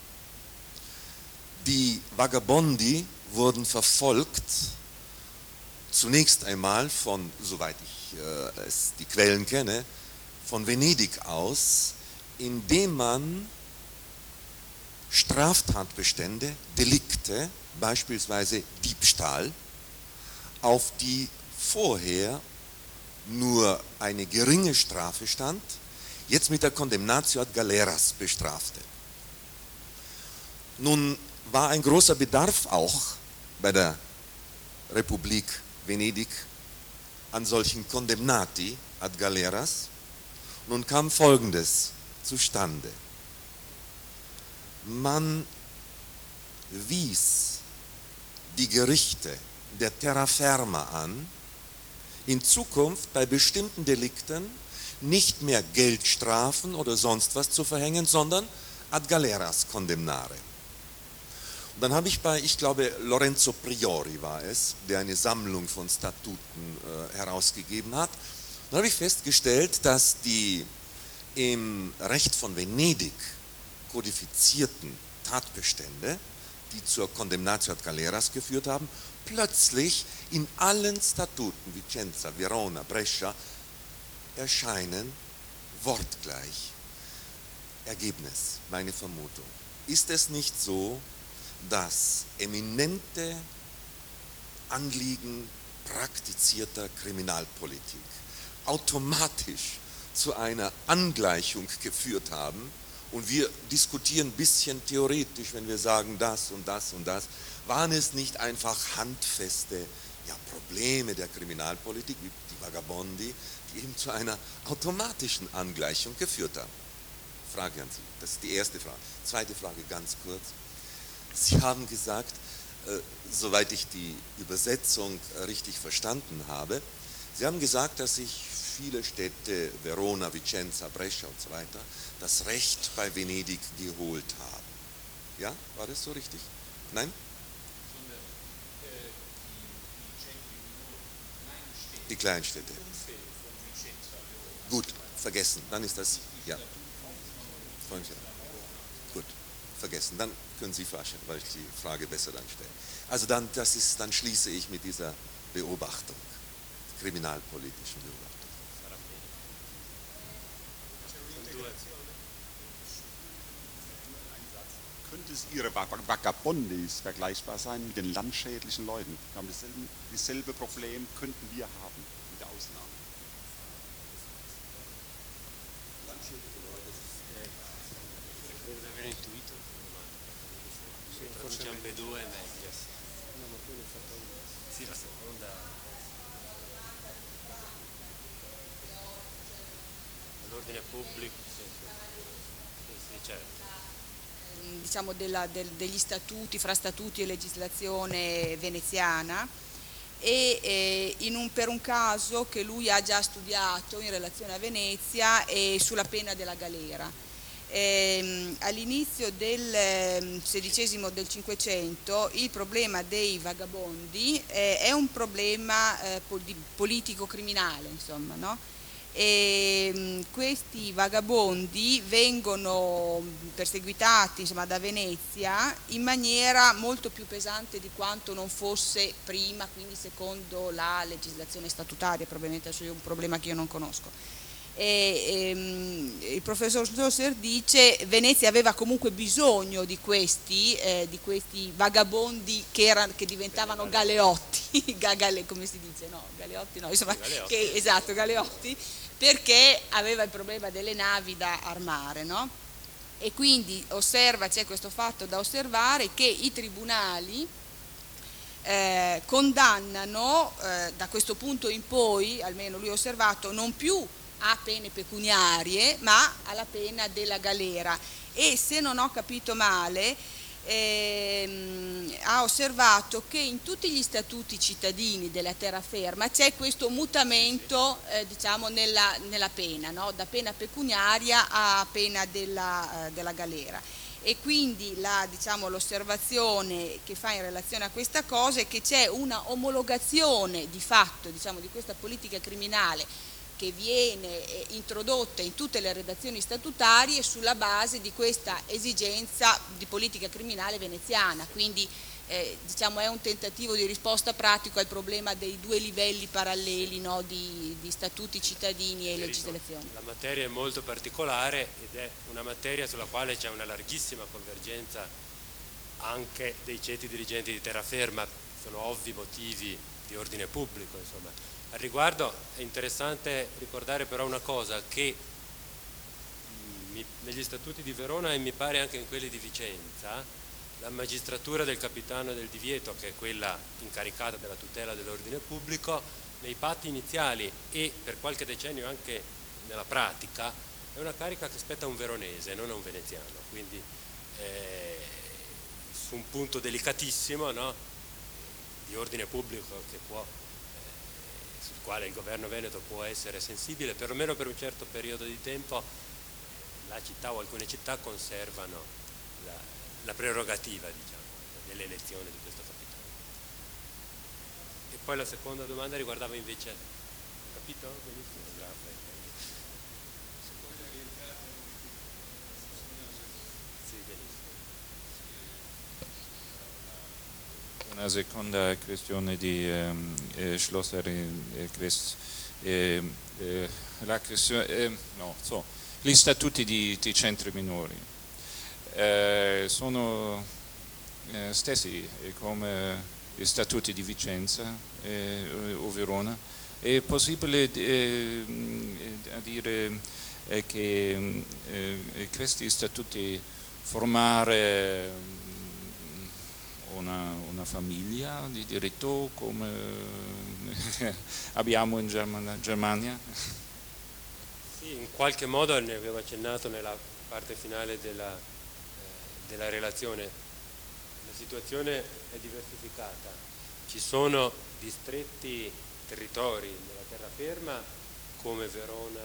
Speaker 9: Die Vagabondi wurden verfolgt, zunächst einmal von, soweit ich äh, es, die Quellen kenne, von Venedig aus, indem man Straftatbestände, Delikte, beispielsweise Diebstahl, auf die vorher nur eine geringe Strafe stand, jetzt mit der Condemnatio ad Galeras bestrafte. Nun war ein großer Bedarf auch bei der Republik Venedig an solchen Condemnati ad Galeras. Nun kam Folgendes zustande. Man wies die Gerichte der Terraferma an, in Zukunft bei bestimmten Delikten nicht mehr Geldstrafen oder sonst was zu verhängen, sondern ad galeras condemnare. Und dann habe ich bei, ich glaube, Lorenzo Priori war es, der eine Sammlung von Statuten äh, herausgegeben hat. Und dann habe ich festgestellt, dass die im Recht von Venedig kodifizierten Tatbestände, die zur Condemnatio ad Galeras geführt haben, plötzlich in allen Statuten, Vicenza, Verona, Brescia, erscheinen wortgleich. Ergebnis, meine Vermutung. Ist es nicht so, dass eminente Anliegen praktizierter Kriminalpolitik automatisch zu einer Angleichung geführt haben? Und wir diskutieren ein bisschen theoretisch, wenn wir sagen das und das und das. Waren es nicht einfach handfeste ja, Probleme der Kriminalpolitik, wie die Vagabondi, die eben zu einer automatischen Angleichung geführt haben? Frage an Sie. Das ist die erste Frage. Zweite Frage ganz kurz. Sie haben gesagt, äh, soweit ich die Übersetzung äh, richtig verstanden habe, Sie haben gesagt, dass sich viele Städte, Verona, Vicenza, Brescia und so weiter, das Recht bei Venedig geholt haben. Ja, war das so richtig? Nein? Die Kleinstädte. Gut, vergessen. Dann ist das, ja. Gut, vergessen. Dann können Sie vorstellen, weil ich die Frage besser dann stelle. Also dann, das ist, dann schließe ich mit dieser Beobachtung, kriminalpolitischen Beobachtung.
Speaker 8: Könnte es Ihre Vagabondis vergleichbar sein mit den landschädlichen Leuten? Wir haben dasselbe, dasselbe Problem könnten wir haben, mit der Ausnahme.
Speaker 2: Landschädliche Leute, credo di aver intuito. Forse ambedue è meglio. No, ma poi l'ho fatto sì, la seconda. L'ordine pubblico, sì, sì, sì, certo.
Speaker 5: Diciamo della, del, degli statuti, fra statuti e legislazione veneziana e eh, in un, per un caso che lui ha già studiato in relazione a Venezia e sulla pena della galera. Eh, all'inizio del sedicesimo del Cinquecento il problema dei vagabondi eh, è un problema eh, politico-criminale, insomma, no? e mh, questi vagabondi vengono perseguitati, insomma, da Venezia in maniera molto più pesante di quanto non fosse prima, quindi secondo la legislazione statutaria, probabilmente è un problema che io non conosco. E, ehm, il professor Schlosser dice Venezia aveva comunque bisogno di questi, eh, di questi vagabondi che, erano, che diventavano galeotti, Gagale, come si dice? No, galeotti no, insomma,
Speaker 2: Galeotti.
Speaker 5: Che, esatto, galeotti, perché aveva il problema delle navi da armare, no? E quindi osserva, c'è questo fatto da osservare, che i tribunali eh, condannano eh, da questo punto in poi, almeno lui ha osservato, non più a pene pecuniarie ma alla pena della galera, e se non ho capito male ehm, ha osservato che in tutti gli statuti cittadini della terraferma c'è questo mutamento eh, diciamo nella, nella pena, no? Da pena pecuniaria a pena della, eh, della galera, e quindi la, diciamo, l'osservazione che fa in relazione a questa cosa è che c'è una omologazione di fatto, diciamo, di questa politica criminale che viene introdotta in tutte le redazioni statutarie sulla base di questa esigenza di politica criminale veneziana, quindi eh, diciamo, è un tentativo di risposta pratico al problema dei due livelli paralleli, no, di, di statuti cittadini e legislazioni.
Speaker 2: La materia è molto particolare ed è una materia sulla quale c'è una larghissima convergenza anche dei ceti dirigenti di terraferma, sono ovvi motivi di ordine pubblico, insomma. Al riguardo è interessante ricordare però una cosa, che mh, negli statuti di Verona e mi pare anche in quelli di Vicenza, la magistratura del capitano del divieto, che è quella incaricata della tutela dell'ordine pubblico, nei patti iniziali e per qualche decennio anche nella pratica, è una carica che spetta a un veronese, non a un veneziano, quindi eh, su un punto delicatissimo, no, di ordine pubblico che può... sul quale il governo veneto può essere sensibile, perlomeno per un certo periodo di tempo la città o alcune città conservano la, la prerogativa, diciamo, dell'elezione di questo capitano. E poi la seconda domanda riguardava invece, capito? Benissimo, grazie. Sì, benissimo.
Speaker 6: Una seconda questione di ehm, eh, Schlosser è questa. Eh, eh, la questione, eh, no, so, gli statuti di, di centri minori eh, sono eh, stessi come gli statuti di Vicenza eh, o Verona. È possibile eh, dire eh, che eh, questi statuti formare Una, una famiglia di diritto come abbiamo in Germania, Germania?
Speaker 2: Sì, in qualche modo ne avevo accennato nella parte finale della, eh, della relazione. La situazione è diversificata. Ci sono distretti, territori nella terraferma come Verona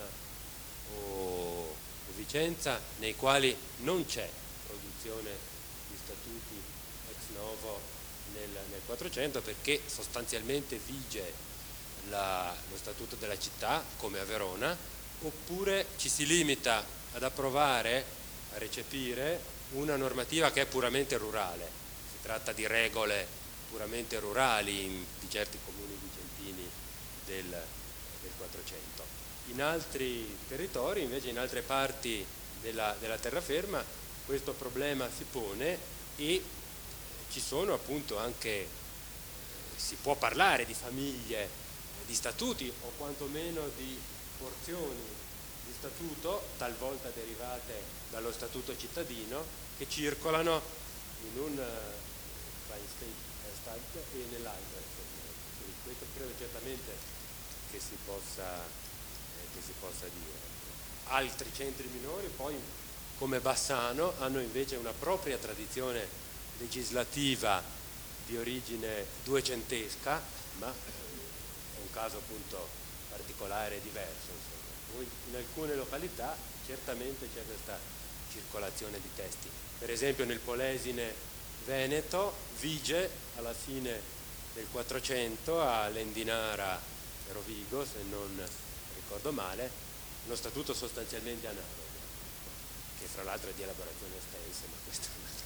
Speaker 2: o, o Vicenza nei quali non c'è produzione di statuti novo nel, nel quattrocento, perché sostanzialmente vige la, lo statuto della città come a Verona, oppure ci si limita ad approvare, a recepire una normativa che è puramente rurale. Si tratta di regole puramente rurali in, di certi comuni vicentini del, del quattrocento. In altri territori, invece, in altre parti della, della terraferma, questo problema si pone e ci sono appunto anche, si può parlare di famiglie, di statuti o quantomeno di porzioni di statuto, talvolta derivate dallo statuto cittadino, che circolano in un fine state e nell'altro. Quindi questo credo certamente che si possa, eh, che si possa dire. Altri centri minori poi, come Bassano, hanno invece una propria tradizione legislativa di origine duecentesca, ma è un caso appunto particolare e diverso. Insomma. In alcune località certamente c'è questa circolazione di testi. Per esempio nel Polesine Veneto vige alla fine del quattrocento a Lendinara Rovigo, se non ricordo male, uno statuto sostanzialmente analogo, che fra l'altro è di elaborazione estensa, ma questo è un altro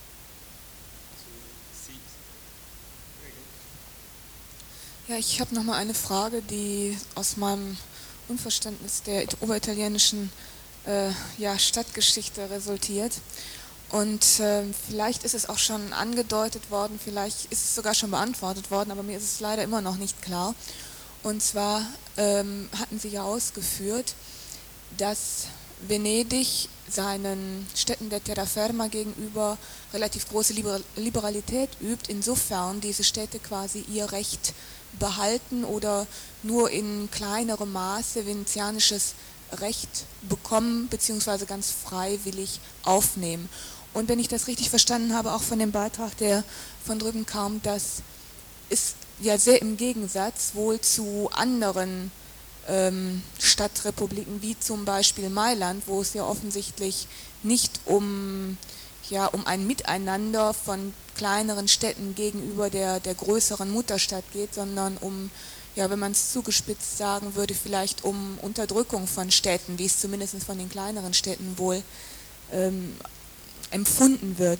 Speaker 2: problema.
Speaker 3: Ja, ich habe noch mal eine Frage, die aus meinem Unverständnis der oberitalienischen äh, ja, Stadtgeschichte resultiert. Und äh, vielleicht ist es auch schon angedeutet worden, vielleicht ist es sogar schon beantwortet worden, aber mir ist es leider immer noch nicht klar. Und zwar ähm, hatten Sie ja ausgeführt, dass Venedig seinen Städten der Terraferma gegenüber relativ große Liber- Liberalität übt, insofern diese Städte quasi ihr Recht behalten oder nur in kleinerem Maße venezianisches Recht bekommen bzw. ganz freiwillig aufnehmen. Und wenn ich das richtig verstanden habe, auch von dem Beitrag, der von drüben kam, das ist ja sehr im Gegensatz wohl zu anderen ähm, Stadtrepubliken, wie zum Beispiel Mailand, wo es ja offensichtlich nicht um, ja, um ein Miteinander von kleineren Städten gegenüber der, der größeren Mutterstadt geht, sondern um, ja, wenn man es zugespitzt sagen würde, vielleicht um Unterdrückung von Städten, wie es zumindest von den kleineren Städten wohl ähm, empfunden wird.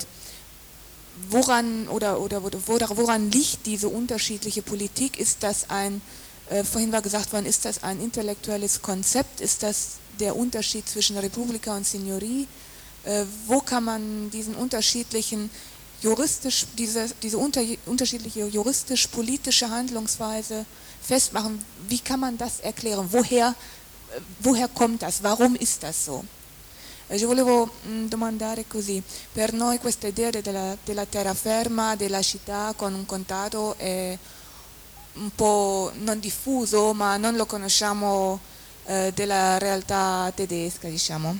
Speaker 3: Woran oder, oder woran liegt diese unterschiedliche Politik? Ist das ein, äh, vorhin war gesagt worden, ist das ein intellektuelles Konzept? Ist das der Unterschied zwischen Repubblica und Signorie? Äh, wo kann man diesen unterschiedlichen juristisch, diese, diese unter, unterschiedliche juristisch-politische Handlungsweise festmachen? Wie kann man das erklären? Woher, äh, woher kommt das? Warum ist das so? Io volevo mh, domandare così, per noi questa idea della, della terraferma, della città con un contato è un po' non diffuso, ma non lo conosciamo eh, della realtà tedesca, diciamo.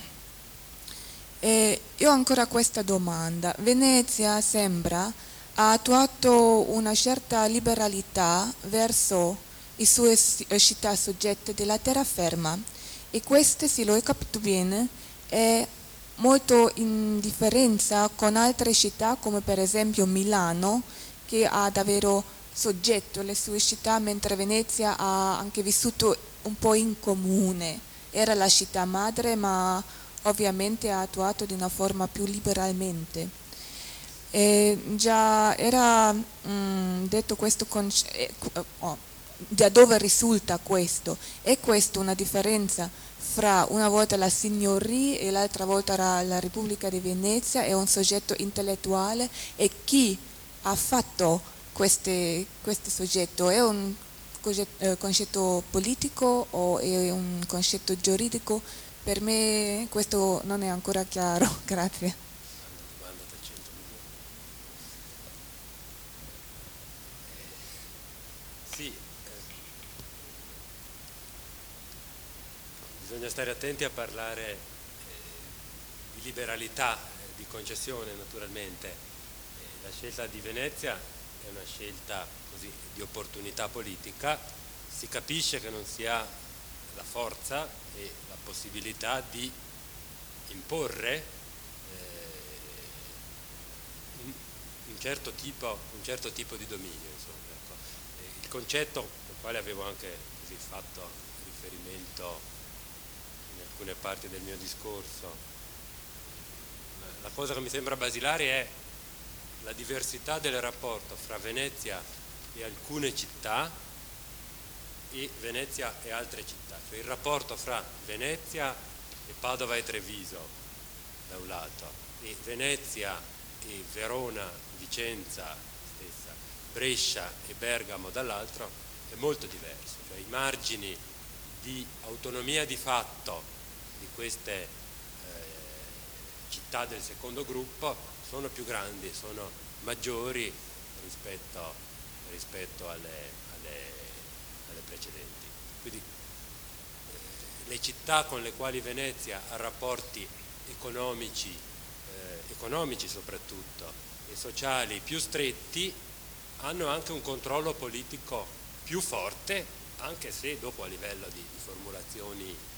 Speaker 3: E io ho ancora questa domanda. Venezia sembra ha attuato una certa liberalità verso le sue città soggette della terraferma e queste, se l'ho capito bene, è molto in differenza con altre città come per esempio Milano, che ha davvero soggetto le sue città, mentre Venezia ha anche vissuto un po' in comune. Era la città madre, ma ovviamente ha attuato di una forma più liberalmente. E già era mh, detto questo con, eh, oh, da dove risulta questo? È questa una differenza fra una volta la signoria e l'altra volta la Repubblica di Venezia? È un soggetto intellettuale e chi ha fatto queste, questo soggetto? È un concetto politico o è un concetto giuridico? Per me questo non è ancora chiaro. Grazie.
Speaker 2: Bisogna stare attenti a parlare eh, di liberalità, eh, di concessione naturalmente. Eh, la scelta di Venezia è una scelta così di opportunità politica, si capisce che non si ha la forza e la possibilità di imporre eh, un, un, certo tipo, un certo tipo di dominio. Insomma, ecco. eh, il concetto al quale avevo anche così fatto riferimento alcune parti del mio discorso. La cosa che mi sembra basilare è la diversità del rapporto fra Venezia e alcune città e Venezia e altre città, cioè il rapporto fra Venezia e Padova e Treviso da un lato e Venezia e Verona, Vicenza stessa, Brescia e Bergamo dall'altro è molto diverso, cioè i margini di autonomia di fatto di queste eh, città del secondo gruppo sono più grandi, sono maggiori rispetto, rispetto alle, alle, alle precedenti. Quindi eh, le città con le quali Venezia ha rapporti economici, eh, economici soprattutto, e sociali più stretti, hanno anche un controllo politico più forte, anche se dopo a livello di, di formulazioni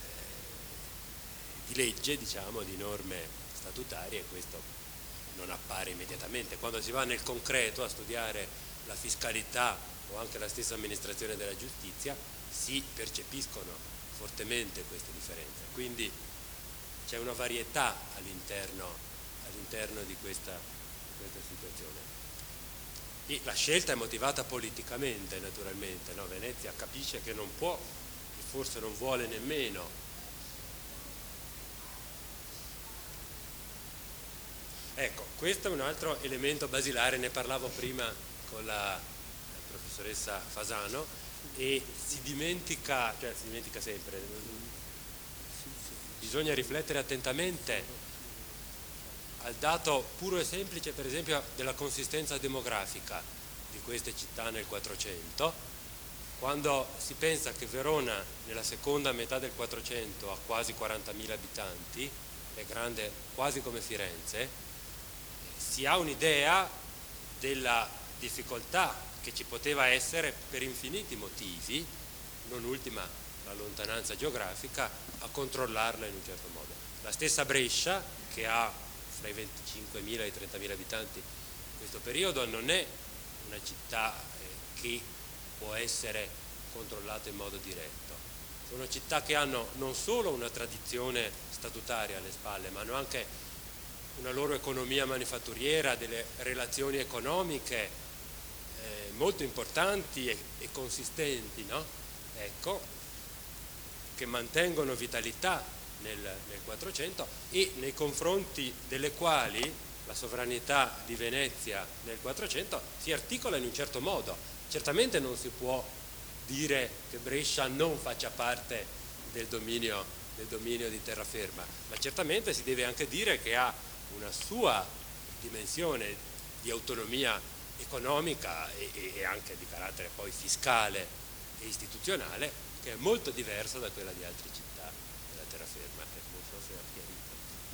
Speaker 2: di legge, diciamo, di norme statutarie, questo non appare immediatamente. Quando si va nel concreto a studiare la fiscalità o anche la stessa amministrazione della giustizia, si percepiscono fortemente queste differenze. Quindi c'è una varietà all'interno, all'interno di, questa, di questa situazione. E la scelta è motivata politicamente, naturalmente, no? Venezia capisce che non può e forse non vuole nemmeno ecco, questo è un altro elemento basilare, ne parlavo prima con la professoressa Fasano, e si dimentica, cioè si dimentica sempre, bisogna riflettere attentamente al dato puro e semplice, per esempio, della consistenza demografica di queste città nel Quattrocento, quando si pensa che Verona nella seconda metà del Quattrocento ha quasi quarantamila abitanti, è grande quasi come Firenze, si ha un'idea della difficoltà che ci poteva essere per infiniti motivi, non ultima la lontananza geografica, a controllarla in un certo modo. La stessa Brescia, che ha fra i venticinquemila e i trentamila abitanti in questo periodo, non è una città eh, che può essere controllata in modo diretto. Sono città che hanno non solo una tradizione statutaria alle spalle, ma hanno anche una loro economia manifatturiera, delle relazioni economiche eh, molto importanti e, e consistenti, no? Ecco, che mantengono vitalità nel, nel Quattrocento e nei confronti delle quali la sovranità di Venezia nel Quattrocento si articola in un certo modo. Certamente non si può dire che Brescia non faccia parte del dominio, del dominio di terraferma, ma certamente si deve anche dire che ha una sua dimensione di autonomia economica e, e anche di carattere poi fiscale e istituzionale che è molto diversa da quella di altre città della terraferma, che non so se è chiarito.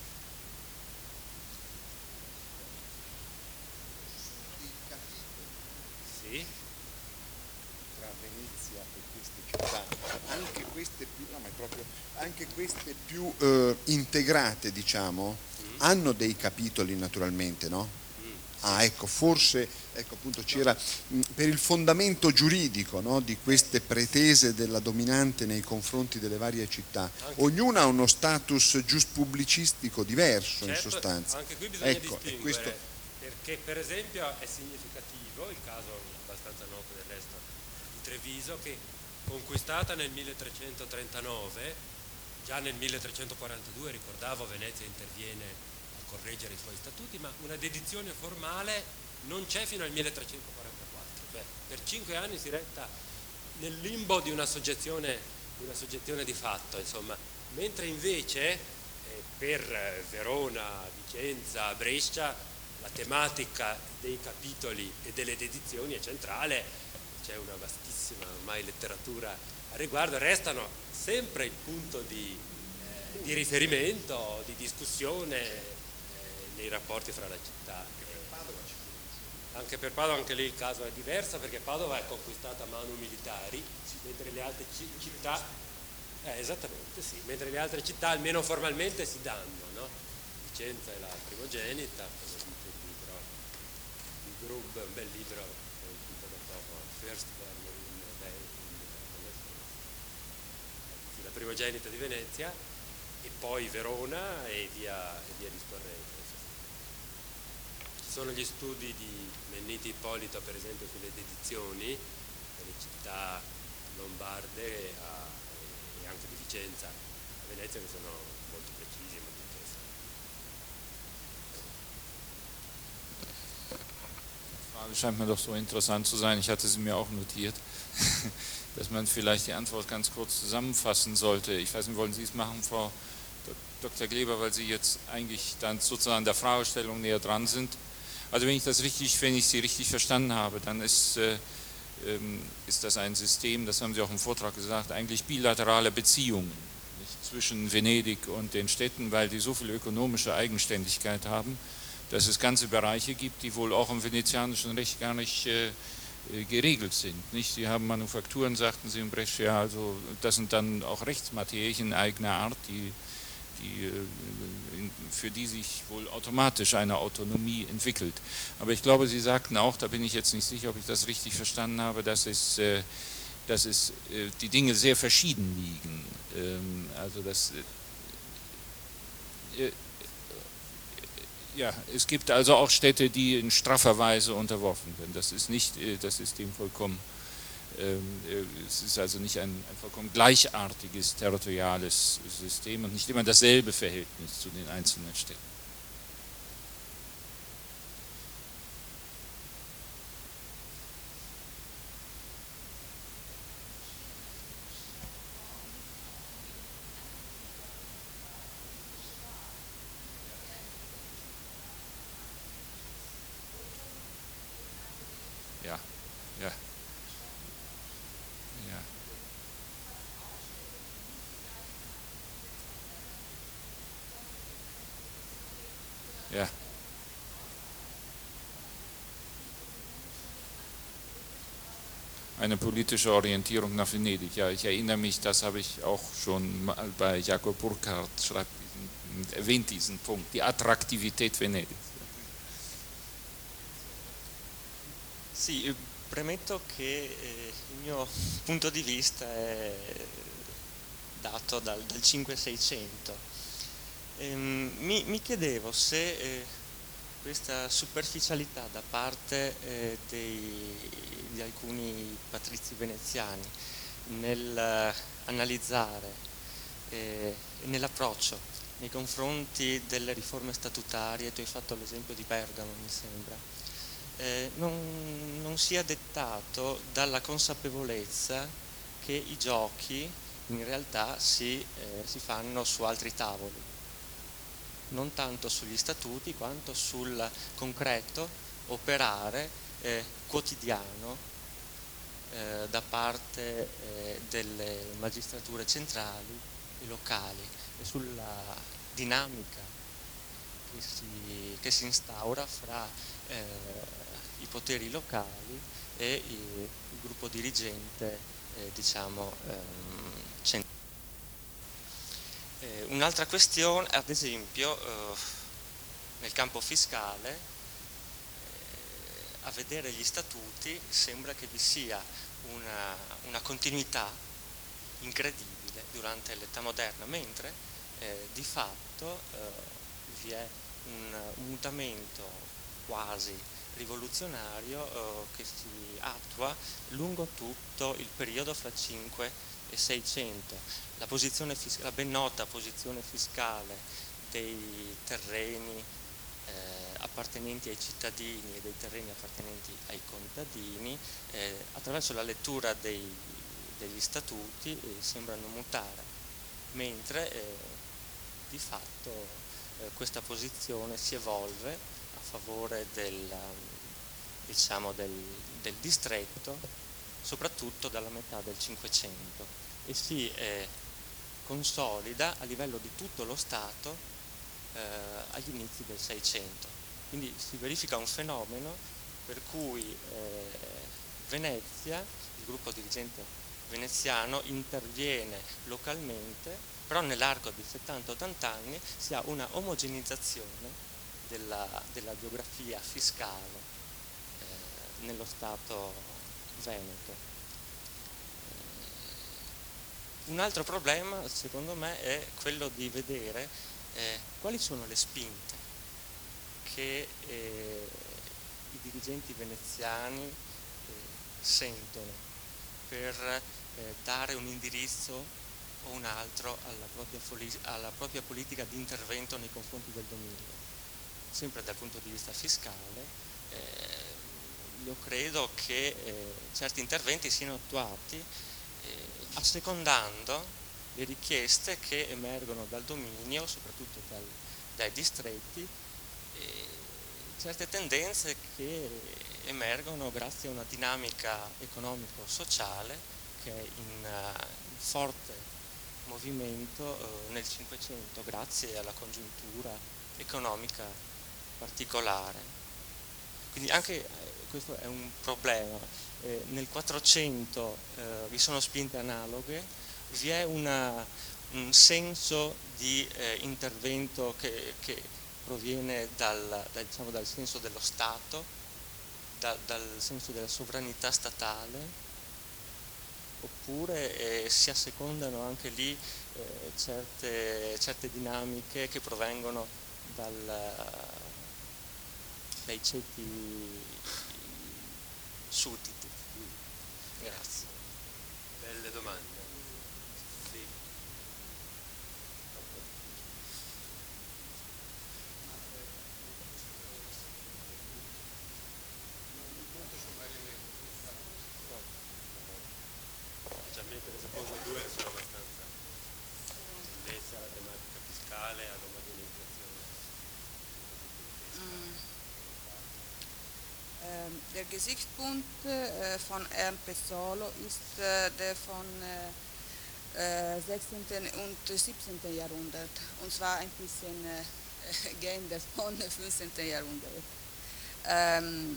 Speaker 2: Sì?
Speaker 10: Tra Venezia e queste città, anche queste più, no, ma è proprio, anche queste più eh, integrate, diciamo, mm. hanno dei capitoli naturalmente, no? Ah, ecco, forse ecco, appunto, c'era mh, per il fondamento giuridico, no, di queste pretese della dominante nei confronti delle varie città. Anche ognuna ha uno status giuspubblicistico diverso, certo, in sostanza.
Speaker 2: Anche qui bisogna
Speaker 10: ecco,
Speaker 2: distinguere,
Speaker 10: questo...
Speaker 2: perché per esempio è significativo il caso abbastanza noto del resto di Treviso, che conquistata nel milletrecentotrentanove, già nel milletrecentoquarantadue, ricordavo, Venezia interviene correggere i suoi statuti, ma una dedizione formale non c'è fino al milletrecentoquarantaquattro, cioè per cinque anni si resta nel limbo di una soggezione, una soggezione di fatto, insomma, mentre invece eh, per Verona, Vicenza, Brescia la tematica dei capitoli e delle dedizioni è centrale, c'è una vastissima ormai letteratura a riguardo, restano sempre il punto di, eh, di riferimento, di discussione nei rapporti fra la città. Anche per Padova, anche lì il caso è diverso, perché Padova è conquistata a manu militari, mentre le altre città, eh, esattamente sì, mentre le altre città almeno formalmente si danno, no? Vicenza è la primogenita, come dice il libro di Grub, un bel libro, è uscito da poco, First Born in, in, la primogenita di Venezia, e poi Verona e via, e via discorrendo. Ci sono gli studi di Menniti Ippolito, per esempio, sulle dedizioni delle città lombarde a, e anche di Vicenza a Venezia, che sono molto precisi e molto interessanti.
Speaker 6: Die Frage scheint mir doch so interessant zu sein, ich hatte sie mir auch notiert, dass man vielleicht die Antwort ganz kurz zusammenfassen sollte. Ich weiß nicht, wollen Sie es machen, Frau Doktor Gleber, weil Sie jetzt eigentlich dann sozusagen der Fragestellung näher dran sind? Also wenn ich das richtig, wenn ich Sie richtig verstanden habe, dann ist, äh, ist das ein System, das haben Sie auch im Vortrag gesagt, eigentlich bilaterale Beziehungen, nicht, zwischen Venedig und den Städten, weil die so viel ökonomische Eigenständigkeit haben, dass es ganze Bereiche gibt, die wohl auch im venezianischen Recht gar nicht äh, geregelt sind. Nicht? Sie haben Manufakturen, sagten Sie in Brescia, also das sind dann auch Rechtsmaterien eigener Art, die Die, für die sich wohl automatisch eine Autonomie entwickelt. Aber ich glaube, Sie sagten auch, da bin ich jetzt nicht sicher, ob ich das richtig verstanden habe, dass es dass es, äh, die Dinge sehr verschieden liegen. Ähm, also das, äh, äh, ja, es gibt also auch Städte, die in straffer Weise unterworfen werden. Das ist nicht äh, das System vollkommen. Ähm, äh, es ist also nicht ein, ein vollkommen gleichartiges territoriales System und nicht immer dasselbe Verhältnis zu den einzelnen Städten. Ja, ja. Ja. Ja. Eine politische Orientierung nach Venedig. Ja, ich erinnere mich, das habe ich auch schon mal bei Jakob Burckhardt schreibt diesen, erwähnt diesen Punkt, die Attraktivität Venedigs.
Speaker 11: Sì, premetto che eh, il mio punto di vista è dato dal, dal cinque seicento. Ehm, mi, mi chiedevo se eh, questa superficialità da parte eh, dei, di alcuni patrizi veneziani nel eh, analizzare e eh, nell'approccio nei confronti delle riforme statutarie, tu hai fatto l'esempio di Bergamo mi sembra, Eh, non, non sia dettato dalla consapevolezza che i giochi in realtà si, eh, si fanno su altri tavoli, non tanto sugli statuti quanto sul concreto operare eh, quotidiano eh, da parte eh, delle magistrature centrali e locali e sulla dinamica che si, che si instaura fra eh, i poteri locali e il, il gruppo dirigente eh, diciamo ehm, centrale. Eh, un'altra questione, ad esempio, eh, nel campo fiscale, eh, a vedere gli statuti sembra che vi sia una, una continuità incredibile durante l'età moderna, mentre eh, di fatto eh, vi è un, un mutamento quasi rivoluzionario eh, che si attua lungo tutto il periodo fra cinque e seicento. La, posizione fis- la ben nota posizione fiscale dei terreni eh, appartenenti ai cittadini e dei terreni appartenenti ai contadini, eh, attraverso la lettura dei, degli statuti eh, sembrano mutare, mentre eh, di fatto eh, questa posizione si evolve a favore del, diciamo del, del distretto, soprattutto dalla metà del Cinquecento, e si eh, consolida a livello di tutto lo Stato eh, agli inizi del Seicento. Quindi si verifica un fenomeno per cui eh, Venezia, il gruppo dirigente veneziano, interviene localmente, però nell'arco di settanta ottanta anni si ha una omogenizzazione Della, della geografia fiscale eh, nello Stato veneto. Eh, un altro problema secondo me è quello di vedere eh, quali sono le spinte che eh, i dirigenti veneziani eh, sentono per eh, dare un indirizzo o un altro alla propria, alla propria politica di intervento nei confronti del dominio. Sempre dal punto di vista fiscale, eh, io credo che eh, certi interventi siano attuati eh, assecondando le richieste che emergono dal dominio, soprattutto dal, dai distretti, e certe tendenze che emergono grazie a una dinamica economico-sociale che è in, uh, in forte movimento uh, nel Cinquecento, grazie alla congiuntura economica particolare. Quindi anche eh, questo è un problema. Eh, nel Quattrocento eh, vi sono spinte analoghe, vi è una, un senso di eh, intervento che, che proviene dal, dal, diciamo, dal senso dello Stato, da, dal senso della sovranità statale, oppure eh, si assecondano anche lì eh, certe, certe dinamiche che provengono dal, dai ceti sudditi. Grazie.
Speaker 2: Belle domande. Sì. Specialmente le seconde due sono abbastanza connesse alla tematica fiscale, all'omogeneizzazione.
Speaker 5: Mm. Ähm, der Gesichtspunkt äh, von Herrn Pezzolo ist äh, der von äh, äh, sechzehnten und siebzehnten Jahrhundert, und zwar ein bisschen äh, geändert von fünfzehnten Jahrhundert. Ähm,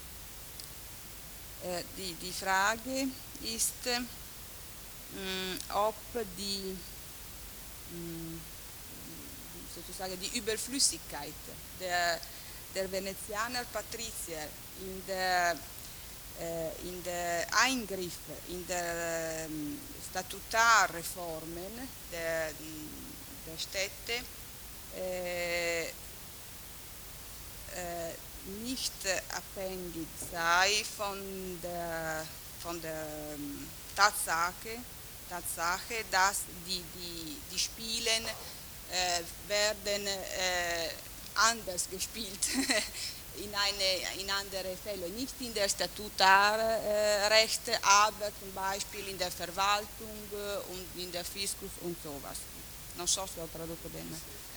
Speaker 5: äh, die, die Frage ist, mh, ob die, mh, sozusagen die Überflüssigkeit der, der Venezianer Patrizier in der, äh, in der Eingriff in der ähm, Statutarreformen der, der Städte äh, äh, nicht abhängig sei von der, von der ähm, Tatsache, Tatsache, dass die, die, die Spielen äh, werden äh, anders gespielt in, eine, in andere Fälle, nicht in der Statutarrecht, äh, aber zum Beispiel in der Verwaltung äh, und in der Fiskus und sowas. Non so se ho tradotto bene.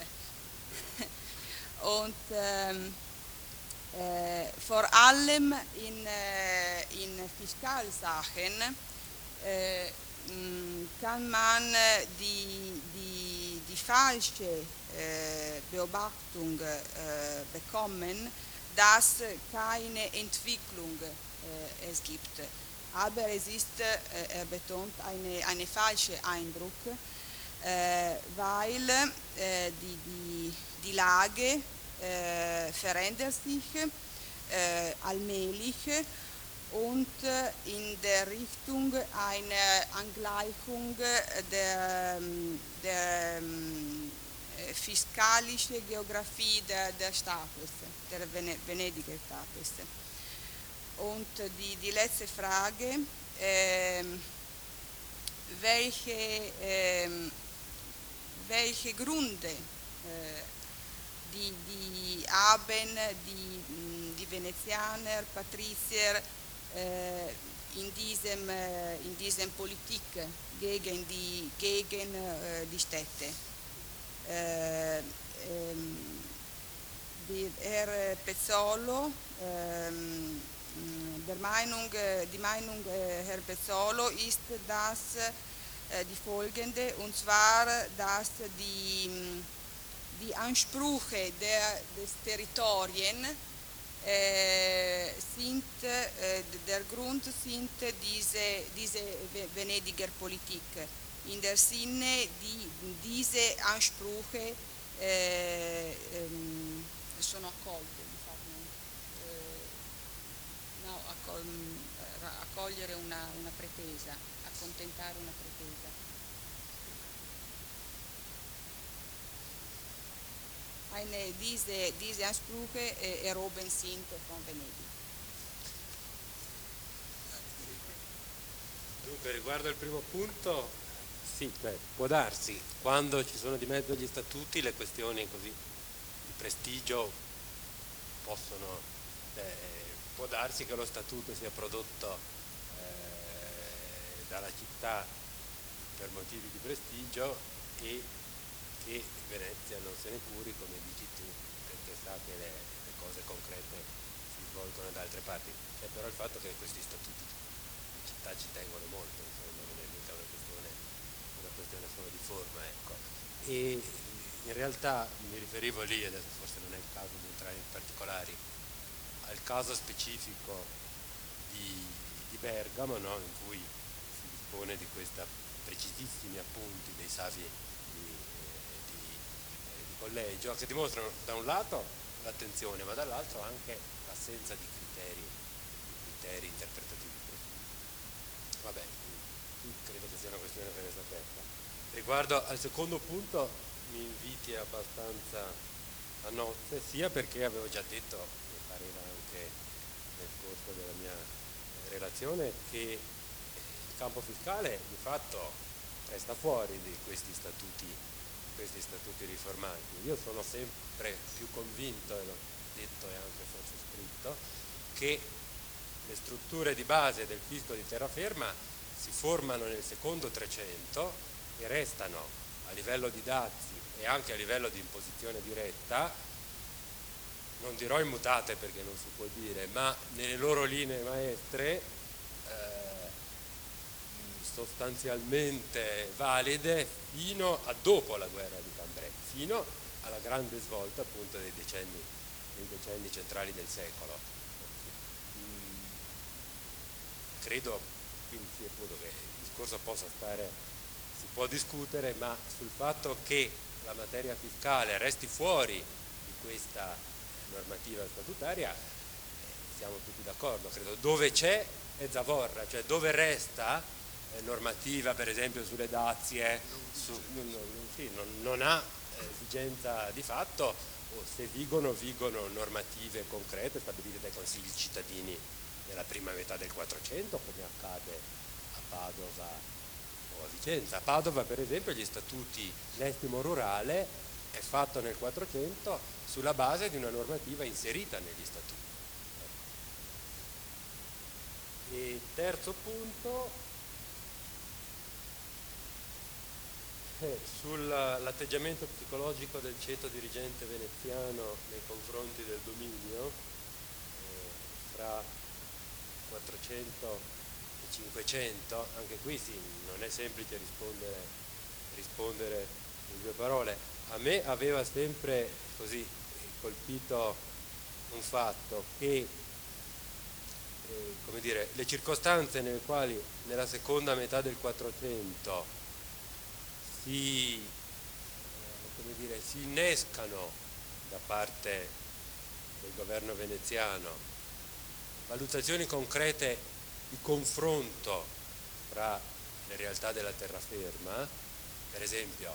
Speaker 5: Und ähm, äh, vor allem in, äh, in Fiskalsachen äh, kann man die, die, die falsche äh, Beobachtung äh, bekommen, dass keine Entwicklung äh, es gibt. Aber es ist, äh, er betont, eine, eine falsche Eindruck, äh, weil äh, die, die, die Lage äh, verändert sich äh, allmählich und in der Richtung einer Angleichung der, der fiskalischen Geografie der, der Stapels, der Venediger Stapels. Und die, die letzte Frage, äh, welche, äh, welche Gründe äh, die, die haben die, die Venezianer, Patrizier, in diesem, in diesem Politik gegen die, gegen die Städte. Äh, ähm, die, Herr Pezzolo, ähm, der Meinung, die Meinung Herr Pezzolo ist dass äh, die folgende, und zwar, dass die, die Ansprüche der, des Territorien Äh, sind, äh, der Grund sind diese, diese Venediger Politik, in der Sinne, die diese Ansprüche äh, ähm, sono accolte, äh, no, accol accogliere una, una pretesa, accontentare una pretesa. Eine, diese, diese Ansprüche äh, erhoben sind von Venedig.
Speaker 2: Dunque, riguardo al primo punto, sì, cioè, può darsi, quando ci sono di mezzo gli statuti, le questioni così di prestigio possono, eh, può darsi che lo statuto sia prodotto eh, dalla città per motivi di prestigio e che Venezia non se ne curi, come dici tu, perché sa che le, le cose concrete si svolgono da altre parti. C'è però il fatto che questi statuti di città ci tengono molto, insomma, non è mica una questione, una questione solo di forma, ecco. E in realtà mi riferivo lì, adesso forse non è il caso di entrare in particolari, al caso specifico di, di Bergamo, no? In cui si dispone di questi precisissimi appunti dei savi collegio, che dimostrano da un lato l'attenzione, ma dall'altro anche l'assenza di criteri, di criteri interpretativi. Vabbè, credo che sia una questione che resta aperta. Riguardo al secondo punto mi inviti abbastanza a nozze, sia perché avevo già detto, mi pareva anche nel corso della mia relazione, che il campo fiscale di fatto resta fuori di questi statuti, questi statuti riformati. Io sono sempre più convinto, e l'ho detto e anche forse scritto, che le strutture di base del fisco di terraferma si formano nel secondo trecento e restano a livello di dazi e anche a livello di imposizione diretta, non dirò immutate perché non si può dire, ma nelle loro linee maestre eh, sostanzialmente valide fino a dopo la guerra di Cambrai, fino alla grande svolta appunto dei decenni, dei decenni centrali del secolo. Mm, credo quindi sì, appunto, che il discorso possa stare, si può discutere, ma sul fatto che la materia fiscale resti fuori di questa normativa statutaria eh, siamo tutti d'accordo, credo. Dove c'è è zavorra, cioè dove resta eh, normativa per esempio sulle dazie, su, non, non, sì, non, non ha esigenza di fatto, o se vigono, vigono normative concrete stabilite dai consigli cittadini nella prima metà del Quattrocento, come accade a Padova o a Vicenza. A Padova per esempio gli statuti, l'estimo rurale è fatto nel Quattrocento sulla base di una normativa inserita negli statuti. E terzo punto, eh, sull'atteggiamento psicologico del ceto dirigente veneziano nei confronti del dominio eh, fra quattrocento e cinquecento, anche qui sì, non è semplice rispondere, rispondere in due parole. A me aveva sempre così colpito un fatto che eh, come dire, le circostanze nelle quali nella seconda metà del Quattrocento si, eh, come dire, si innescano da parte del governo veneziano valutazioni concrete di confronto fra le realtà della terraferma, per esempio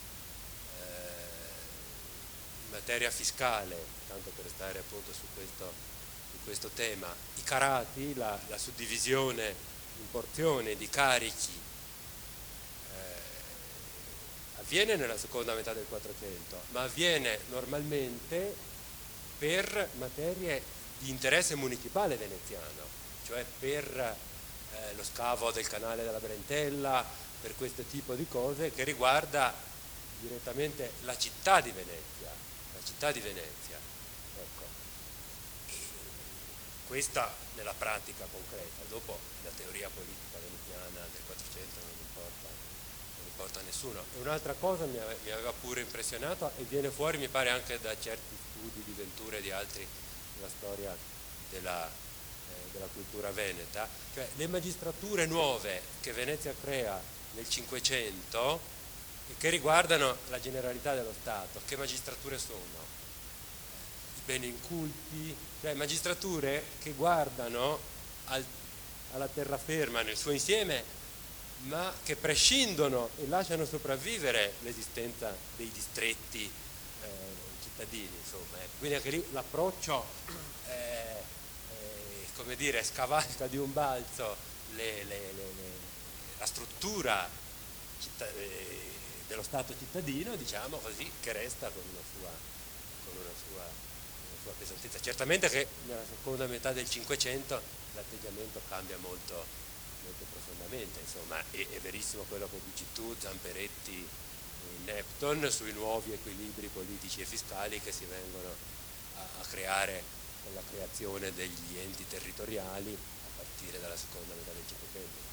Speaker 2: in materia fiscale, tanto per stare appunto su questo, su questo tema, i carati, la, la suddivisione in porzioni di carichi eh, avviene nella seconda metà del Quattrocento, ma avviene normalmente per materie di interesse municipale veneziano, cioè per eh, lo scavo del canale della Brentella, per questo tipo di cose che riguarda direttamente la città di Venezia, la città di Venezia. Ecco. E questa nella pratica concreta, dopo la teoria politica veneziana del Quattrocento non importa, non importa a nessuno. E un'altra cosa mi aveva, mi aveva pure impressionato e viene fuori mi pare anche da certi studi di Ventura e di altri della storia della, eh, della cultura veneta, cioè le magistrature nuove che Venezia crea nel Cinquecento e che riguardano la generalità dello Stato. Che magistrature sono? I beni inculti, cioè magistrature che guardano al, alla terraferma nel suo insieme, ma che prescindono e lasciano sopravvivere l'esistenza dei distretti eh, cittadini, insomma. Quindi anche lì l'approccio eh, eh, come dire, scavalca di un balzo le, le, le, le, la struttura città, eh, dello Stato cittadino, diciamo così, che resta con una sua, con una sua, una sua pesantezza. Certamente che nella seconda metà del Cinquecento l'atteggiamento cambia molto, molto profondamente, insomma, è, è verissimo quello che dici tu, Zamperetti e Nepton, sui nuovi equilibri politici e fiscali che si vengono a, a creare con la creazione degli enti territoriali a partire dalla seconda metà del Cinquecento.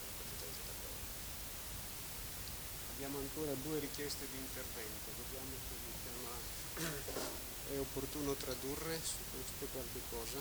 Speaker 1: Abbiamo ancora due richieste di intervento, vediamo se riusciamo a... è opportuno tradurre su questo qualche cosa?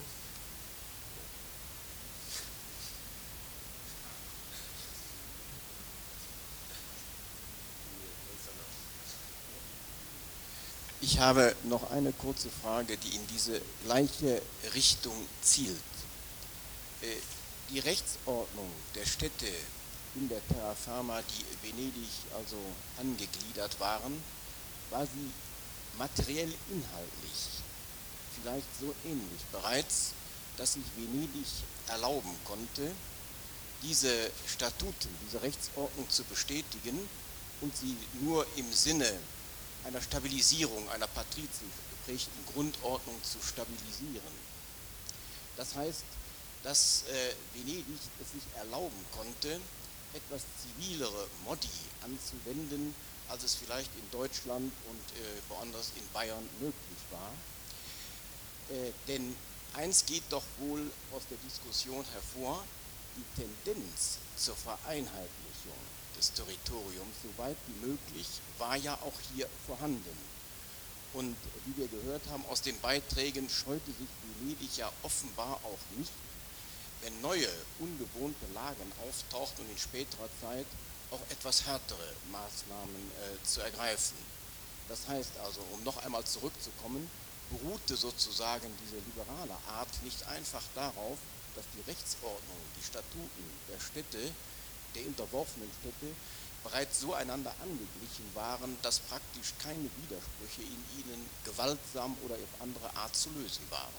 Speaker 12: Ich habe noch eine kurze Frage, die in diese gleiche Richtung zielt. Die Rechtsordnung der Städte in der Terraferma, die Venedig also angegliedert waren, war sie materiell inhaltlich vielleicht so ähnlich bereits, dass sich Venedig erlauben konnte, diese Statuten, diese Rechtsordnung zu bestätigen und sie nur im Sinne einer Stabilisierung, einer patriziergeprägten Grundordnung zu stabilisieren. Das heißt, dass äh, Venedig es sich erlauben konnte, etwas zivilere Modi anzuwenden, als es vielleicht in Deutschland und äh, woanders in Bayern möglich war. Äh, denn eins geht doch wohl aus der Diskussion hervor: die Tendenz zur Vereinheitlichung des Territoriums, so weit wie möglich, war ja auch hier vorhanden. Und wie wir gehört haben aus den Beiträgen, scheute sich Venedig ja offenbar auch nicht, wenn neue, ungewohnte Lagen auftauchten und in späterer Zeit auch etwas härtere Maßnahmen äh, zu ergreifen. Das heißt also, um noch einmal zurückzukommen, beruhte sozusagen diese liberale Art nicht einfach darauf, dass die Rechtsordnung, die Statuten der Städte, der unterworfenen Städte, bereits so einander angeglichen waren, dass praktisch keine Widersprüche in ihnen gewaltsam oder auf andere Art zu lösen waren.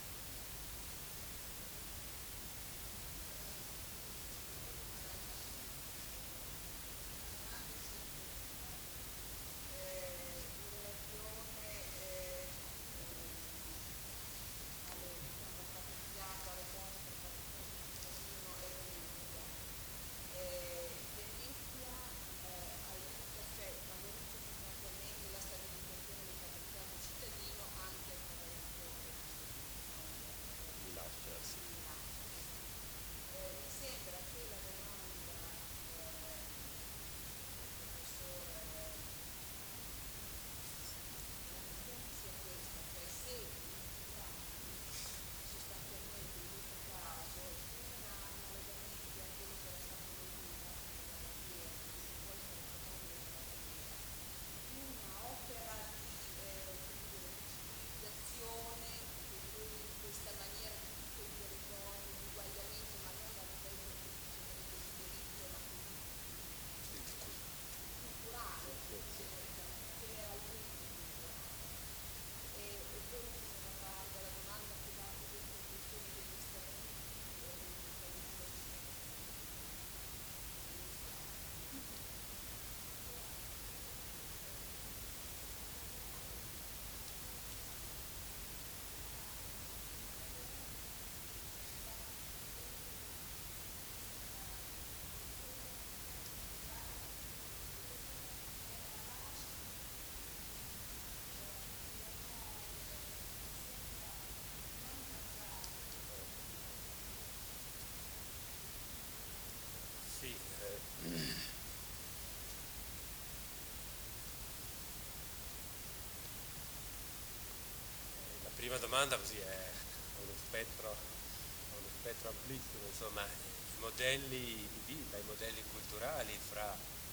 Speaker 2: La prima domanda così è uno spettro, uno spettro amplissimo, insomma, i modelli di vita, i modelli culturali fra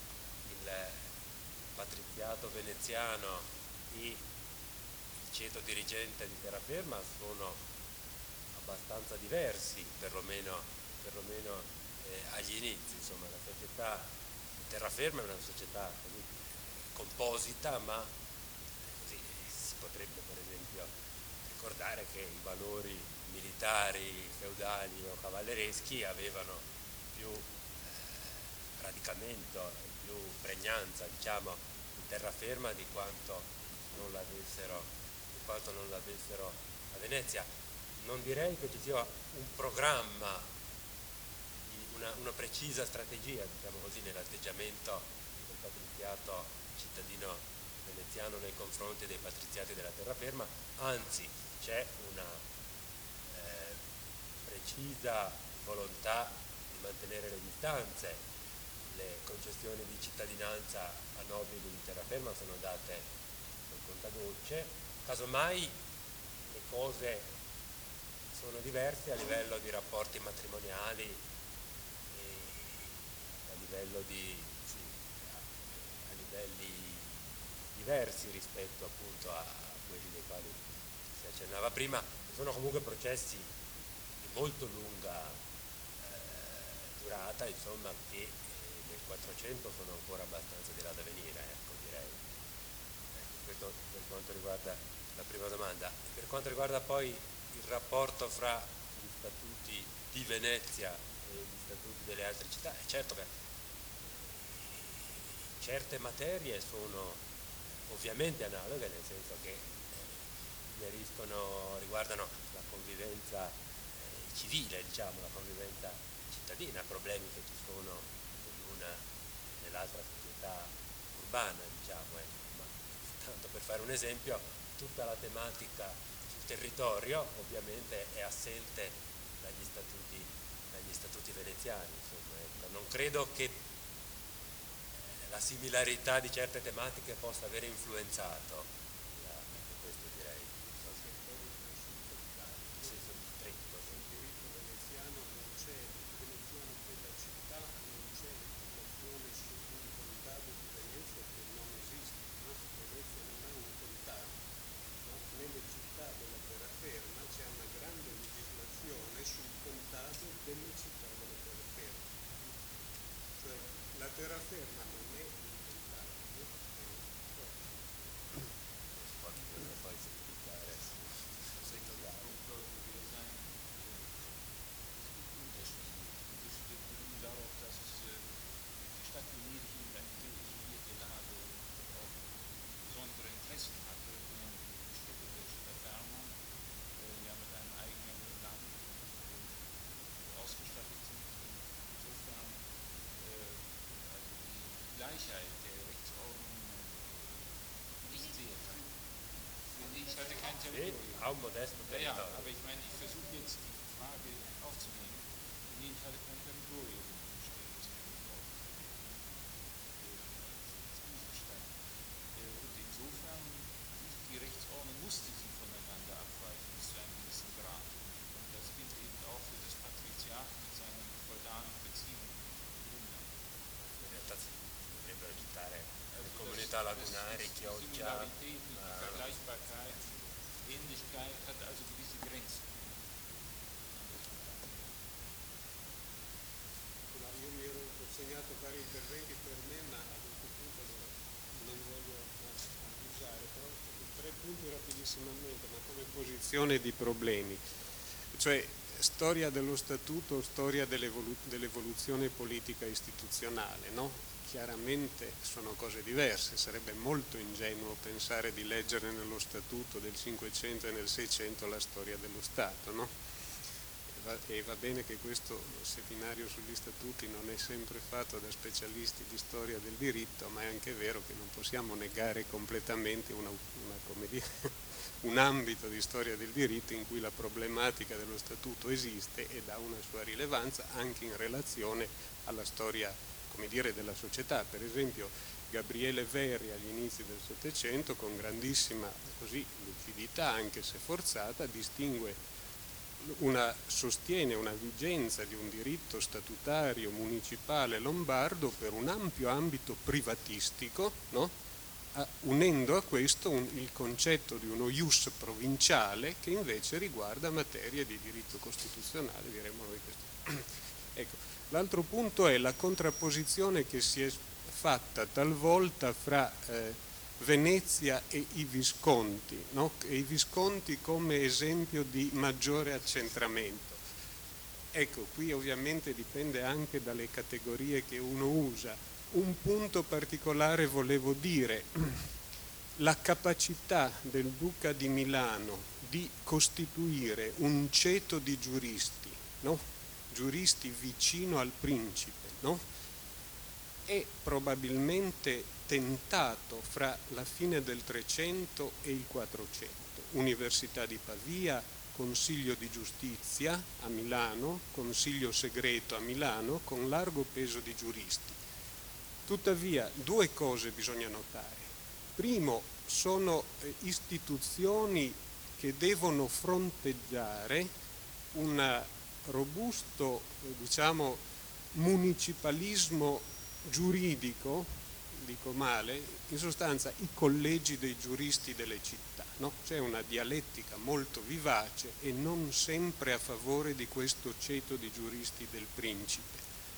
Speaker 2: il patriziato veneziano e il ceto dirigente di terraferma sono abbastanza diversi, perlomeno, perlomeno eh, agli inizi. Insomma, la società di terraferma è una società così composita, ma così si potrebbe per esempio ricordare che i valori militari, feudali o cavallereschi avevano più eh, radicamento, più pregnanza, diciamo, in terraferma di quanto non l'avessero, di quanto non l'avessero a Venezia. Non direi che ci sia un programma, una, una precisa strategia, diciamo così, nell'atteggiamento del patriziato cittadino veneziano nei confronti dei patriziati della terraferma, anzi c'è una eh, precisa volontà di mantenere le distanze. Le concessioni di cittadinanza a nobili di terraferma sono date con contagocce, casomai le cose sono diverse a livello di rapporti matrimoniali e a livello di sì, a livelli diversi rispetto appunto a quelli dei quali si accennava prima. Sono comunque processi di molto lunga eh, durata, insomma, che del Quattrocento sono ancora abbastanza di là da venire, ecco, direi. Ecco, questo per quanto riguarda la prima domanda. Per quanto riguarda poi il rapporto fra gli statuti di Venezia e gli statuti delle altre città, è certo che certe materie sono ovviamente analoghe, nel senso che ineriscono, riguardano la convivenza eh, civile, diciamo, la convivenza cittadina, problemi che ci sono nell'una e nell'altra società urbana, diciamo, ecco. Ma tanto per fare un esempio, tutta la tematica sul territorio ovviamente è assente dagli statuti, dagli statuti veneziani, insomma, ecco. Non credo che la similarità di certe tematiche possa aver influenzato la, questo, direi. In senso stretto.
Speaker 1: Nel diritto veneziano non c'è, il veneziano della città non c'è legislazione su un contado di Venezia che non esiste, no? Venezia non ha un contado, no? Nelle città della terraferma c'è una grande legislazione sul contado delle città della terraferma, cioè la terraferma non è un contado, no?
Speaker 2: Poi semplificare.
Speaker 13: Darauf, dass es äh, die Stadt Venedig in eine sehr isolierte Lage auch besondere Interessen hatte, während die Städte der Città Ferma äh, ja mit einem eigenen Land äh, ausgestattet sind. Insofern äh, also die Gleichheit der Rechtsordnung nicht sehr fein. Venedig hatte kein Territorium.
Speaker 2: Ha un modesto
Speaker 13: Ja, ja,
Speaker 2: territorio.
Speaker 13: aber ich meine, ich versuche jetzt die Frage aufzunehmen. Venedig hatte kein Territorium. Und insofern, die Rechtsordnung musste sie voneinander abweichen bis zu einem gewissen Grad. Und das gilt eben auch für das Patriziat mit seinen feudalen Beziehungen.
Speaker 2: In realtà si potrebbero citare le comunità lagunari, Chioggia,
Speaker 13: Similarität, die Vergleichbarkeit, Ähnlichkeit hat also gewisse Grenzen.
Speaker 1: Io mi ero ho segnato vari interventi per me, ma a questo punto allora non voglio abusare, però tre punti rapidissimamente, ma come posizione di problemi. Cioè, storia dello statuto, storia dell'evolu- dell'evoluzione politica istituzionale, no? Chiaramente sono cose diverse, sarebbe molto ingenuo pensare di leggere nello statuto del Cinquecento e nel Seicento la storia dello Stato, no? E va bene che questo seminario sugli statuti non è sempre fatto da specialisti di storia del diritto, ma è anche vero che non possiamo negare completamente una, una, come dire, un ambito di storia del diritto in cui la problematica dello statuto esiste ed ha una sua rilevanza anche in relazione alla storia, come dire, della società. Per esempio Gabriele Verri agli inizi del Settecento, con grandissima così lucidità, anche se forzata, distingue Una, sostiene una vigenza di un diritto statutario municipale lombardo per un ampio ambito privatistico, no? a, unendo a questo un, il concetto di uno ius provinciale che invece riguarda materie di diritto costituzionale, diremmo noi questo. Ecco, l'altro punto è la contrapposizione che si è fatta talvolta fra eh, Venezia e i Visconti, no? E i Visconti come esempio di maggiore accentramento. Ecco, qui ovviamente dipende anche dalle categorie che uno usa. Un punto particolare volevo dire, la capacità del Duca di Milano di costituire un ceto di giuristi, no? Giuristi vicino al principe, no? È probabilmente tentato fra la fine del Trecento e il Quattrocento. Università di Pavia, Consiglio di Giustizia a Milano, Consiglio segreto a Milano, con largo peso di giuristi. Tuttavia, due cose bisogna notare. Primo, sono istituzioni che devono fronteggiare un robusto, diciamo, municipalismo giuridico, dico male, in sostanza i collegi dei giuristi delle città, no? C'è una dialettica molto vivace e non sempre a favore di questo ceto di giuristi del principe.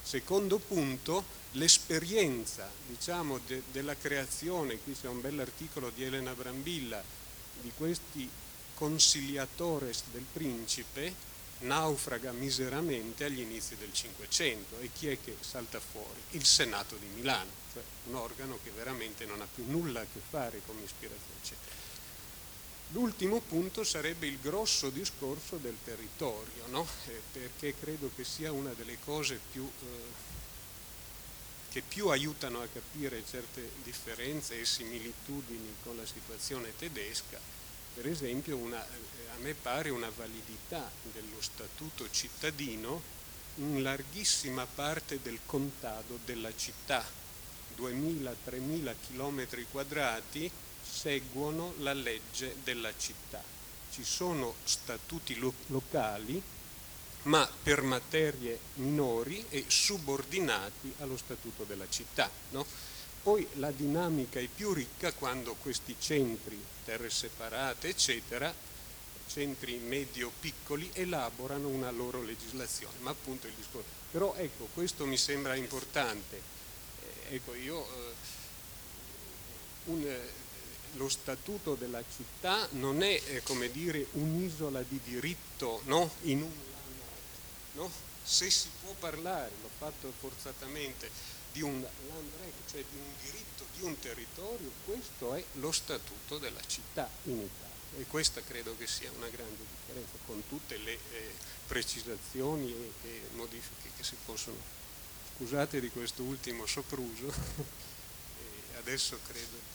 Speaker 1: Secondo punto, l'esperienza, diciamo, de, della creazione, qui c'è un bell'articolo di Elena Brambilla, di questi conciliatores del principe, naufraga miseramente agli inizi del Cinquecento. E chi è che salta fuori? Il Senato di Milano, cioè un organo che veramente non ha più nulla a che fare con l'ispirazione, eccetera. L'ultimo punto sarebbe il grosso discorso del territorio, no? Eh, perché credo che sia una delle cose più, eh, che più aiutano a capire certe differenze e similitudini con la situazione tedesca. Per esempio, una, a me pare una validità dello statuto cittadino in larghissima parte del contado della città, duemila tremila chilometri quadrati, seguono la legge della città. Ci sono statuti lo- locali, ma per materie minori e subordinati allo statuto della città, no? Poi la dinamica è più ricca quando questi centri, terre separate, eccetera, centri medio-piccoli, elaborano una loro legislazione, ma appunto il discorso. Però ecco, questo mi sembra importante. Eh, ecco, io eh, un, eh, lo statuto della città non è, eh, come dire, un'isola di diritto, no? In un no? Se si può parlare, l'ho fatto forzatamente, di un landrecht, cioè di un diritto di un territorio, questo è lo statuto della città in Italia. E questa credo che sia una grande differenza, con tutte le eh, precisazioni e, e modifiche che si possono. Scusate di questo ultimo sopruso, e adesso credo.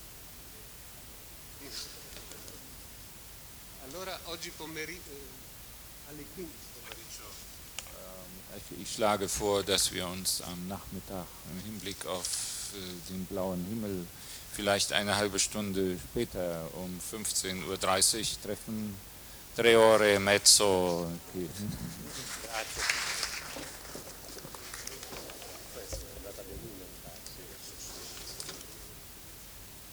Speaker 1: Allora oggi pomeriggio eh, alle quindici pomeriggio.
Speaker 13: Ich schlage vor, dass wir uns am Nachmittag im Hinblick auf den blauen Himmel vielleicht eine halbe Stunde später um fünfzehn Uhr dreißig treffen. Tre ore e mezzo.